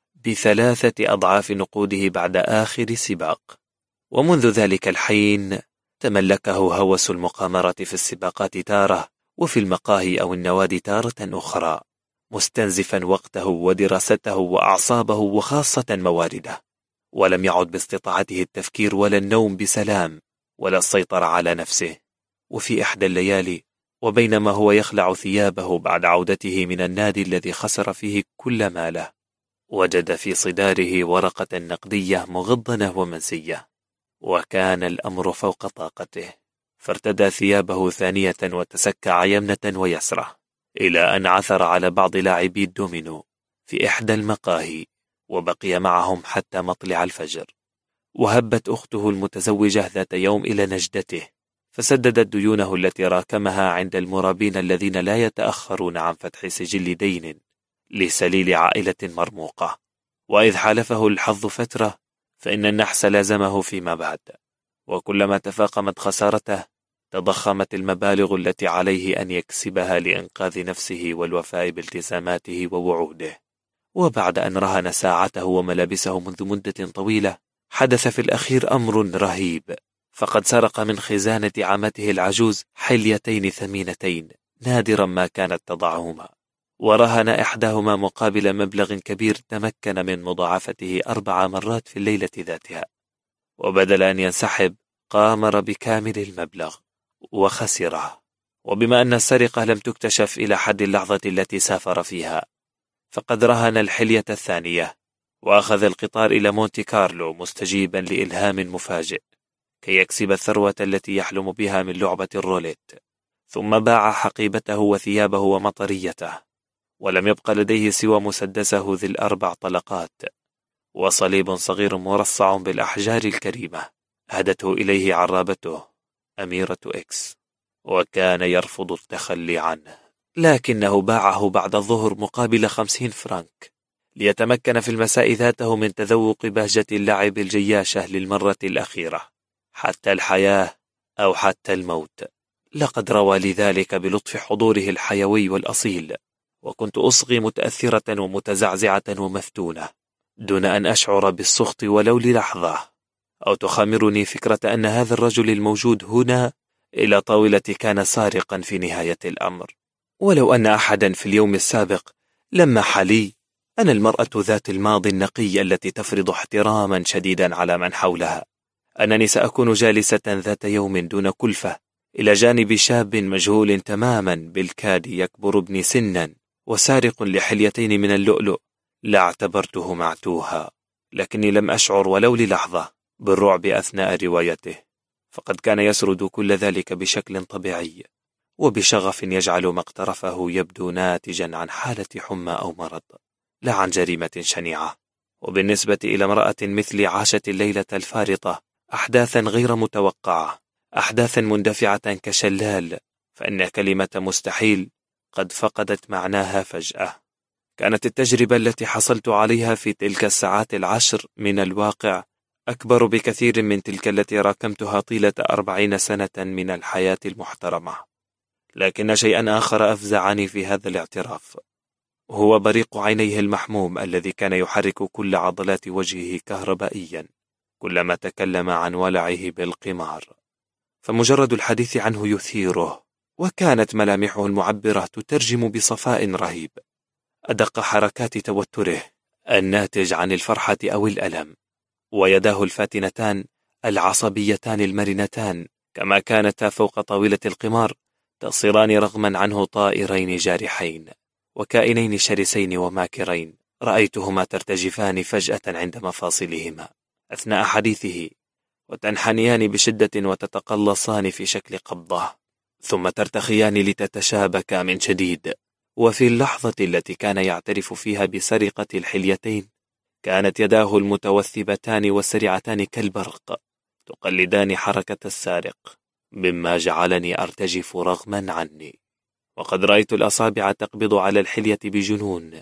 ب3 أضعاف نقوده بعد آخر سباق. ومنذ ذلك الحين تملكه هوس المقامرة في السباقات تارة، وفي المقاهي أو النوادي تارة أخرى، مستنزفا وقته ودراسته وأعصابه وخاصة موارده، ولم يعد باستطاعته التفكير ولا النوم بسلام ولا السيطرة على نفسه. وفي إحدى الليالي وبينما هو يخلع ثيابه بعد عودته من النادي الذي خسر فيه كل ماله، وجد في صداره ورقة نقدية مغضنة ومنسية، وكان الأمر فوق طاقته، فارتدى ثيابه ثانية وتسكع يمنة ويسرة إلى أن عثر على بعض لاعبي الدومينو في إحدى المقاهي، وبقي معهم حتى مطلع الفجر. وهبت أخته المتزوجة ذات يوم إلى نجدته، فسددت ديونه التي راكمها عند المرابين الذين لا يتأخرون عن فتح سجل دين لسليل عائلة مرموقة. وإذ حالفه الحظ فترة فإن النحس لازمه فيما بعد، وكلما تفاقمت خسارته تضخمت المبالغ التي عليه أن يكسبها لإنقاذ نفسه والوفاء بالتزاماته ووعوده. وبعد أن رهن ساعته وملابسه منذ مدة طويلة، حدث في الأخير أمر رهيب، فقد سرق من خزانة عمته العجوز حليتين ثمينتين نادرا ما كانت تضعهما، ورهن إحداهما مقابل مبلغ كبير تمكن من مضاعفته 4 مرات في الليلة ذاتها. وبدل أن ينسحب قامر بكامل المبلغ، وخسره. وبما أن السرقة لم تكتشف إلى حد اللحظة التي سافر فيها، فقد رهن الحلية الثانية وأخذ القطار إلى مونتي كارلو مستجيبا لإلهام مفاجئ كي يكسب الثروة التي يحلم بها من لعبة الروليت، ثم باع حقيبته وثيابه ومطريته، ولم يبق لديه سوى مسدسه ذي ال4 طلقات وصليب صغير مرصع بالأحجار الكريمة أهدته إليه عرابته أميرة إكس، وكان يرفض التخلي عنه، لكنه باعه بعد الظهر مقابل 50 فرنك ليتمكن في المساء ذاته من تذوق بهجة اللعب الجياشة للمرة الأخيرة، حتى الحياة أو حتى الموت. لقد روى لذلك بلطف حضوره الحيوي والأصيل، وكنت أصغي متأثرة ومتزعزعة ومفتونة دون أن أشعر بالسخط ولو للحظة، أو تخامرني فكرة أن هذا الرجل الموجود هنا إلى طاولة كان سارقا في نهاية الأمر. ولو أن أحدا في اليوم السابق لمح لي أنا المرأة ذات الماضي النقي التي تفرض احتراما شديدا على من حولها، أنني سأكون جالسة ذات يوم دون كلفة إلى جانب شاب مجهول تماما بالكاد يكبر ابني سنا وسارق لحليتين من اللؤلؤ، لاعتبرته معتوها، لكني لم أشعر ولو للحظة بالرعب أثناء روايته، فقد كان يسرد كل ذلك بشكل طبيعي وبشغف يجعل ما اقترفه يبدو ناتجا عن حالة حمى أو مرض، لا عن جريمة شنيعة. وبالنسبة إلى امرأة مثلي عاشت الليلة الفارطة أحداثا غير متوقعة، أحداثا مندفعة كشلال، فإن كلمة مستحيل قد فقدت معناها فجأة. كانت التجربة التي حصلت عليها في تلك الساعات 10 من الواقع أكبر بكثير من تلك التي راكمتها طيلة 40 سنة من الحياة المحترمة. لكن شيئا آخر أفزعني في هذا الاعتراف، هو بريق عينيه المحموم الذي كان يحرك كل عضلات وجهه كهربائيا كلما تكلم عن ولعه بالقمار، فمجرد الحديث عنه يثيره، وكانت ملامحه المعبرة تترجم بصفاء رهيب أدق حركات توتره الناتج عن الفرحة أو الألم، ويداه الفاتنتان العصبيتان المرنتان كما كانتا فوق طاولة القمار تصيران رغما عنه طائرين جارحين وكائنين شرسين وماكرين، رأيتهما ترتجفان فجأة عند مفاصلهما أثناء حديثه، وتنحنيان بشدة وتتقلصان في شكل قبضة، ثم ترتخيان لتتشابكا من جديد. وفي اللحظة التي كان يعترف فيها بسرقة الحليتين كانت يداه المتوثبتان والسريعتان كالبرق تقلدان حركة السارق، مما جعلني أرتجف رغما عني. وقد رأيت الأصابع تقبض على الحلية بجنون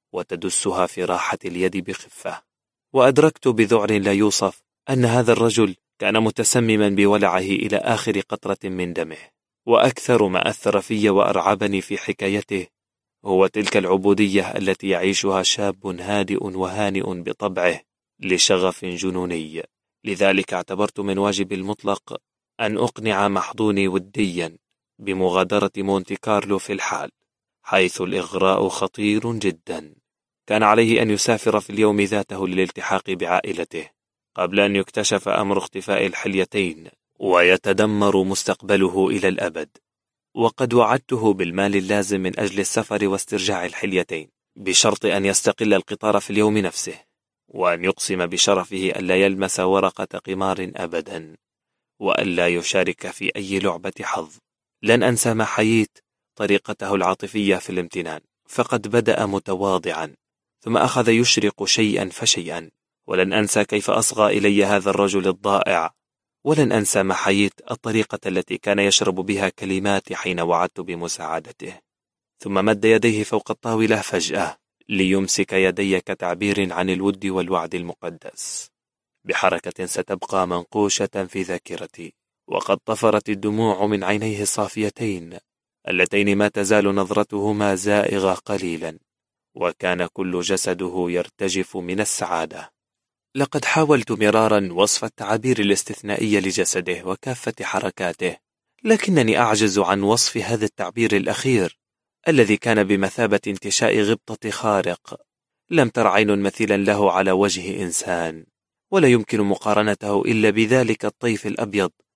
وتدسها في راحة اليد بخفة، وأدركت بذعر لا يوصف أن هذا الرجل كان متسمما بولعه إلى آخر قطرة من دمه. وأكثر ما أثر في وأرعبني في حكايته هو تلك العبودية التي يعيشها شاب هادئ وهانئ بطبعه لشغف جنوني. لذلك اعتبرت من واجبي المطلق أن أقنع محضوني وديا بمغادرة مونتي كارلو في الحال، حيث الإغراء خطير جدا. كان عليه أن يسافر في اليوم ذاته للالتحاق بعائلته قبل أن يكتشف أمر اختفاء الحليتين ويتدمر مستقبله إلى الأبد. وقد وعدته بالمال اللازم من أجل السفر واسترجاع الحليتين، بشرط أن يستقل القطار في اليوم نفسه، وأن يقسم بشرفه ألا يلمس ورقة قمار أبدا، وألا يشارك في أي لعبة حظ. لن أنسى ما حييت طريقته العاطفية في الامتنان، فقد بدأ متواضعا ثم أخذ يشرق شيئا فشيئا. ولن أنسى كيف أصغى إلي هذا الرجل الضائع، ولن أنسى ما حييت الطريقة التي كان يشرب بها كلماتي حين وعدت بمساعدته. ثم مد يديه فوق الطاولة فجأة ليمسك يدي كتعبير عن الود والوعد المقدس، بحركة ستبقى منقوشة في ذاكرتي. وقد طفرت الدموع من عينيه الصافيتين اللتين ما تزال نظرتهما زائغة قليلا، وكان كل جسده يرتجف من السعادة. لقد حاولت مرارا وصف التعابير الاستثنائية لجسده وكافة حركاته، لكنني أعجز عن وصف هذا التعبير الأخير الذي كان بمثابة انتشاء غبطة خارق لم تر عين مثيلا له على وجه إنسان، ولا يمكن مقارنته إلا بذلك الطيف الأبيض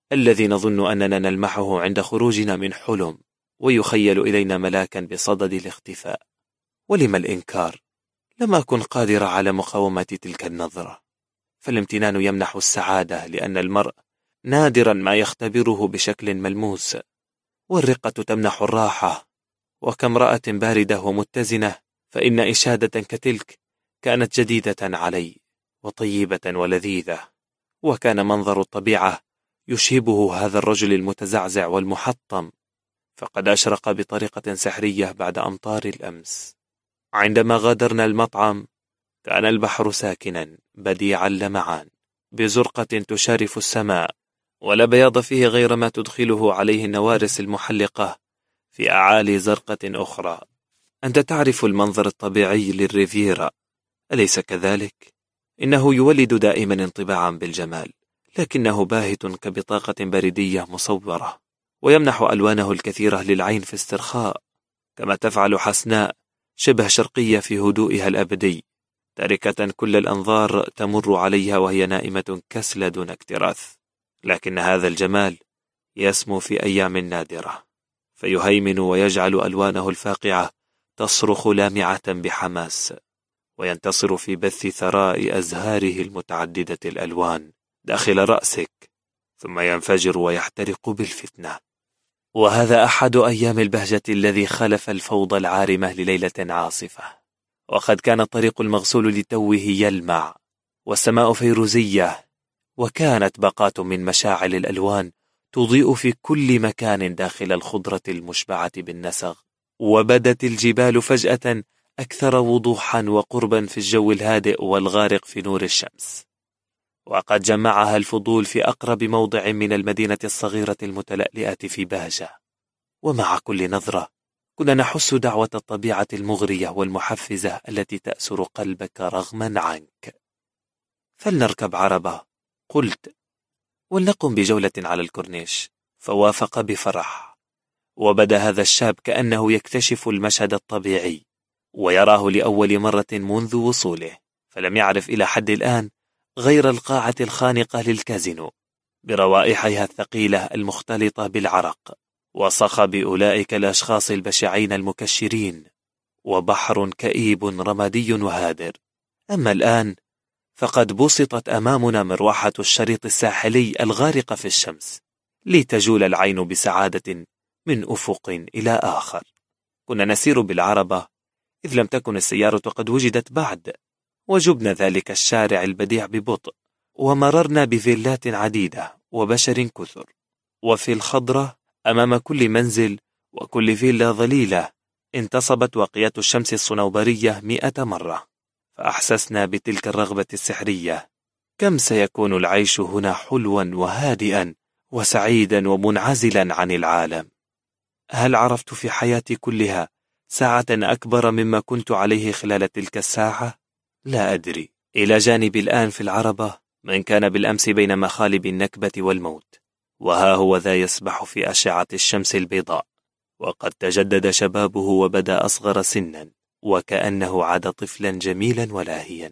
الذي نظن أننا نلمحه عند خروجنا من حلم، ويخيل إلينا ملاكا بصدد الاختفاء. ولم الإنكار؟ لم أكن قادرة على مقاومة تلك النظرة، فالامتنان يمنح السعادة، لأن المرء نادرا ما يختبره بشكل ملموس، والرقة تمنح الراحة. وكامرأة باردة ومتزنة، فإن إشادة كتلك كانت جديدة علي وطيبة ولذيذة. وكان منظر الطبيعة يشيبه هذا الرجل المتزعزع والمحطم، فقد أشرق بطريقة سحرية بعد أمطار الأمس. عندما غادرنا المطعم كان البحر ساكنا بديع اللمعان بزرقة تشارف السماء، ولا بياض فيه غير ما تدخله عليه النوارس المحلقة في أعالي زرقة أخرى. أنت تعرف المنظر الطبيعي للريفيرا، أليس كذلك؟ إنه يولد دائما انطباعا بالجمال، لكنه باهت كبطاقة بريدية مصورة، ويمنح ألوانه الكثيرة للعين في استرخاء، كما تفعل حسناء شبه شرقية في هدوئها الأبدي، تاركة كل الأنظار تمر عليها وهي نائمة كسلة دون اكتراث. لكن هذا الجمال يسمو في أيام نادرة، فيهيمن ويجعل ألوانه الفاقعة تصرخ لامعة بحماس، وينتصر في بث ثراء أزهاره المتعددة الألوان داخل رأسك، ثم ينفجر ويحترق بالفتنة. وهذا أحد أيام البهجة الذي خلف الفوضى العارمة لليلة عاصفة، وقد كان الطريق المغسول لتوه يلمع، والسماء فيروزية، وكانت باقات من مشاعل الألوان تضيء في كل مكان داخل الخضرة المشبعة بالنسغ. وبدت الجبال فجأة أكثر وضوحا وقربا في الجو الهادئ والغارق في نور الشمس، وقد جمعها الفضول في أقرب موضع من المدينة الصغيرة المتلألئة في بهجة. ومع كل نظرة كنا نحس دعوة الطبيعة المغرية والمحفزة التي تأسر قلبك رغما عنك. فلنركب عربة، قلت، ولنقم بجولة على الكورنيش، فوافق بفرح. وبدا هذا الشاب كأنه يكتشف المشهد الطبيعي ويراه لأول مرة منذ وصوله، فلم يعرف إلى حد الآن غير القاعة الخانقة للكازينو بروائحها الثقيلة المختلطة بالعرق، وصخب أولئك الأشخاص البشعين المكشرين، وبحر كئيب رمادي وهادر. أما الآن فقد بسطت أمامنا مروحة الشريط الساحلي الغارق في الشمس، لتجول العين بسعادة من أفق إلى آخر. كنا نسير بالعربة إذ لم تكن السيارة قد وجدت بعد، وجبنا ذلك الشارع البديع ببطء، ومررنا بفيلات عديدة وبشر كثر، وفي الخضرة أمام كل منزل وكل فيلا ظليلة انتصبت واقية الشمس الصنوبرية 100 مرة، فأحسسنا بتلك الرغبة السحرية. كم سيكون العيش هنا حلوا وهادئا وسعيدا ومنعزلا عن العالم. هل عرفت في حياتي كلها ساعة أكبر مما كنت عليه خلال تلك الساعة؟ لا أدري. إلى جانبي الآن في العربة من كان بالأمس بين مخالب النكبة والموت، وها هو ذا يسبح في أشعة الشمس البيضاء، وقد تجدد شبابه وبدا أصغر سنا، وكأنه عاد طفلا جميلا ولاهيا،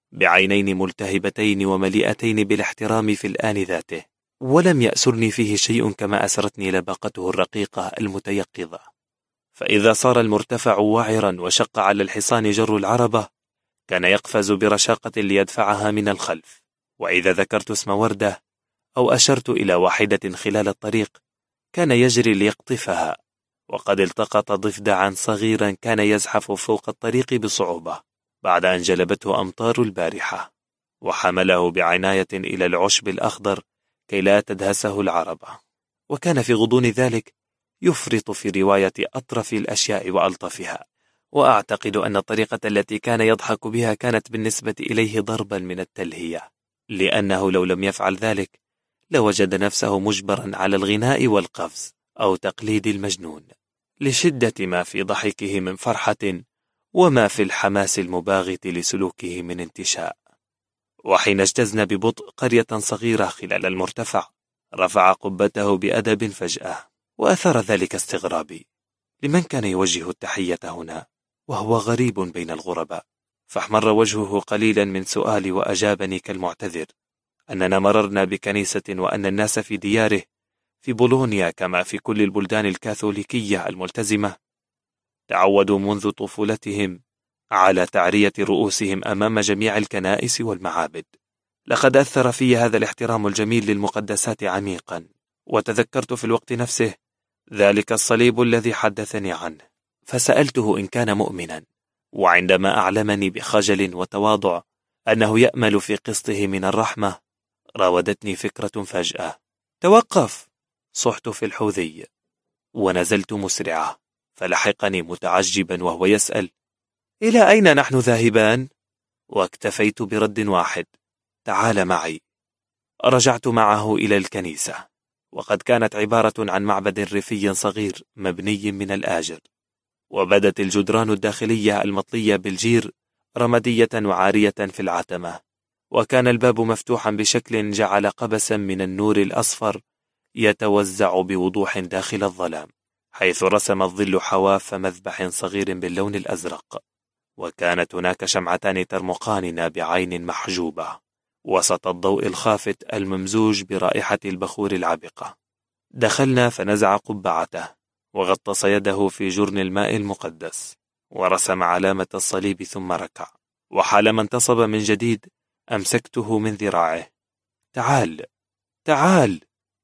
بعينين ملتهبتين ومليئتين بالاحترام في الآن ذاته. ولم يأسرني فيه شيء كما أسرتني لباقته الرقيقة المتيقظة. فإذا صار المرتفع وعرا وشق على الحصان جر العربة كان يقفز برشاقة ليدفعها من الخلف، وإذا ذكرت اسم وردة أو أشرت إلى واحدة خلال الطريق كان يجري ليقطفها، وقد التقط ضفدعا صغيرا كان يزحف فوق الطريق بصعوبة بعد أن جلبته أمطار البارحة، وحمله بعناية إلى العشب الأخضر كي لا تدهسه العربة. وكان في غضون ذلك يفرط في رواية أطرف الأشياء وألطفها، وأعتقد أن الطريقة التي كان يضحك بها كانت بالنسبة إليه ضربا من التلهية، لأنه لو لم يفعل ذلك لوجد نفسه مجبرا على الغناء والقفز أو تقليد المجنون، لشدة ما في ضحكه من فرحة وما في الحماس المباغت لسلوكه من انتشاء. وحين اجتزنا ببطء قرية صغيرة خلال المرتفع رفع قبته بأدب فجأة، وأثار ذلك استغرابي. لمن كان يوجه التحية هنا وهو غريب بين الغرباء؟ فاحمر وجهه قليلا من سؤالي وأجابني كالمعتذر: أننا مررنا بكنيسة وأن الناس في دياره في بولونيا كما في كل البلدان الكاثوليكية الملتزمة تعودوا منذ طفولتهم على تعرية رؤوسهم أمام جميع الكنائس والمعابد. لقد أثر في هذا الاحترام الجميل للمقدسات عميقا، وتذكرت في الوقت نفسه ذلك الصليب الذي حدثني عنه، فسألته إن كان مؤمنا، وعندما أعلمني بخجل وتواضع أنه يأمل في قسطه من الرحمة راودتني فكرة فجأة. توقف! صحت في الحوذي ونزلت مسرعة، فلحقني متعجبا وهو يسأل: إلى أين نحن ذاهبان؟ واكتفيت برد واحد: تعال معي. رجعت معه إلى الكنيسة، وقد كانت عبارة عن معبد ريفي صغير مبني من الآجر، وبدت الجدران الداخلية المطلية بالجير رمادية وعارية في العتمة، وكان الباب مفتوحا بشكل جعل قبسا من النور الأصفر يتوزع بوضوح داخل الظلام، حيث رسم الظل حواف مذبح صغير باللون الأزرق، وكانت هناك شمعتان ترمقاننا بعين محجوبة وسط الضوء الخافت الممزوج برائحة البخور العبقة. دخلنا فنزع قبعته وغطس يده في جرن الماء المقدس ورسم علامة الصليب ثم ركع، وحالما انتصب من جديد أمسكته من ذراعه. تعال تعال،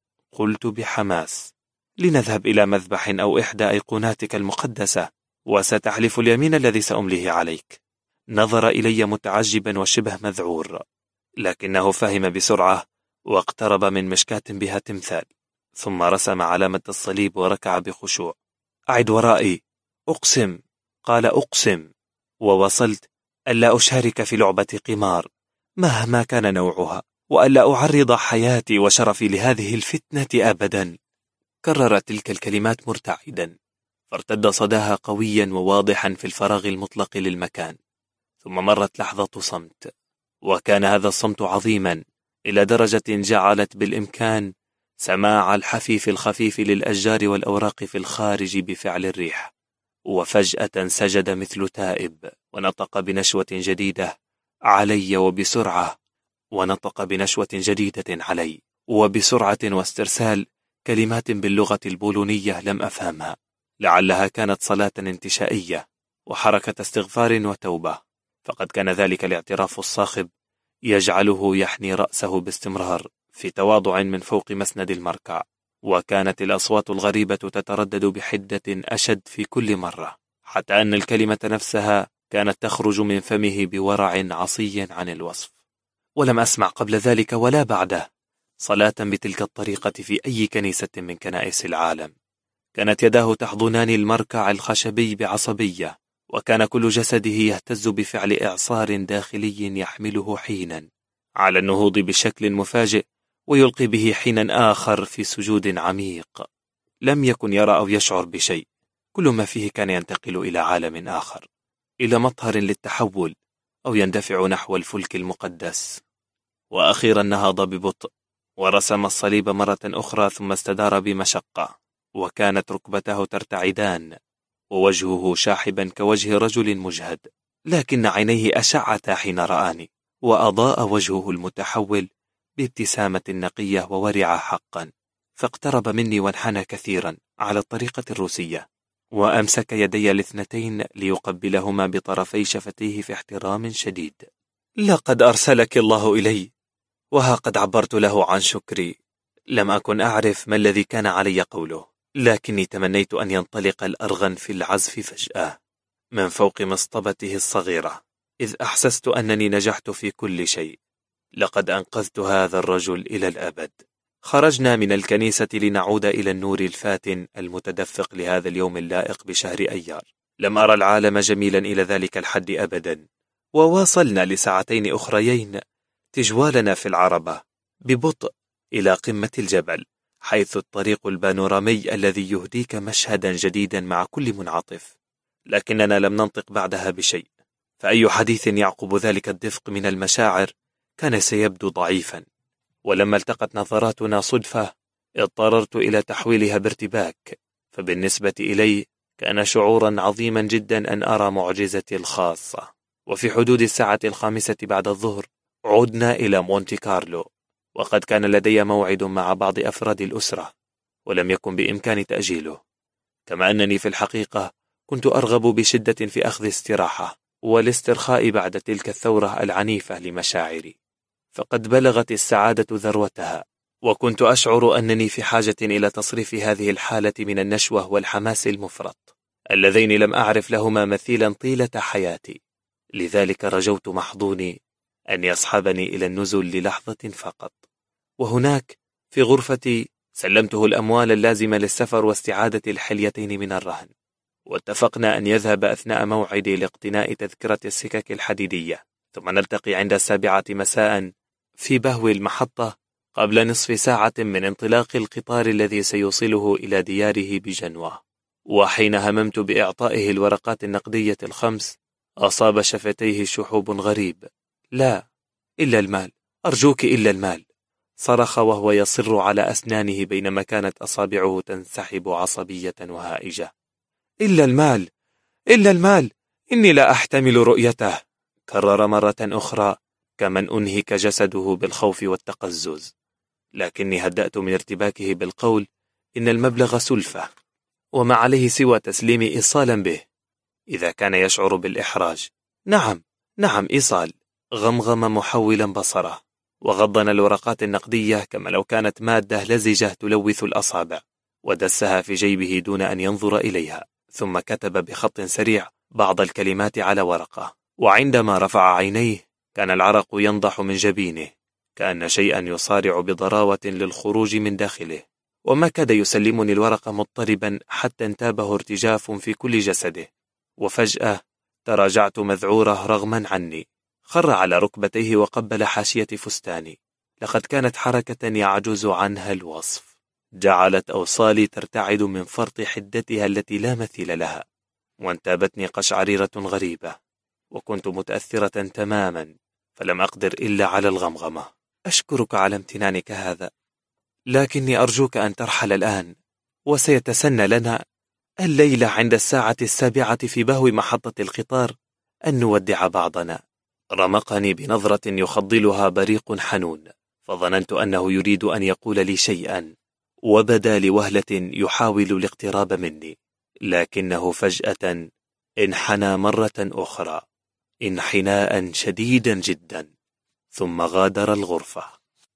قلت بحماس، لنذهب إلى مذبح أو إحدى أيقوناتك المقدسة، وستحلف اليمين الذي سأمليه عليك. نظر إلي متعجبا وشبه مذعور، لكنه فهم بسرعة واقترب من مشكاة بها تمثال، ثم رسم علامة الصليب وركع بخشوع. أعد ورائي. أقسم، قال أقسم، ووصلت ألا أشارك في لعبة قمار مهما كان نوعها، وألا أعرض حياتي وشرفي لهذه الفتنة أبدا. كرر تلك الكلمات مرتعدا، فارتد صداها قويا وواضحا في الفراغ المطلق للمكان، ثم مرت لحظة صمت، وكان هذا الصمت عظيما إلى درجة جعلت بالإمكان سماع الحفيف الخفيف للأشجار والأوراق في الخارج بفعل الريح. وفجأة سجد مثل تائب ونطق بنشوة جديدة علي وبسرعة، ونطق بنشوة جديدة علي وبسرعة واسترسال كلمات باللغة البولونية لم أفهمها، لعلها كانت صلاة انتشائية وحركة استغفار وتوبة، فقد كان ذلك الاعتراف الصاخب يجعله يحني رأسه باستمرار في تواضع من فوق مسند المركع، وكانت الأصوات الغريبة تتردد بحدة أشد في كل مرة، حتى أن الكلمة نفسها كانت تخرج من فمه بورع عصي عن الوصف. ولم أسمع قبل ذلك ولا بعده صلاة بتلك الطريقة في أي كنيسة من كنائس العالم. كانت يداه تحضنان المركع الخشبي بعصبية، وكان كل جسده يهتز بفعل إعصار داخلي يحمله حينا على النهوض بشكل مفاجئ، ويلقي به حينا آخر في سجود عميق. لم يكن يرى أو يشعر بشيء، كل ما فيه كان ينتقل إلى عالم آخر، إلى مطهر للتحول، أو يندفع نحو الفلك المقدس. وأخيرا نهض ببطء ورسم الصليب مرة أخرى، ثم استدار بمشقة، وكانت ركبته ترتعدان ووجهه شاحبا كوجه رجل مجهد، لكن عينيه أشعتا حين رآني، وأضاء وجهه المتحول بابتسامة نقية وورعة حقا. فاقترب مني وانحنى كثيرا على الطريقة الروسية، وأمسك يدي الاثنتين ليقبلهما بطرفي شفتيه في احترام شديد. لقد أرسلك الله إلي، وها قد عبرت له عن شكري. لم أكن أعرف ما الذي كان علي قوله، لكني تمنيت أن ينطلق الأرغن في العزف فجأة من فوق مصطبته الصغيرة، إذ أحسست أنني نجحت في كل شيء. لقد أنقذت هذا الرجل إلى الأبد. خرجنا من الكنيسة لنعود إلى النور الفاتن المتدفق لهذا اليوم اللائق بشهر أيار. لم أرى العالم جميلا إلى ذلك الحد أبدا. وواصلنا لساعتين أخريين تجوالنا في العربة ببطء إلى قمة الجبل، حيث الطريق البانورامي الذي يهديك مشهدا جديدا مع كل منعطف. لكننا لم ننطق بعدها بشيء، فأي حديث يعقب ذلك الدفق من المشاعر كان سيبدو ضعيفا. ولما التقت نظراتنا صدفة اضطررت إلى تحويلها بارتباك، فبالنسبة إلي كان شعورا عظيما جدا أن أرى معجزتي الخاصة. وفي حدود الساعة 5 بعد الظهر عدنا إلى مونتي كارلو، وقد كان لدي موعد مع بعض أفراد الأسرة ولم يكن بإمكاني تأجيله، كما أنني في الحقيقة كنت أرغب بشدة في أخذ استراحة والاسترخاء بعد تلك الثورة العنيفة لمشاعري، فقد بلغت السعادة ذروتها، وكنت أشعر أنني في حاجة إلى تصريف هذه الحالة من النشوة والحماس المفرط اللذين لم أعرف لهما مثيلا طيلة حياتي. لذلك رجوت محظوني أن يصحبني إلى النزل للحظة فقط، وهناك في غرفتي سلمته الأموال اللازمة للسفر واستعادة الحليتين من الرهن، واتفقنا أن يذهب أثناء موعدي لاقتناء تذكرة السكك الحديدية، ثم نلتقي عند 7 مساء في بهو المحطة قبل نصف ساعة من انطلاق القطار الذي سيوصله إلى دياره بجنوة. وحين هممت بإعطائه الورقات النقدية ال5 أصاب شفتيه شحوب غريب. لا، إلا المال، أرجوك إلا المال، صرخ وهو يصر على أسنانه بينما كانت أصابعه تنسحب عصبية وهائجة. إلا المال، إلا المال، إني لا أحتمل رؤيته، كرر مرة أخرى كمن أنهك جسده بالخوف والتقزز، لكني هدأت من ارتباكه بالقول إن المبلغ سلفة وما عليه سوى تسليم إيصالا به إذا كان يشعر بالإحراج. نعم إيصال، غمغم محولا بصره، وغضن الورقات النقدية كما لو كانت مادة لزجة تلوث الأصابع، ودسها في جيبه دون أن ينظر إليها، ثم كتب بخط سريع بعض الكلمات على ورقة، وعندما رفع عينيه كان العرق ينضح من جبينه كأن شيئا يصارع بضراوة للخروج من داخله، وما كاد يسلمني الورقة مضطربا حتى انتابه ارتجاف في كل جسده، وفجأة تراجعت مذعورة رغما عني، خر على ركبتيه وقبل حاشية فستاني. لقد كانت حركة يعجز عنها الوصف، جعلت أوصالي ترتعد من فرط حدتها التي لا مثيل لها، وانتابتني قشعريرة غريبة، وكنت متأثرة تماما، فلم أقدر إلا على الغمغمة. أشكرك على امتنانك هذا، لكني أرجوك أن ترحل الآن، وسيتسنى لنا الليلة عند 7:00 في بهو محطة القطار أن نودع بعضنا. رمقني بنظرة يخضلها بريق حنون، فظننت أنه يريد أن يقول لي شيئا، وبدا لوهلة يحاول الاقتراب مني، لكنه فجأة انحنى مرة أخرى انحناء شديدا جدا، ثم غادر الغرفة.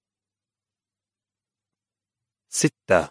6.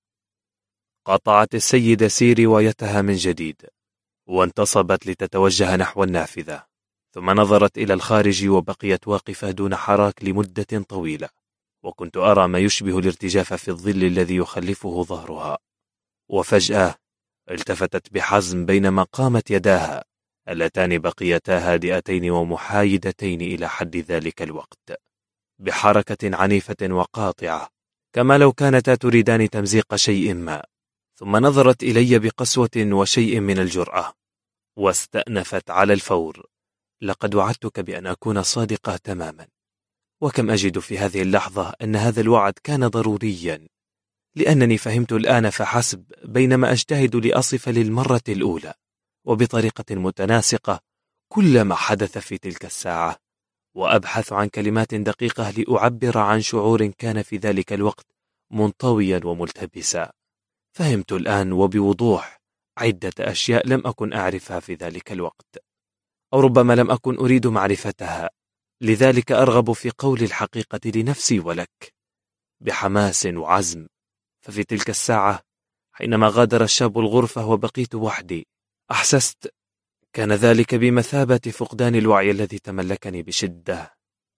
قطعت السيدة سي روايتها من جديد، وانتصبت لتتوجه نحو النافذة، ثم نظرت إلى الخارج وبقيت واقفة دون حراك لمدة طويلة، وكنت أرى ما يشبه الارتجاف في الظل الذي يخلفه ظهرها. وفجأة التفتت بحزم بينما قامت يداها اللتان بقيتا هادئتين ومحايدتين إلى حد ذلك الوقت بحركة عنيفة وقاطعة، كما لو كانتا تريدان تمزيق شيء ما، ثم نظرت إلي بقسوة وشيء من الجرأة، واستأنفت على الفور: لقد وعدتك بأن أكون صادقة تماما، وكم أجد في هذه اللحظة أن هذا الوعد كان ضروريا، لأنني فهمت الآن فحسب بينما أجتهد لأصف للمرة الأولى وبطريقة متناسقة كل ما حدث في تلك الساعة، وأبحث عن كلمات دقيقة لأعبر عن شعور كان في ذلك الوقت منطويا وملتبسا. فهمت الآن وبوضوح عدة أشياء لم أكن أعرفها في ذلك الوقت، أو ربما لم أكن أريد معرفتها، لذلك أرغب في قول الحقيقة لنفسي ولك بحماس وعزم. ففي تلك الساعة حينما غادر الشاب الغرفة وبقيت وحدي، أحسست كان ذلك بمثابة فقدان الوعي الذي تملكني بشدة.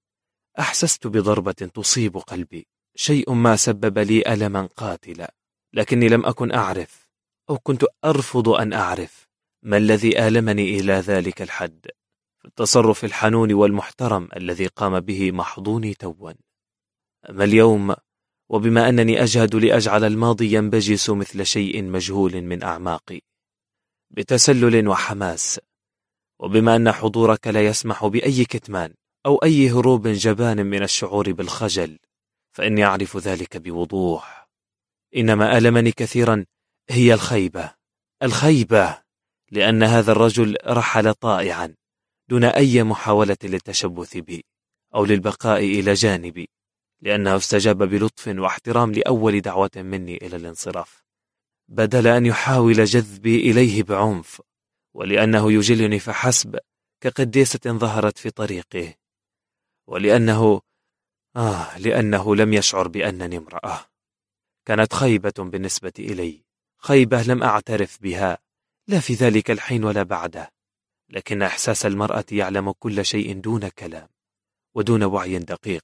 أحسست بضربة تصيب قلبي، شيء ما سبب لي ألما قاتلا، لكني لم أكن أعرف، أو كنت أرفض أن أعرف، ما الذي آلمني إلى ذلك الحد في التصرف الحنون والمحترم الذي قام به محضوني توا. أما اليوم، وبما أنني أجهد لأجعل الماضي ينبجس مثل شيء مجهول من أعماقي بتسلل وحماس، وبما أن حضورك لا يسمح بأي كتمان أو أي هروب جبان من الشعور بالخجل، فإني أعرف ذلك بوضوح. إنما ألمني كثيرا هي الخيبة، لأن هذا الرجل رحل طائعا دون أي محاولة للتشبث بي أو للبقاء إلى جانبي، لأنه استجاب بلطف واحترام لأول دعوة مني إلى الانصراف، بدل أن يحاول جذبي إليه بعنف، ولأنه يجلني فحسب كقديسة ظهرت في طريقه، لأنه لم يشعر بأنني امرأة. كانت خيبة بالنسبة إلي، خيبة لم أعترف بها، لا في ذلك الحين ولا بعده، لكن إحساس المرأة يعلم كل شيء دون كلام ودون وعي دقيق،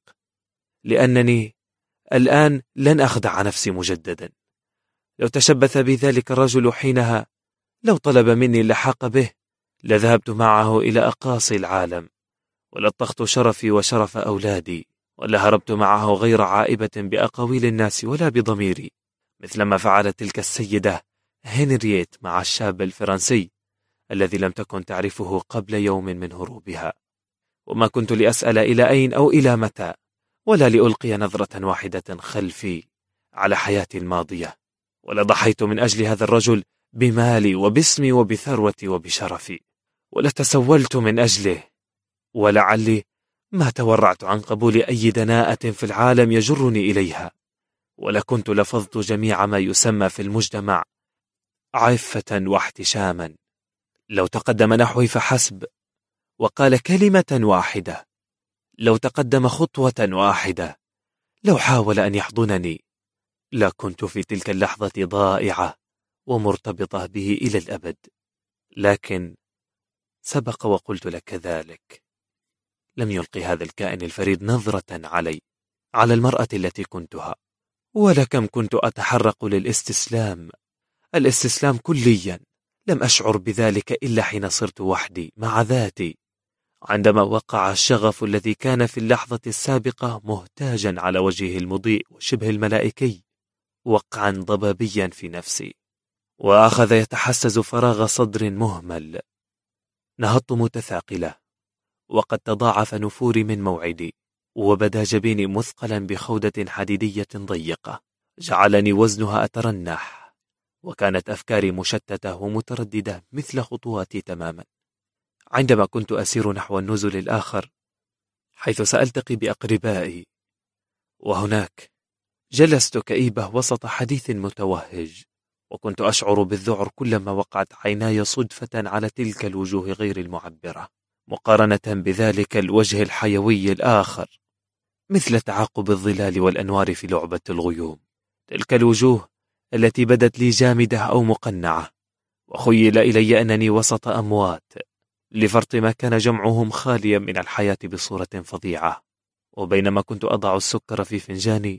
لأنني الآن لن أخدع نفسي مجددا. لو تشبث بي ذلك الرجل حينها، لو طلب مني اللحاق به، لذهبت معه إلى أقاصي العالم، ولطخت شرفي وشرف أولادي، ولهربت معه غير عائبة بأقاويل الناس ولا بضميري، مثلما فعلت تلك السيدة هنرييت مع الشاب الفرنسي الذي لم تكن تعرفه قبل يوم من هروبها. وما كنت لأسأل إلى أين أو إلى متى، ولا لألقي نظرة واحدة خلفي على حياتي الماضية، ولضحيت من أجل هذا الرجل بمالي وباسمي وبثروتي وبشرفي، ولتسولت من أجله، ولعلي ما تورعت عن قبول أي دناءة في العالم يجرني إليها، ولكنت لفظت جميع ما يسمى في المجتمع عفة واحتشاما. لو تقدم نحوي فحسب وقال كلمة واحدة، لو تقدم خطوة واحدة، لو حاول أن يحضنني، لا كنت في تلك اللحظة ضائعة ومرتبطة به إلى الأبد. لكن سبق وقلت لك ذلك، لم يلقي هذا الكائن الفريد نظرة على المرأة التي كنتها، ولكم كنت أتحرق للاستسلام، الاستسلام كليا. لم أشعر بذلك إلا حين صرت وحدي مع ذاتي، عندما وقع الشغف الذي كان في اللحظة السابقة مهتاجا على وجهه المضيء وشبه الملائكي وقعا ضبابيا في نفسي، وأخذ يتحسز فراغ صدر مهمل. نهضت متثاقلة، وقد تضاعف نفوري من موعدي، وبدا جبيني مثقلا بخودة حديدية ضيقة جعلني وزنها أترنح، وكانت أفكاري مشتتة ومترددة مثل خطواتي تماما. عندما كنت أسير نحو النزل الآخر حيث سألتقي بأقربائي، وهناك جلست كئيبة وسط حديث متوهج، وكنت أشعر بالذعر كلما وقعت عيناي صدفة على تلك الوجوه غير المعبرة مقارنة بذلك الوجه الحيوي الآخر، مثل تعاقب الظلال والأنوار في لعبة الغيوم. تلك الوجوه التي بدت لي جامدة أو مقنعة، وخيل إلي أنني وسط أموات لفرط ما كان جمعهم خاليا من الحياة بصورة فظيعة. وبينما كنت أضع السكر في فنجاني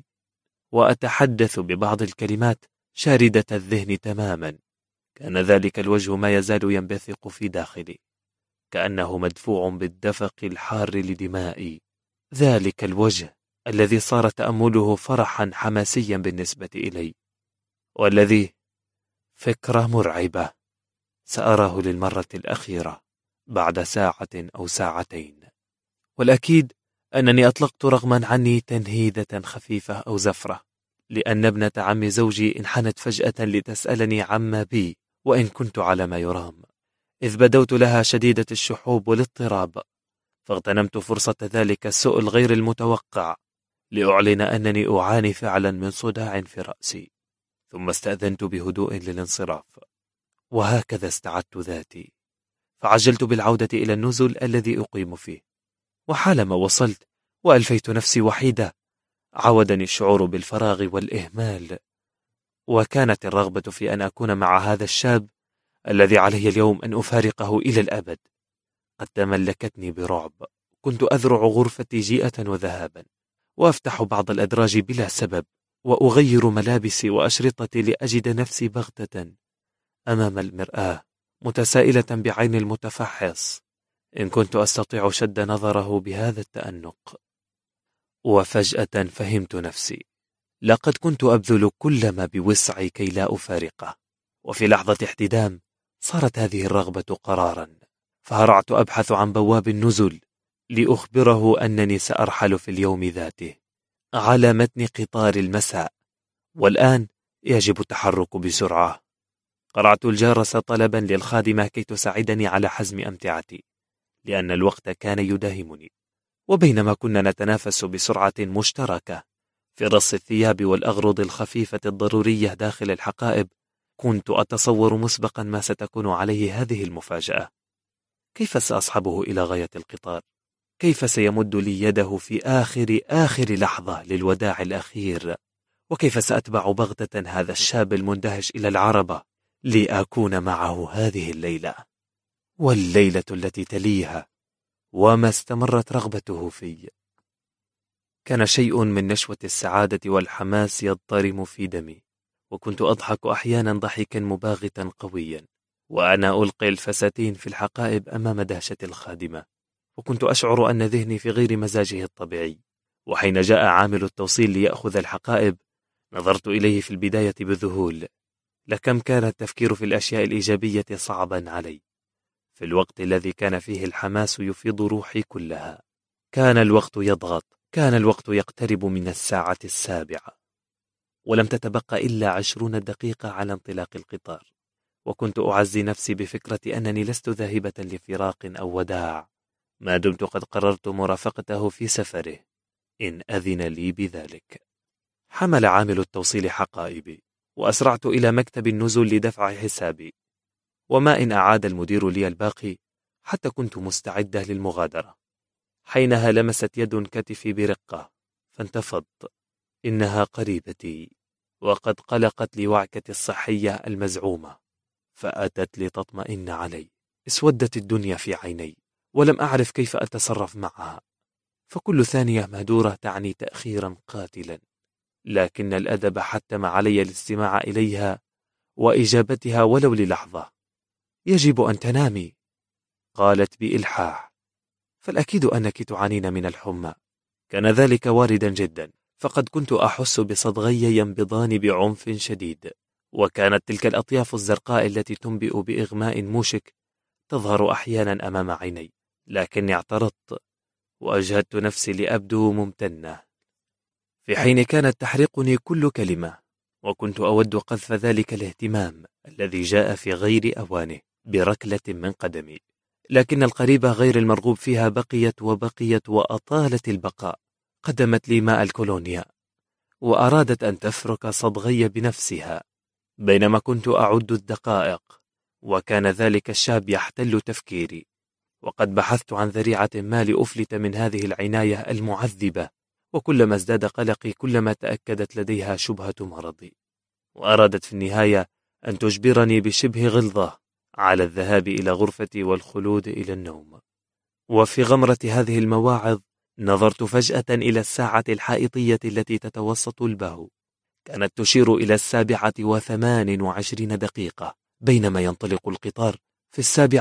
وأتحدث ببعض الكلمات شاردة الذهن تماما، كان ذلك الوجه ما يزال ينبثق في داخلي، كأنه مدفوع بالدفق الحار لدمائي. ذلك الوجه الذي صار تأمله فرحا حماسيا بالنسبة إلي، والذي فكرة مرعبة سأراه للمرة الأخيرة بعد ساعة أو ساعتين. والأكيد أنني أطلقت رغما عني تنهيدة خفيفة أو زفرة، لأن ابنة عم زوجي انحنت فجأة لتسألني عما بي وإن كنت على ما يرام، إذ بدوت لها شديدة الشحوب والاضطراب، فاغتنمت فرصة ذلك السؤل غير المتوقع لأعلن أنني أعاني فعلا من صداع في رأسي، ثم استأذنت بهدوء للانصراف. وهكذا استعدت ذاتي، فعجلت بالعودة إلى النزل الذي أقيم فيه، وحالما وصلت وألفيت نفسي وحيدة عودني الشعور بالفراغ والإهمال، وكانت الرغبة في أن أكون مع هذا الشاب الذي علي اليوم أن أفارقه إلى الأبد قد تملكتني برعب. كنت أذرع غرفتي جيئة وذهابا، وأفتح بعض الأدراج بلا سبب، وأغير ملابسي وأشرطتي لأجد نفسي بغتة أمام المرآة متسائلة بعين المتفحص إن كنت أستطيع شد نظره بهذا التأنق. وفجأة فهمت نفسي، لقد كنت أبذل كل ما بوسعي كي لا أفارقه، وفي لحظة احتدام صارت هذه الرغبة قرارا، فهرعت أبحث عن بواب النزل لأخبره أنني سأرحل في اليوم ذاته على متن قطار المساء، والآن يجب التحرك بسرعة. قرعت الجرس طلبا للخادمة كي تساعدني على حزم أمتعتي، لأن الوقت كان يداهمني، وبينما كنا نتنافس بسرعة مشتركة في رص الثياب والأغراض الخفيفة الضرورية داخل الحقائب، كنت أتصور مسبقا ما ستكون عليه هذه المفاجأة. كيف سأصحبه إلى غاية القطار؟ كيف سيمد لي يده في آخر لحظة للوداع الأخير؟ وكيف سأتبع بغتة هذا الشاب المندهش إلى العربة لأكون معه هذه الليلة والليلة التي تليها؟ وما استمرت رغبته في. كان شيء من نشوة السعادة والحماس يضطرم في دمي، وكنت أضحك أحيانا ضحكا مباغتا قويا وأنا ألقي الفساتين في الحقائب أمام دهشة الخادمة، وكنت أشعر أن ذهني في غير مزاجه الطبيعي. وحين جاء عامل التوصيل ليأخذ الحقائب نظرت إليه في البداية بذهول، لكم كان التفكير في الأشياء الإيجابية صعبا علي في الوقت الذي كان فيه الحماس يفيض روحي كلها. كان الوقت يضغط، كان الوقت يقترب من 7:00 ولم تتبقى إلا 20 دقيقة على انطلاق القطار، وكنت أعزي نفسي بفكرة أنني لست ذاهبة لفراق أو وداع ما دمت قد قررت مرافقته في سفره إن أذن لي بذلك. حمل عامل التوصيل حقائبي وأسرعت إلى مكتب النزل لدفع حسابي، وما إن أعاد المدير لي الباقي حتى كنت مستعدة للمغادرة. حينها لمست يد كتفي برقة فانتفضت. إنها قريبتي، وقد قلقت لي وعكتي الصحية المزعومة فأتت لتطمئن علي. اسودت الدنيا في عيني ولم أعرف كيف أتصرف معها، فكل ثانية مهدورة تعني تأخيرا قاتلا، لكن الأدب حتم علي الاستماع إليها وإجابتها ولو للحظة. يجب أن تنامي، قالت بإلحاح، فالأكيد أنك تعانين من الحمى. كان ذلك واردا جدا، فقد كنت أحس بصدغي ينبضان بعنف شديد، وكانت تلك الأطياف الزرقاء التي تنبئ بإغماء موشك تظهر أحيانا أمام عيني، لكني اعترضت وأجهدت نفسي لأبدو ممتنة، في حين كانت تحرقني كل كلمة، وكنت أود قذف ذلك الاهتمام الذي جاء في غير أوانه بركلة من قدمي. لكن القريبة غير المرغوب فيها بقيت وأطالت البقاء. قدمت لي ماء الكولونيا وأرادت أن تفرك صدغي بنفسها بينما كنت أعد الدقائق، وكان ذلك الشاب يحتل تفكيري، وقد بحثت عن ذريعة ما لأفلت من هذه العناية المعذبة، وكلما ازداد قلقي كلما تأكدت لديها شبهة مرضي، وأرادت في النهاية أن تجبرني بشبه غلظة على الذهاب إلى غرفتي والخلود إلى النوم. وفي غمرة هذه المواعظ نظرت فجأة إلى الساعة الحائطية التي تتوسط البهو، كانت تشير إلى 7:28 بينما ينطلق القطار في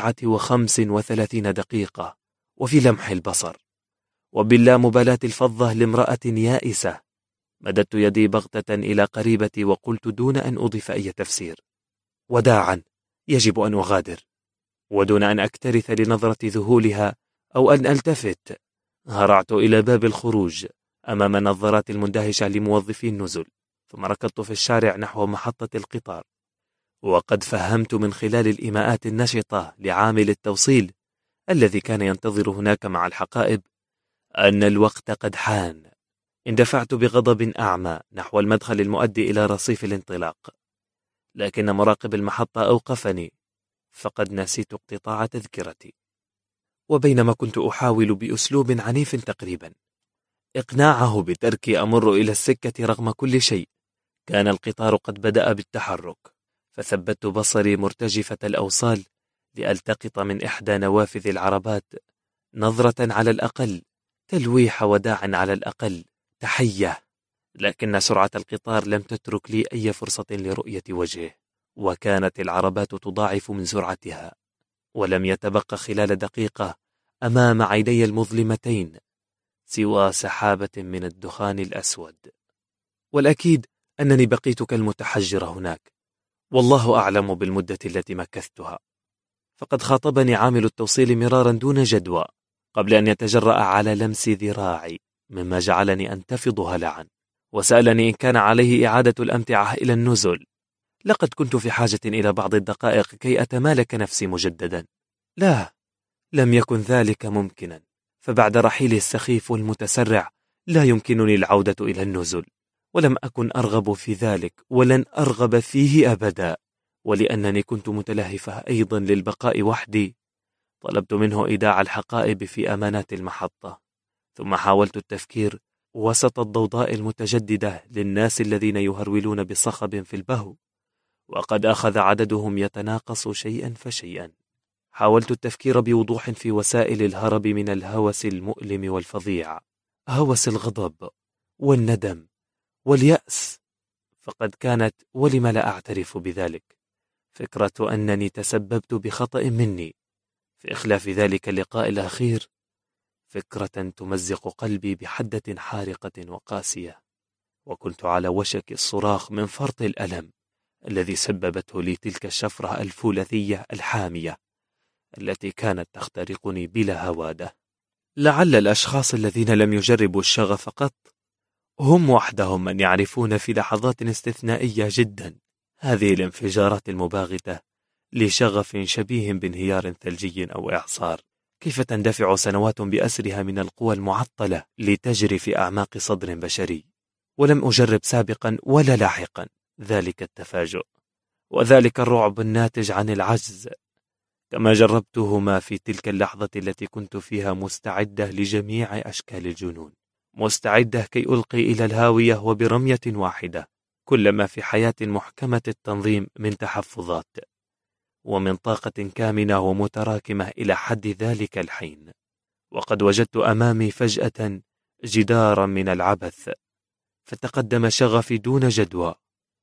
7:35 وفي لمح البصر. وباللامبالاة الفظة لامرأة يائسة مددت يدي بغتة إلى قريبتي وقلت دون أن أضيف أي تفسير: وداعا، يجب أن أغادر. ودون أن أكترث لنظرة ذهولها أو أن ألتفت هرعت إلى باب الخروج أمام نظرات المندهشة لموظفي النزل، ثم ركضت في الشارع نحو محطة القطار، وقد فهمت من خلال الإيماءات النشطة لعامل التوصيل الذي كان ينتظر هناك مع الحقائب أن الوقت قد حان. اندفعت بغضب أعمى نحو المدخل المؤدي إلى رصيف الانطلاق، لكن مراقب المحطة أوقفني فقد نسيت اقتطاع تذكرتي. وبينما كنت أحاول بأسلوب عنيف تقريبا إقناعه بتركي أمر إلى السكة رغم كل شيء، كان القطار قد بدأ بالتحرك، فثبت بصري مرتجفة الأوصال لألتقط من إحدى نوافذ العربات نظرة على الأقل، تلويح وداع على الأقل، تحية. لكن سرعة القطار لم تترك لي أي فرصة لرؤية وجهه، وكانت العربات تضاعف من سرعتها، ولم يتبقى خلال دقيقة أمام عيني المظلمتين سوى سحابة من الدخان الأسود. والأكيد أنني بقيت كالمتحجر هناك، والله أعلم بالمدة التي مكثتها. فقد خاطبني عامل التوصيل مرارا دون جدوى قبل أن يتجرأ على لمس ذراعي، مما جعلني أنتفض هلعا، وسألني إن كان عليه إعادة الأمتعة إلى النزل. لقد كنت في حاجة إلى بعض الدقائق كي أتمالك نفسي مجددا. لا، لم يكن ذلك ممكنا، فبعد رحيلي السخيف والمتسرع لا يمكنني العودة إلى النزل، ولم أكن أرغب في ذلك ولن أرغب فيه أبدا. ولأنني كنت متلهفة أيضا للبقاء وحدي، طلبت منه إيداع الحقائب في أمانات المحطة، ثم حاولت التفكير وسط الضوضاء المتجددة للناس الذين يهرولون بصخب في البهو، وقد أخذ عددهم يتناقص شيئا فشيئا. حاولت التفكير بوضوح في وسائل الهرب من الهوس المؤلم والفظيع، هوس الغضب والندم واليأس، فقد كانت، ولم لا أعترف بذلك، فكرة أنني تسببت بخطأ مني في إخلاف ذلك اللقاء الأخير فكرة تمزق قلبي بحدة حارقة وقاسية، وكنت على وشك الصراخ من فرط الألم الذي سببته لي تلك الشفرة الفولاذية الحامية التي كانت تخترقني بلا هوادة. لعل الأشخاص الذين لم يجربوا الشغف قط هم وحدهم من يعرفون في لحظات استثنائية جدا هذه الانفجارات المباغتة لشغف شبيه بانهيار ثلجي أو إعصار، كيف تندفع سنوات بأسرها من القوى المعطلة لتجري في أعماق صدر بشري. ولم أجرب سابقا ولا لاحقا ذلك التفاجؤ وذلك الرعب الناتج عن العجز، كما جربتهما في تلك اللحظة التي كنت فيها مستعدة لجميع أشكال الجنون، مستعدة كي ألقي إلى الهاوية وبرمية واحدة كل ما في حياة محكمة التنظيم من تحفظات ومن طاقة كامنة ومتراكمة إلى حد ذلك الحين. وقد وجدت أمامي فجأة جدارا من العبث، فتقدم شغفي دون جدوى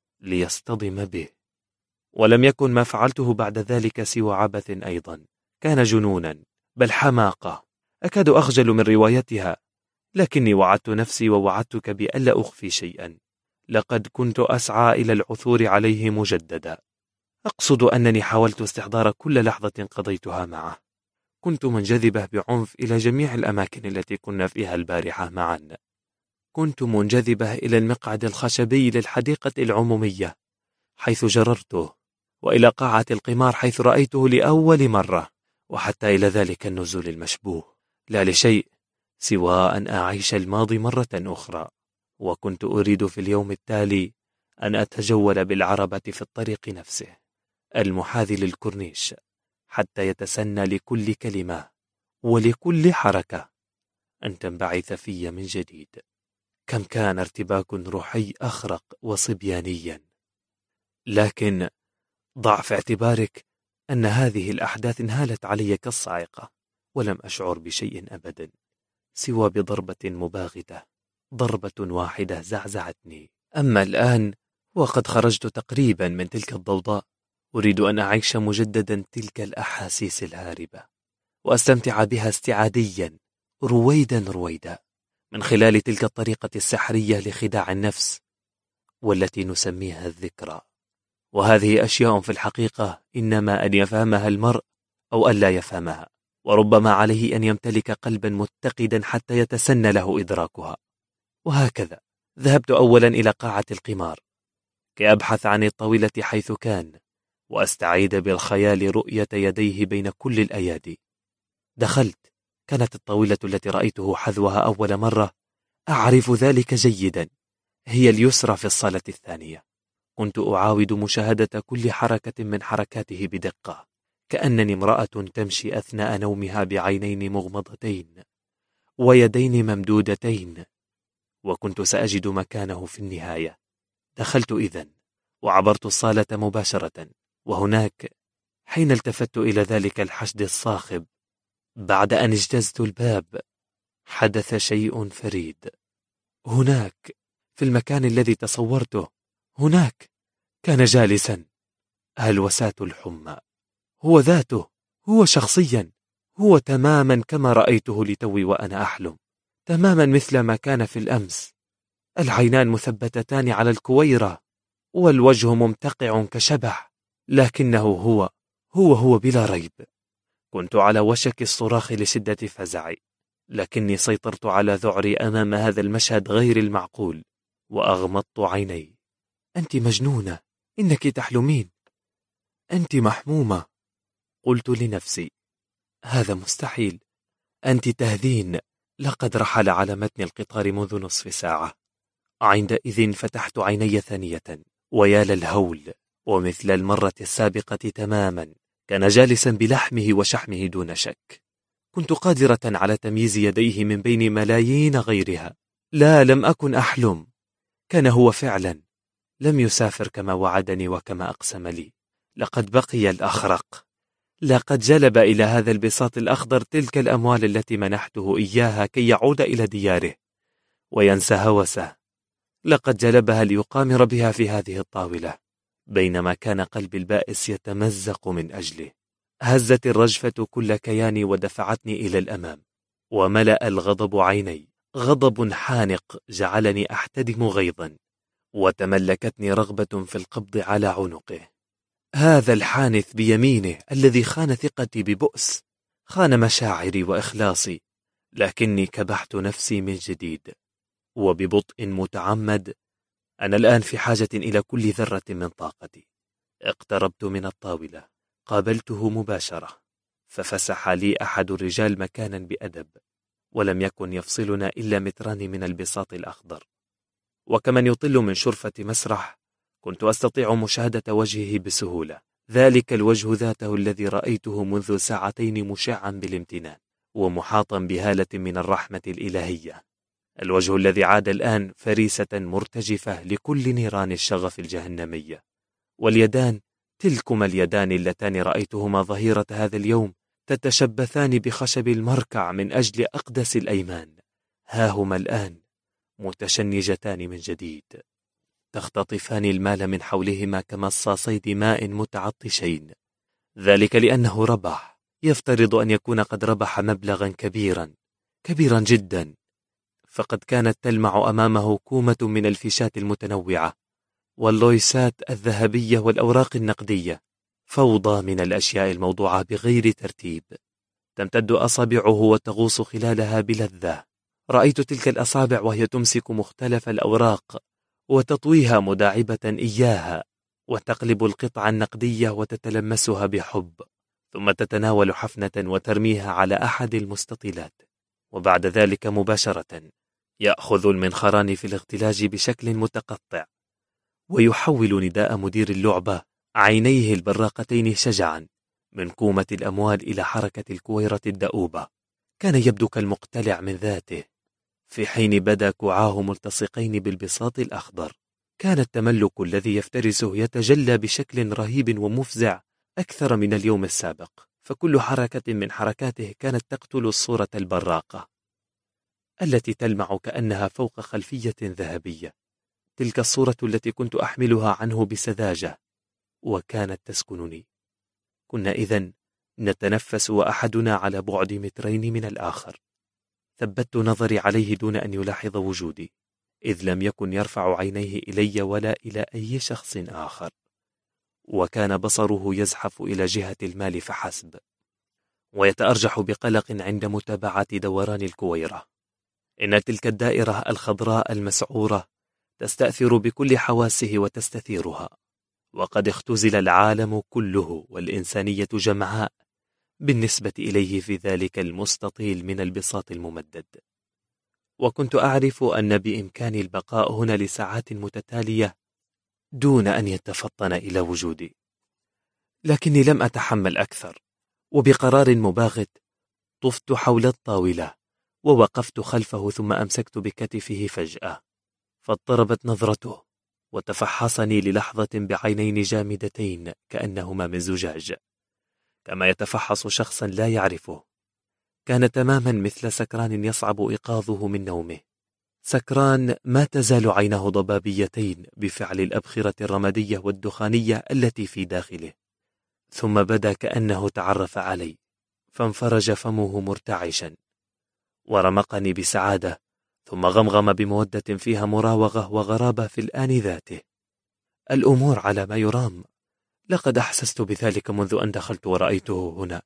ليصطدم به، ولم يكن ما فعلته بعد ذلك سوى عبث أيضا، كان جنونا بل حماقة أكاد أخجل من روايتها، لكني وعدت نفسي ووعدتك بألا أخفي شيئا. لقد كنت أسعى إلى العثور عليه مجددا، أقصد أنني حاولت استحضار كل لحظة قضيتها معه. كنت منجذبة بعنف إلى جميع الأماكن التي كنا فيها البارحة معا، كنت منجذبة إلى المقعد الخشبي للحديقة العمومية حيث جررته، وإلى قاعة القمار حيث رأيته لأول مرة، وحتى إلى ذلك النزول المشبوه، لا لشيء سوى أن أعيش الماضي مرة أخرى. وكنت أريد في اليوم التالي أن أتجول بالعربة في الطريق نفسه المحاذي للكورنيش حتى يتسنى لكل كلمة ولكل حركة أن تنبعث في من جديد. كم كان ارتباك روحي أخرق وصبيانيا، لكن ضع في اعتبارك أن هذه الأحداث انهالت علي كالصاعقة، ولم أشعر بشيء أبدا سوى بضربة مباغتة، ضربة واحدة زعزعتني. أما الآن وقد خرجت تقريبا من تلك الضوضاء، أريد أن أعيش مجددا تلك الأحاسيس الهاربة وأستمتع بها استعاديا رويدا رويدا من خلال تلك الطريقة السحرية لخداع النفس والتي نسميها الذكرى. وهذه أشياء في الحقيقة إنما أن يفهمها المرء أو أن لا يفهمها، وربما عليه أن يمتلك قلبا متقدا حتى يتسنى له إدراكها. وهكذا ذهبت أولا إلى قاعة القمار كي أبحث عن الطاولة حيث كان، وأستعيد بالخيال رؤية يديه بين كل الأيادي. دخلت، كانت الطاولة التي رأيته حذوها أول مرة أعرف ذلك جيدا هي اليسرى في الصالة الثانية. كنت أعاود مشاهدة كل حركة من حركاته بدقة، كأنني امرأة تمشي أثناء نومها بعينين مغمضتين ويدين ممدودتين، وكنت سأجد مكانه في النهاية. دخلت إذن وعبرت الصالة مباشرة، وهناك حين التفت إلى ذلك الحشد الصاخب بعد أن اجتزت الباب حدث شيء فريد. هناك في المكان الذي تصورته، هناك كان جالسا هلوسات الحمى، هو ذاته، هو شخصيا، هو تماما كما رأيته لتوي وأنا أحلم، تماما مثل ما كان في الأمس. العينان مثبتتان على الكويرة والوجه ممتقع كشبح، لكنه هو بلا ريب. كنت على وشك الصراخ لشدة فزعي، لكني سيطرت على ذعري أمام هذا المشهد غير المعقول، وأغمضت عيني. أنت مجنونة، إنك تحلمين، أنت محمومة، قلت لنفسي. هذا مستحيل، أنت تهذين، لقد رحل على متن القطار منذ نصف ساعة. عندئذ فتحت عيني ثانية، ويا للهول، ومثل المرة السابقة تماما كان جالسا بلحمه وشحمه دون شك. كنت قادرة على تمييز يديه من بين ملايين غيرها. لا، لم أكن أحلم، كان هو فعلا. لم يسافر كما وعدني وكما أقسم لي. لقد بقي الأخرق. لقد جلب إلى هذا البساط الأخضر تلك الأموال التي منحته إياها كي يعود إلى دياره وينسى هوسه. لقد جلبها ليقامر بها في هذه الطاولة، بينما كان قلبي البائس يتمزق من أجله. هزت الرجفة كل كياني ودفعتني إلى الأمام، وملأ الغضب عيني، غضب حانق جعلني أحتدم غيظا، وتملكتني رغبة في القبض على عنقه. هذا الحانث بيمينه الذي خان ثقتي ببؤس، خان مشاعري وإخلاصي، لكني كبحت نفسي من جديد وببطء متعمد. أنا الآن في حاجة إلى كل ذرة من طاقتي. اقتربت من الطاولة، قابلته مباشرة، ففسح لي أحد الرجال مكانا بأدب، ولم يكن يفصلنا إلا متران من البساط الأخضر. وكمن يطل من شرفة مسرح، كنت أستطيع مشاهدة وجهه بسهولة، ذلك الوجه ذاته الذي رأيته منذ ساعتين مشعا بالامتنان ومحاطا بهالة من الرحمة الإلهية. الوجه الذي عاد الآن فريسة مرتجفة لكل نيران الشغف الجهنمية. واليدان، تلكما اليدان اللتان رأيتهما ظهيرة هذا اليوم تتشبثان بخشب المركع من أجل أقدس الأيمان، ها هما الآن متشنجتان من جديد، تختطفان المال من حولهما كمصاصي دماء متعطشين. ذلك لأنه ربح، يفترض أن يكون قد ربح مبلغا كبيرا جدا، فقد كانت تلمع أمامه كومة من الفيشات المتنوعة واللويسات الذهبية والأوراق النقدية، فوضى من الأشياء الموضوعة بغير ترتيب، تمتد أصابعه وتغوص خلالها بلذة. رأيت تلك الأصابع وهي تمسك مختلف الأوراق وتطويها مداعبة إياها، وتقلب القطع النقدية وتتلمسها بحب، ثم تتناول حفنة وترميها على أحد المستطيلات، وبعد ذلك مباشرة يأخذ المنخران في الاغتلاج بشكل متقطع، ويحول نداء مدير اللعبة عينيه البراقتين شجعا من كومة الأموال إلى حركة الكويرة الدؤوبة. كان يبدو كالمقتلع من ذاته، في حين بدا كوعاه ملتصقين بالبساط الأخضر. كان التملك الذي يفترسه يتجلى بشكل رهيب ومفزع أكثر من اليوم السابق، فكل حركة من حركاته كانت تقتل الصورة البراقة التي تلمع كأنها فوق خلفية ذهبية، تلك الصورة التي كنت أحملها عنه بسذاجة وكانت تسكنني. كنا إذن نتنفس وأحدنا على بعد مترين من الآخر. ثبت نظري عليه دون أن يلاحظ وجودي، إذ لم يكن يرفع عينيه إلي ولا إلى أي شخص آخر، وكان بصره يزحف إلى جهة المال فحسب، ويتأرجح بقلق عند متابعة دوران الكويرة. إن تلك الدائرة الخضراء المسعورة تستأثر بكل حواسه وتستثيرها، وقد اختزل العالم كله والإنسانية جمعاء بالنسبة إليه في ذلك المستطيل من البساط الممدد. وكنت أعرف أن بإمكاني البقاء هنا لساعات متتالية دون أن يتفطن إلى وجودي، لكني لم أتحمل أكثر، وبقرار مباغت طفت حول الطاولة ووقفت خلفه، ثم أمسكت بكتفه فجأة، فاضطربت نظرته وتفحصني للحظة بعينين جامدتين كأنهما من زجاج، كما يتفحص شخصا لا يعرفه. كان تماما مثل سكران يصعب إيقاظه من نومه، سكران ما تزال عينه ضبابيتين بفعل الأبخرة الرمادية والدخانية التي في داخله. ثم بدا كأنه تعرف علي، فانفرج فمه مرتعشا ورمقني بسعادة، ثم غمغم بمودة فيها مراوغة وغرابة في الآن ذاته. الأمور على ما يرام، لقد أحسست بذلك منذ أن دخلت ورأيته هنا،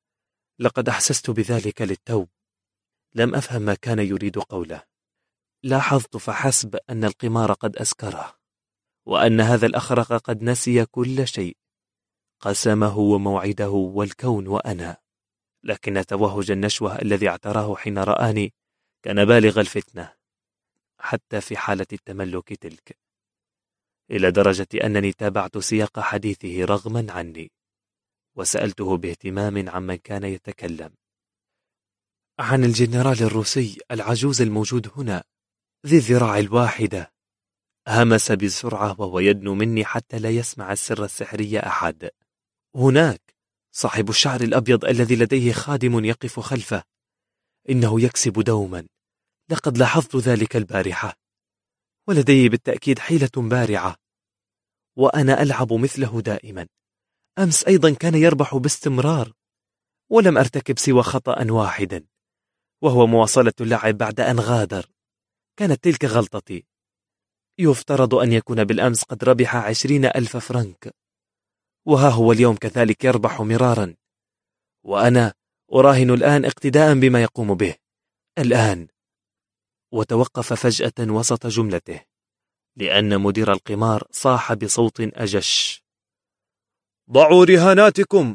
لقد أحسست بذلك للتو. لم أفهم ما كان يريد قوله. لاحظت فحسب أن القمار قد أسكره، وأن هذا الأخرق قد نسي كل شيء، قسمه وموعده والكون وأنا. لكن توهج النشوة الذي اعتراه حين رآني كان بالغ الفتنة، حتى في حالة التملك تلك، إلى درجة أنني تابعت سياق حديثه رغما عني، وسألته باهتمام عمن كان يتكلم. عن الجنرال الروسي العجوز الموجود هنا، ذي الذراع الواحدة. همس بسرعة وهو يدنو مني حتى لا يسمع السر السحري أحد. هناك صاحب الشعر الأبيض الذي لديه خادم يقف خلفه، إنه يكسب دوما، لقد لاحظت ذلك البارحة، ولديه بالتأكيد حيلة بارعة، وأنا ألعب مثله دائما. أمس أيضا كان يربح باستمرار، ولم أرتكب سوى خطأ واحدا، وهو مواصلة اللعب بعد أن غادر. كانت تلك غلطتي. يفترض أن يكون بالأمس قد ربح 20,000 فرنك، وها هو اليوم كذلك يربح مرارا، وأنا أراهن الآن اقتداء بما يقوم به الآن. وتوقف فجأة وسط جملته، لأن مدير القمار صاح بصوت أجش: ضعوا رهاناتكم!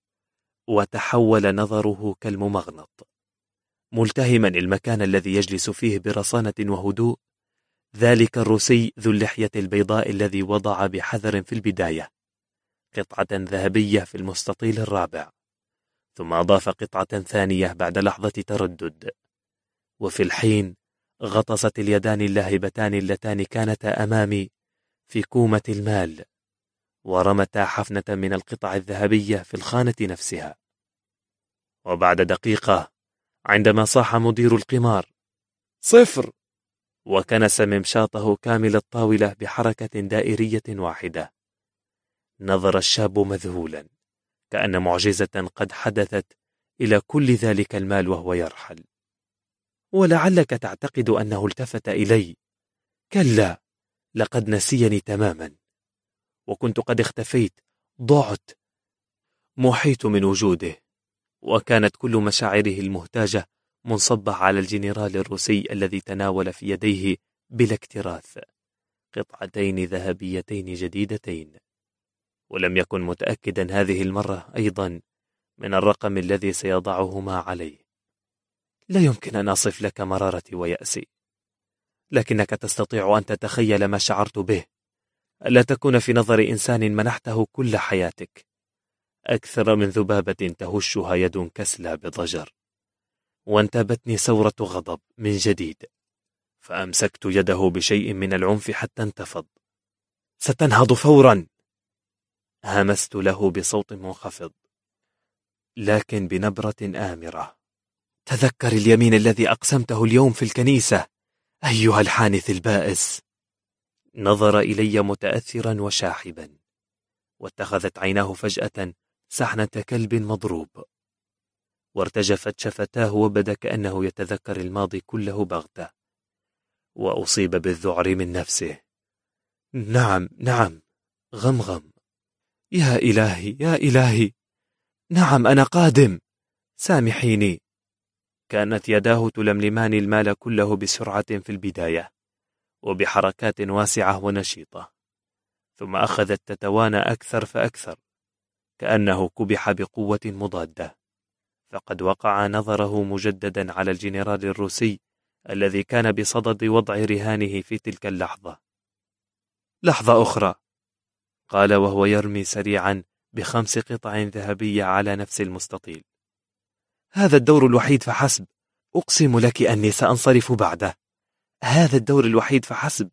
وتحول نظره كالممغنط، ملتهما المكان الذي يجلس فيه برصانة وهدوء ذلك الروسي ذو اللحية البيضاء الذي وضع بحذر في البداية قطعة ذهبية في المستطيل الرابع، ثم أضاف قطعة ثانية بعد لحظة تردد، وفي الحين غطست اليدان اللاهبتان اللتان كانتا أمامي في كومة المال، ورمتا حفنة من القطع الذهبية في الخانة نفسها. وبعد دقيقة، عندما صاح مدير القمار: 0، وكنس ممشاطه كامل الطاولة بحركة دائرية واحدة، نظر الشاب مذهولا، كأن معجزة قد حدثت إلى كل ذلك المال وهو يرحل. ولعلك تعتقد أنه التفت إلي. كلا، لقد نسيني تماما، وكنت قد اختفيت، ضعت، محيت من وجوده، وكانت كل مشاعره المهتاجة منصبة على الجنرال الروسي الذي تناول في يديه بلا اكتراث قطعتين ذهبيتين جديدتين، ولم يكن متأكدا هذه المرة أيضا من الرقم الذي سيضعهما عليه. لا يمكن أن أصف لك مرارتي ويأسي، لكنك تستطيع أن تتخيل ما شعرت به، ألا تكون في نظر إنسان منحته كل حياتك أكثر من ذبابة تهشها يد كسلى بضجر. وانتابتني ثورة غضب من جديد، فأمسكت يده بشيء من العنف حتى انتفض. ستنهض فورا، همست له بصوت منخفض لكن بنبرة آمرة. تذكر اليمين الذي أقسمته اليوم في الكنيسة أيها الحانث البائس. نظر إلي متأثرا وشاحبا، واتخذت عيناه فجأة سحنة كلب مضروب، وارتجفت شفتاه وبدا كأنه يتذكر الماضي كله بغتة، وأصيب بالذعر من نفسه. نعم، غمغم. يا إلهي يا إلهي، نعم أنا قادم، سامحيني. كانت يداه تلملمان المال كله بسرعة في البداية، وبحركات واسعة ونشيطة، ثم أخذت تتوانى أكثر فأكثر، كأنه كبح بقوة مضادة، فقد وقع نظره مجددا على الجنرال الروسي الذي كان بصدد وضع رهانه في تلك اللحظة. لحظة أخرى، قال وهو يرمي سريعا ب5 قطع ذهبية على نفس المستطيل. هذا الدور الوحيد فحسب، أقسم لك أني سأنصرف بعده. هذا الدور الوحيد فحسب،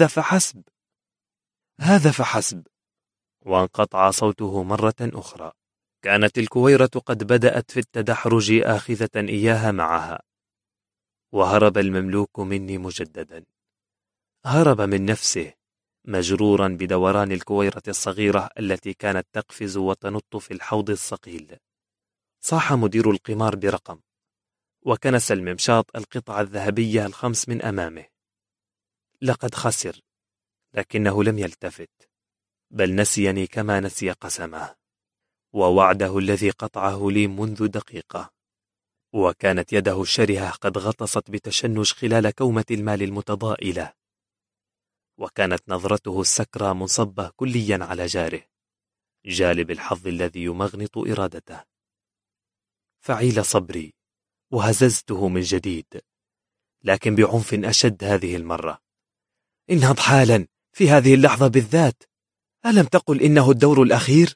هذا فحسب. وانقطع صوته مرة أخرى. كانت الكويرة قد بدأت في التدحرج آخذة إياها معها، وهرب المملوك مني مجددا. هرب من نفسه، مجرورا بدوران الكويرة الصغيرة التي كانت تقفز وتنط في الحوض الصقيل. صاح مدير القمار برقم، وكنس الممشاط القطعة الذهبية ال5 من أمامه. لقد خسر، لكنه لم يلتفت، بل نسيني كما نسي قسمه ووعده الذي قطعه لي منذ دقيقة. وكانت يده الشرهة قد غطست بتشنج خلال كومة المال المتضائلة، وكانت نظرته السكرة منصبة كليا على جاره، جالب الحظ الذي يمغنط إرادته. فعيل صبري وهززته من جديد، لكن بعنف أشد هذه المرة. انهض حالا في هذه اللحظة بالذات، ألم تقل إنه الدور الأخير؟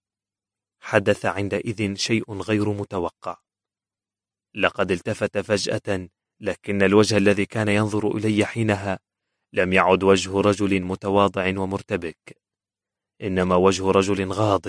حدث عندئذ شيء غير متوقع. لقد التفت فجأة، لكن الوجه الذي كان ينظر إلي حينها لم يعد وجه رجل متواضع ومرتبك، إنما وجه رجل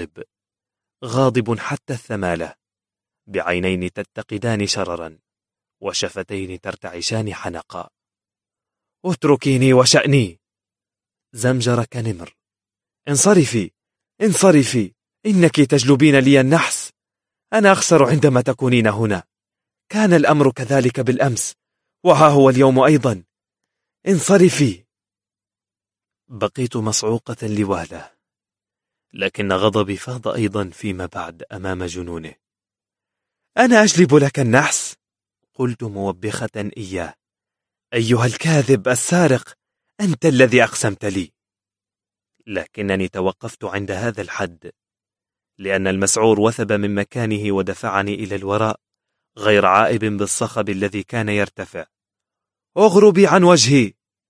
غاضب حتى الثمالة، بعينين تتقدان شررا وشفتين ترتعشان حنقا. اتركيني وشأني، زمجر كنمر. انصرفي انصرفي، إنك تجلبين لي النحس، أنا أخسر عندما تكونين هنا. كان الأمر كذلك بالأمس، وها هو اليوم أيضا. انصرفي. بقيت مصعوقة لوهلة، لكن غضبي فاض أيضا فيما بعد أمام جنونه. أنا أجلب لك النحس؟ قلت موبخة إياه. أيها الكاذب السارق، أنت الذي أقسمت لي. لكنني توقفت عند هذا الحد، لأن المسعور وثب من مكانه ودفعني إلى الوراء، غير عائب بالصخب الذي كان يرتفع. اغربي عن وجهي،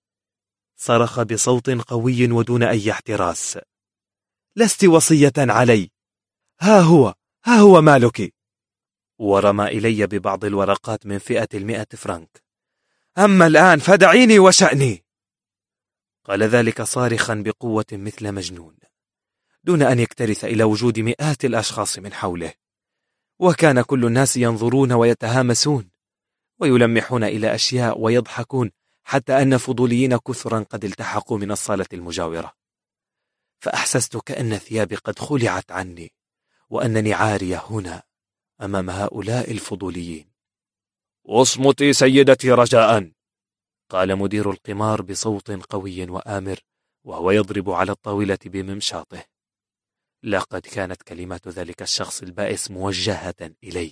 صرخ بصوت قوي ودون أي احتراس. لست وصية علي، ها هو مالك. ورمى إلي ببعض الورقات من فئة 100 فرنك. أما الآن فدعيني وشأني. قال ذلك صارخا بقوة مثل مجنون، دون أن يكترث إلى وجود مئات الأشخاص من حوله، وكان كل الناس ينظرون ويتهامسون ويلمحون إلى أشياء ويضحكون، حتى أن فضوليين كثرا قد التحقوا من الصالة المجاورة. فأحسست كأن ثيابي قد خلعت عني، وأنني عارية هنا أمام هؤلاء الفضوليين. اصمتي سيدتي رجاء، قال مدير القمار بصوت قوي وآمر، وهو يضرب على الطاولة بممشاطه. لقد كانت كلمات ذلك الشخص البائس موجهة إلي.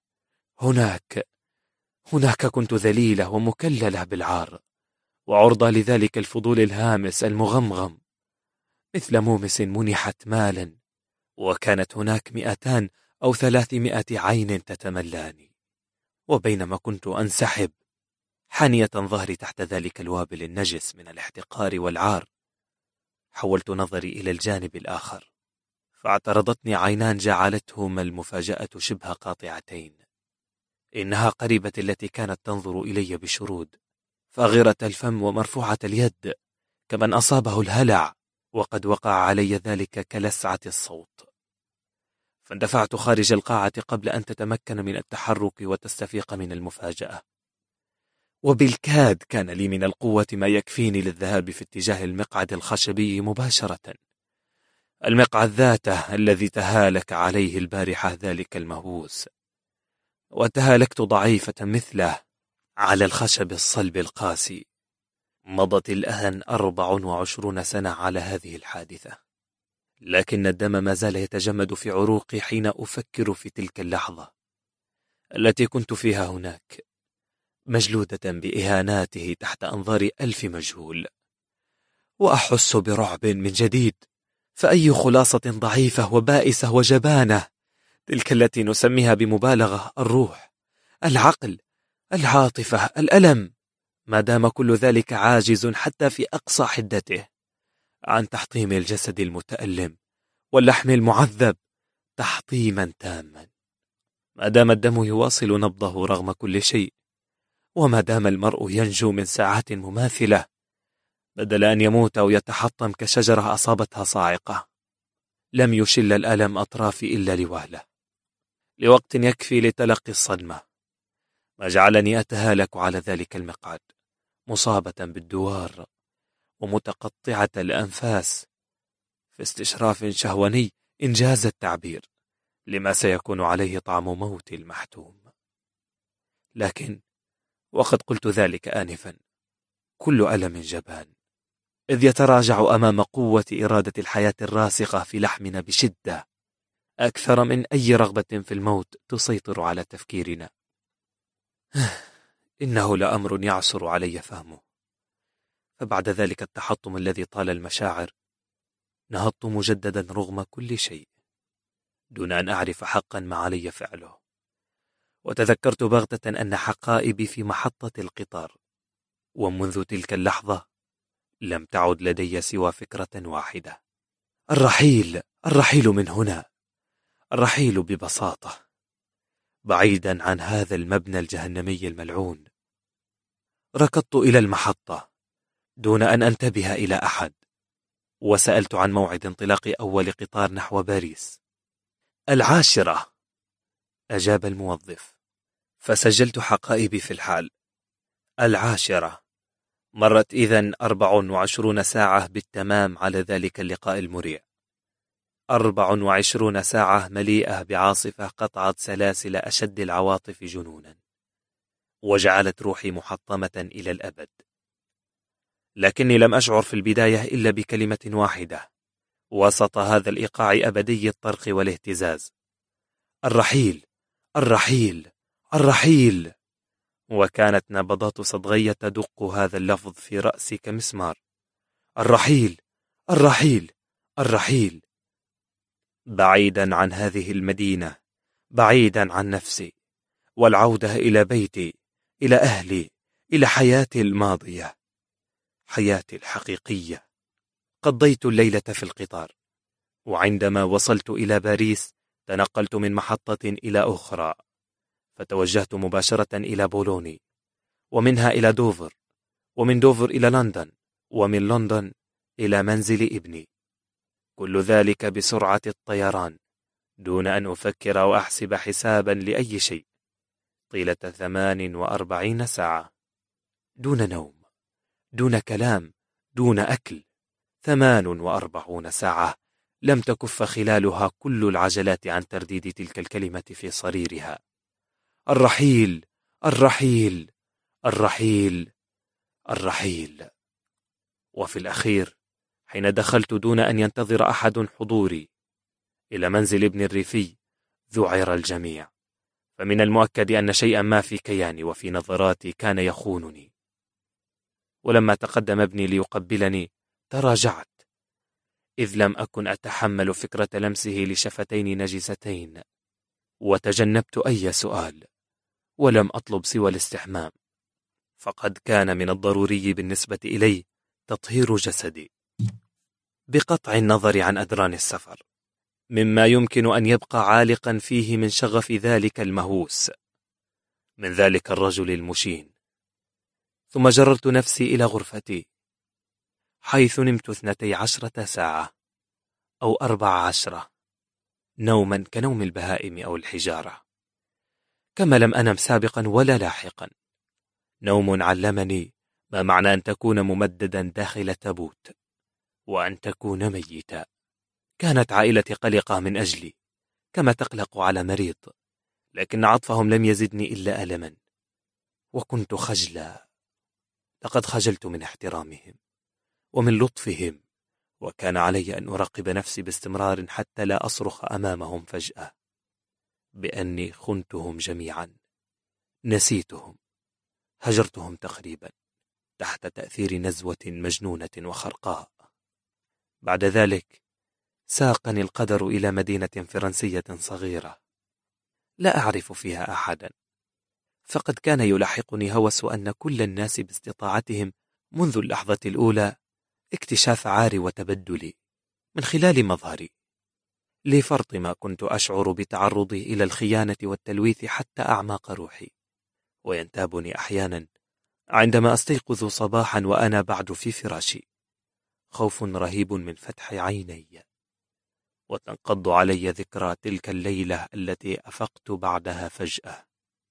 هناك كنت ذليلة ومكللة بالعار، وعرضة لذلك الفضول الهامس المغمغم، مثل مومس منحت مالا، وكانت هناك 200 أو 300 عين تتملاني. وبينما كنت أنسحب حانية ظهري تحت ذلك الوابل النجس من الاحتقار والعار، حولت نظري إلى الجانب الآخر، فاعترضتني عينان جعلتهما المفاجأة شبه قاطعتين. إنها قريبة التي كانت تنظر إلي بشرود، فاغرة الفم ومرفوعة اليد، كمن أصابه الهلع، وقد وقع علي ذلك كلسعة الصوت. فاندفعت خارج القاعة قبل أن تتمكن من التحرك وتستفيق من المفاجأة. وبالكاد كان لي من القوة ما يكفيني للذهاب في اتجاه المقعد الخشبي مباشرة، المقعد ذاته الذي تهالك عليه البارحة ذلك المهووس، وتهالكت ضعيفة مثله على الخشب الصلب القاسي. مضت الآن 24 سنة على هذه الحادثة، لكن الدم ما زال يتجمد في عروقي حين أفكر في تلك اللحظة التي كنت فيها هناك، مجلودة بإهاناته تحت أنظار 1000 مجهول، وأحس برعب من جديد. فأي خلاصة ضعيفة وبائسة وجبانة تلك التي نسميها بمبالغة الروح، العقل، العاطفة، الألم، ما دام كل ذلك عاجز حتى في أقصى حدته عن تحطيم الجسد المتألم واللحم المعذب تحطيما تاما، ما دام الدم يواصل نبضه رغم كل شيء، وما دام المرء ينجو من ساعات مماثلة بدل أن يموت أو يتحطم كشجرة أصابتها صاعقة. لم يشل الألم أطرافي إلا لوهلة، لوقت يكفي لتلقي الصدمة، ما جعلني أتهالك على ذلك المقعد، مصابة بالدوار ومتقطعة الأنفاس، في استشراف شهواني إنجاز التعبير لما سيكون عليه طعم موت المحتوم. لكن وقد قلت ذلك آنفا، كل ألم جبان، إذ يتراجع أمام قوة إرادة الحياة الراسخة في لحمنا بشدة، أكثر من أي رغبة في الموت تسيطر على تفكيرنا. إنه لأمر يعسر علي فهمه. فبعد ذلك التحطم الذي طال المشاعر، نهضت مجددا رغم كل شيء، دون أن أعرف حقا ما علي فعله، وتذكرت بغتة أن حقائبي في محطة القطار، ومنذ تلك اللحظة لم تعد لدي سوى فكرة واحدة: الرحيل، الرحيل من هنا، الرحيل ببساطة، بعيدا عن هذا المبنى الجهنمي الملعون. ركضت إلى المحطة دون أن أنتبه إلى أحد، وسألت عن موعد انطلاق أول قطار نحو باريس. 10:00، أجاب الموظف، فسجلت حقائبي في الحال. 10:00. مرت إذن 24 ساعة بالتمام على ذلك اللقاء المريع. 24 ساعة مليئة بعاصفة قطعت سلاسل أشد العواطف جنونا، وجعلت روحي محطمة إلى الأبد. لكني لم أشعر في البداية إلا بكلمة واحدة وسط هذا الإيقاع أبدي الطرق والاهتزاز: الرحيل، الرحيل، الرحيل. وكانت نبضات صدغية تدق هذا اللفظ في رأسي كمسمار: الرحيل، الرحيل، الرحيل. بعيدا عن هذه المدينة، بعيدا عن نفسي، والعودة إلى بيتي، إلى أهلي، إلى حياتي الماضية، حياتي الحقيقية. قضيت الليلة في القطار، وعندما وصلت إلى باريس تنقلت من محطة إلى أخرى، فتوجهت مباشرة إلى بولوني، ومنها إلى دوفر، ومن دوفر إلى لندن، ومن لندن إلى منزل ابني. كل ذلك بسرعة الطيران، دون أن أفكر وأحسب حسابا لأي شيء، طيلة 48 ساعة، دون نوم، دون كلام، دون أكل. 48 ساعة لم تكف خلالها كل العجلات عن ترديد تلك الكلمة في صريرها: الرحيل، الرحيل، الرحيل، الرحيل. وفي الأخير، حين دخلت دون أن ينتظر أحد حضوري إلى منزل ابن الريفي، ذعر الجميع، فمن المؤكد أن شيئا ما في كياني وفي نظراتي كان يخونني. ولما تقدم ابني ليقبلني تراجعت، إذ لم أكن أتحمل فكرة لمسه لشفتين نجستين، وتجنبت أي سؤال، ولم أطلب سوى الاستحمام، فقد كان من الضروري بالنسبة إلي تطهير جسدي، بقطع النظر عن أدران السفر، مما يمكن أن يبقى عالقا فيه من شغف ذلك المهووس، من ذلك الرجل المشين. ثم جررت نفسي إلى غرفتي، حيث نمت 12 ساعة أو 14، نوما كنوم البهائم أو الحجارة، كما لم أنم سابقا ولا لاحقا. نوم علمني ما معنى أن تكون ممددا داخل تابوت، وأن تكون ميتا. كانت عائلتي قلقة من أجلي كما تقلق على مريض، لكن عطفهم لم يزدني إلا ألما، وكنت خجلا. لقد خجلت من احترامهم ومن لطفهم، وكان علي أن أراقب نفسي باستمرار حتى لا أصرخ أمامهم فجأة بأني خنتهم جميعا، نسيتهم، هجرتهم تقريبا تحت تأثير نزوة مجنونة وخرقاء. بعد ذلك ساقني القدر إلى مدينة فرنسية صغيرة لا أعرف فيها أحدا، فقد كان يلاحقني هوس أن كل الناس باستطاعتهم منذ اللحظة الأولى اكتشاف عاري وتبدلي من خلال مظهري، لفرط ما كنت أشعر بتعرضي إلى الخيانة والتلويث حتى أعماق روحي. وينتابني أحيانا عندما أستيقظ صباحا وأنا بعد في فراشي خوف رهيب من فتح عيني، وتنقض علي ذكرى تلك الليلة التي أفقت بعدها فجأة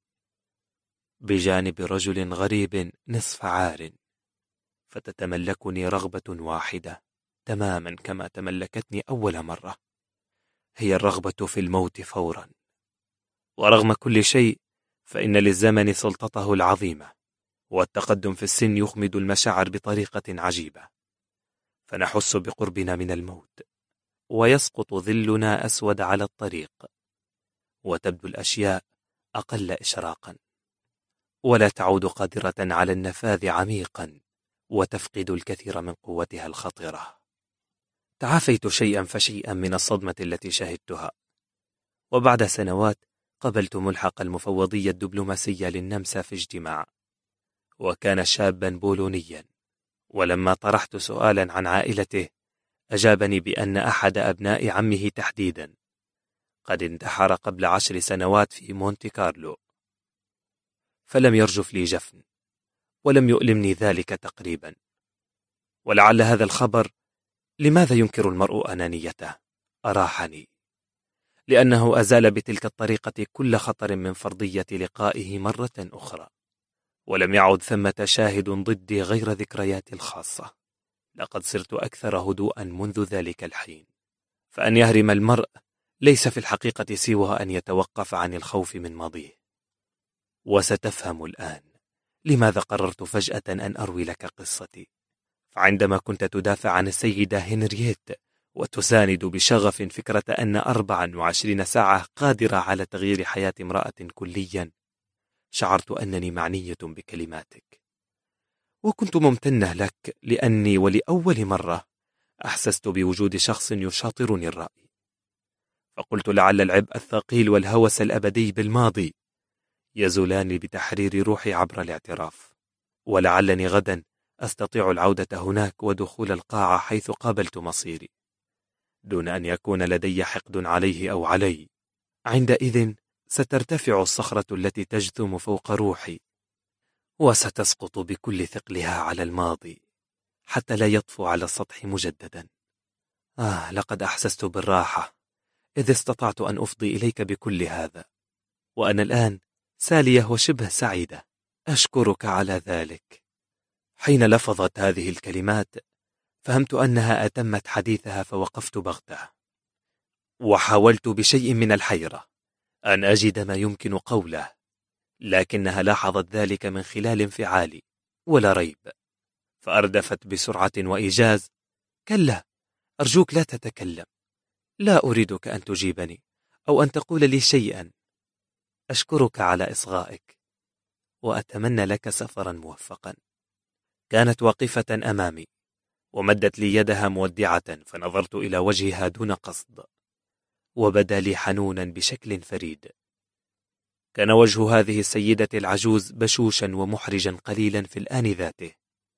بجانب رجل غريب نصف عار، فتتملكني رغبة واحدة تماما كما تملكتني أول مرة، هي الرغبة في الموت فورا. ورغم كل شيء فإن للزمن سلطته العظيمة، والتقدم في السن يخمد المشاعر بطريقة عجيبة، فنحس بقربنا من الموت، ويسقط ظلنا أسود على الطريق، وتبدو الأشياء أقل إشراقا، ولا تعود قادرة على النفاذ عميقا، وتفقد الكثير من قوتها الخطرة. تعافيت شيئا فشيئا من الصدمة التي شهدتها، وبعد سنوات قبلت ملحق المفوضية الدبلوماسية للنمسا في اجتماع، وكان شابا بولونيا، ولما طرحت سؤالا عن عائلته أجابني بأن أحد أبناء عمه تحديدا قد انتحر قبل 10 سنوات في مونتي كارلو، فلم يرجف لي جفن، ولم يؤلمني ذلك تقريبا. ولعل هذا الخبر، لماذا ينكر المرء أنانيته، أراحني، لأنه أزال بتلك الطريقة كل خطر من فرضية لقائه مرة أخرى، ولم يعد ثمة شاهد ضدي غير ذكرياتي الخاصة. لقد صرت أكثر هدوءا منذ ذلك الحين، فأن يهرم المرء ليس في الحقيقة سوى أن يتوقف عن الخوف من ماضيه. وستفهم الآن لماذا قررت فجأة أن أروي لك قصتي. فعندما كنت تدافع عن السيدة هنرييت وتساند بشغف فكرة أن 24 ساعة قادرة على تغيير حياة امرأة كليا، شعرت أنني معنية بكلماتك، وكنت ممتنة لك لأني ولأول مرة أحسست بوجود شخص يشاطرني الرأي. فقلت لعل العبء الثقيل والهوس الأبدي بالماضي يزولان بتحرير روحي عبر الاعتراف، ولعلني غدا أستطيع العودة هناك ودخول القاعة حيث قابلت مصيري دون أن يكون لدي حقد عليه أو علي. عندئذ سترتفع الصخرة التي تجثم فوق روحي، وستسقط بكل ثقلها على الماضي حتى لا يطفو على السطح مجددا. لقد أحسست بالراحة إذ استطعت أن أفضي إليك بكل هذا، وأنا الآن سالية وشبه سعيدة، أشكرك على ذلك. حين لفظت هذه الكلمات فهمت أنها أتمت حديثها، فوقفت بغتة، وحاولت بشيء من الحيرة أن أجد ما يمكن قوله، لكنها لاحظت ذلك من خلال انفعالي ولا ريب، فأردفت بسرعة وإيجاز: كلا، أرجوك لا تتكلم، لا أريدك أن تجيبني أو أن تقول لي شيئا. أشكرك على إصغائك، وأتمنى لك سفرا موفقا. كانت واقفة أمامي ومدت لي يدها مودعة، فنظرت إلى وجهها دون قصد، وبدا لي حنونا بشكل فريد. كان وجه هذه السيدة العجوز بشوشا ومحرجا قليلا في الآن ذاته.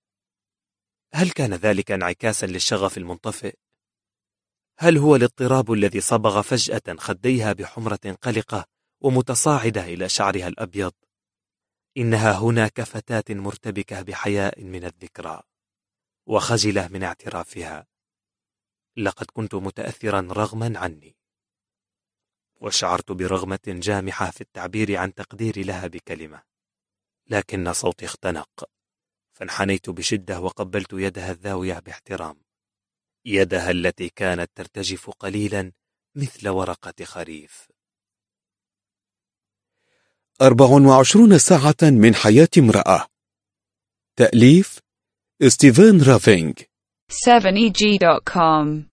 هل كان ذلك انعكاسا للشغف المنطفئ؟ هل هو الاضطراب الذي صبغ فجأة خديها بحمرة قلقة ومتصاعدة إلى شعرها الأبيض؟ إنها هنا كفتاة مرتبكة بحياء من الذكرى وخجلة من اعترافها. لقد كنت متأثرا رغما عني، وشعرت برغمة جامحة في التعبير عن تقديري لها بكلمة، لكن صوتي اختنق، فانحنيت بشدة وقبلت يدها الذاوية باحترام، يدها التي كانت ترتجف قليلا مثل ورقة خريف. 24 ساعة من حياة امرأة. تأليف ستيفن رافينج. 7EG.com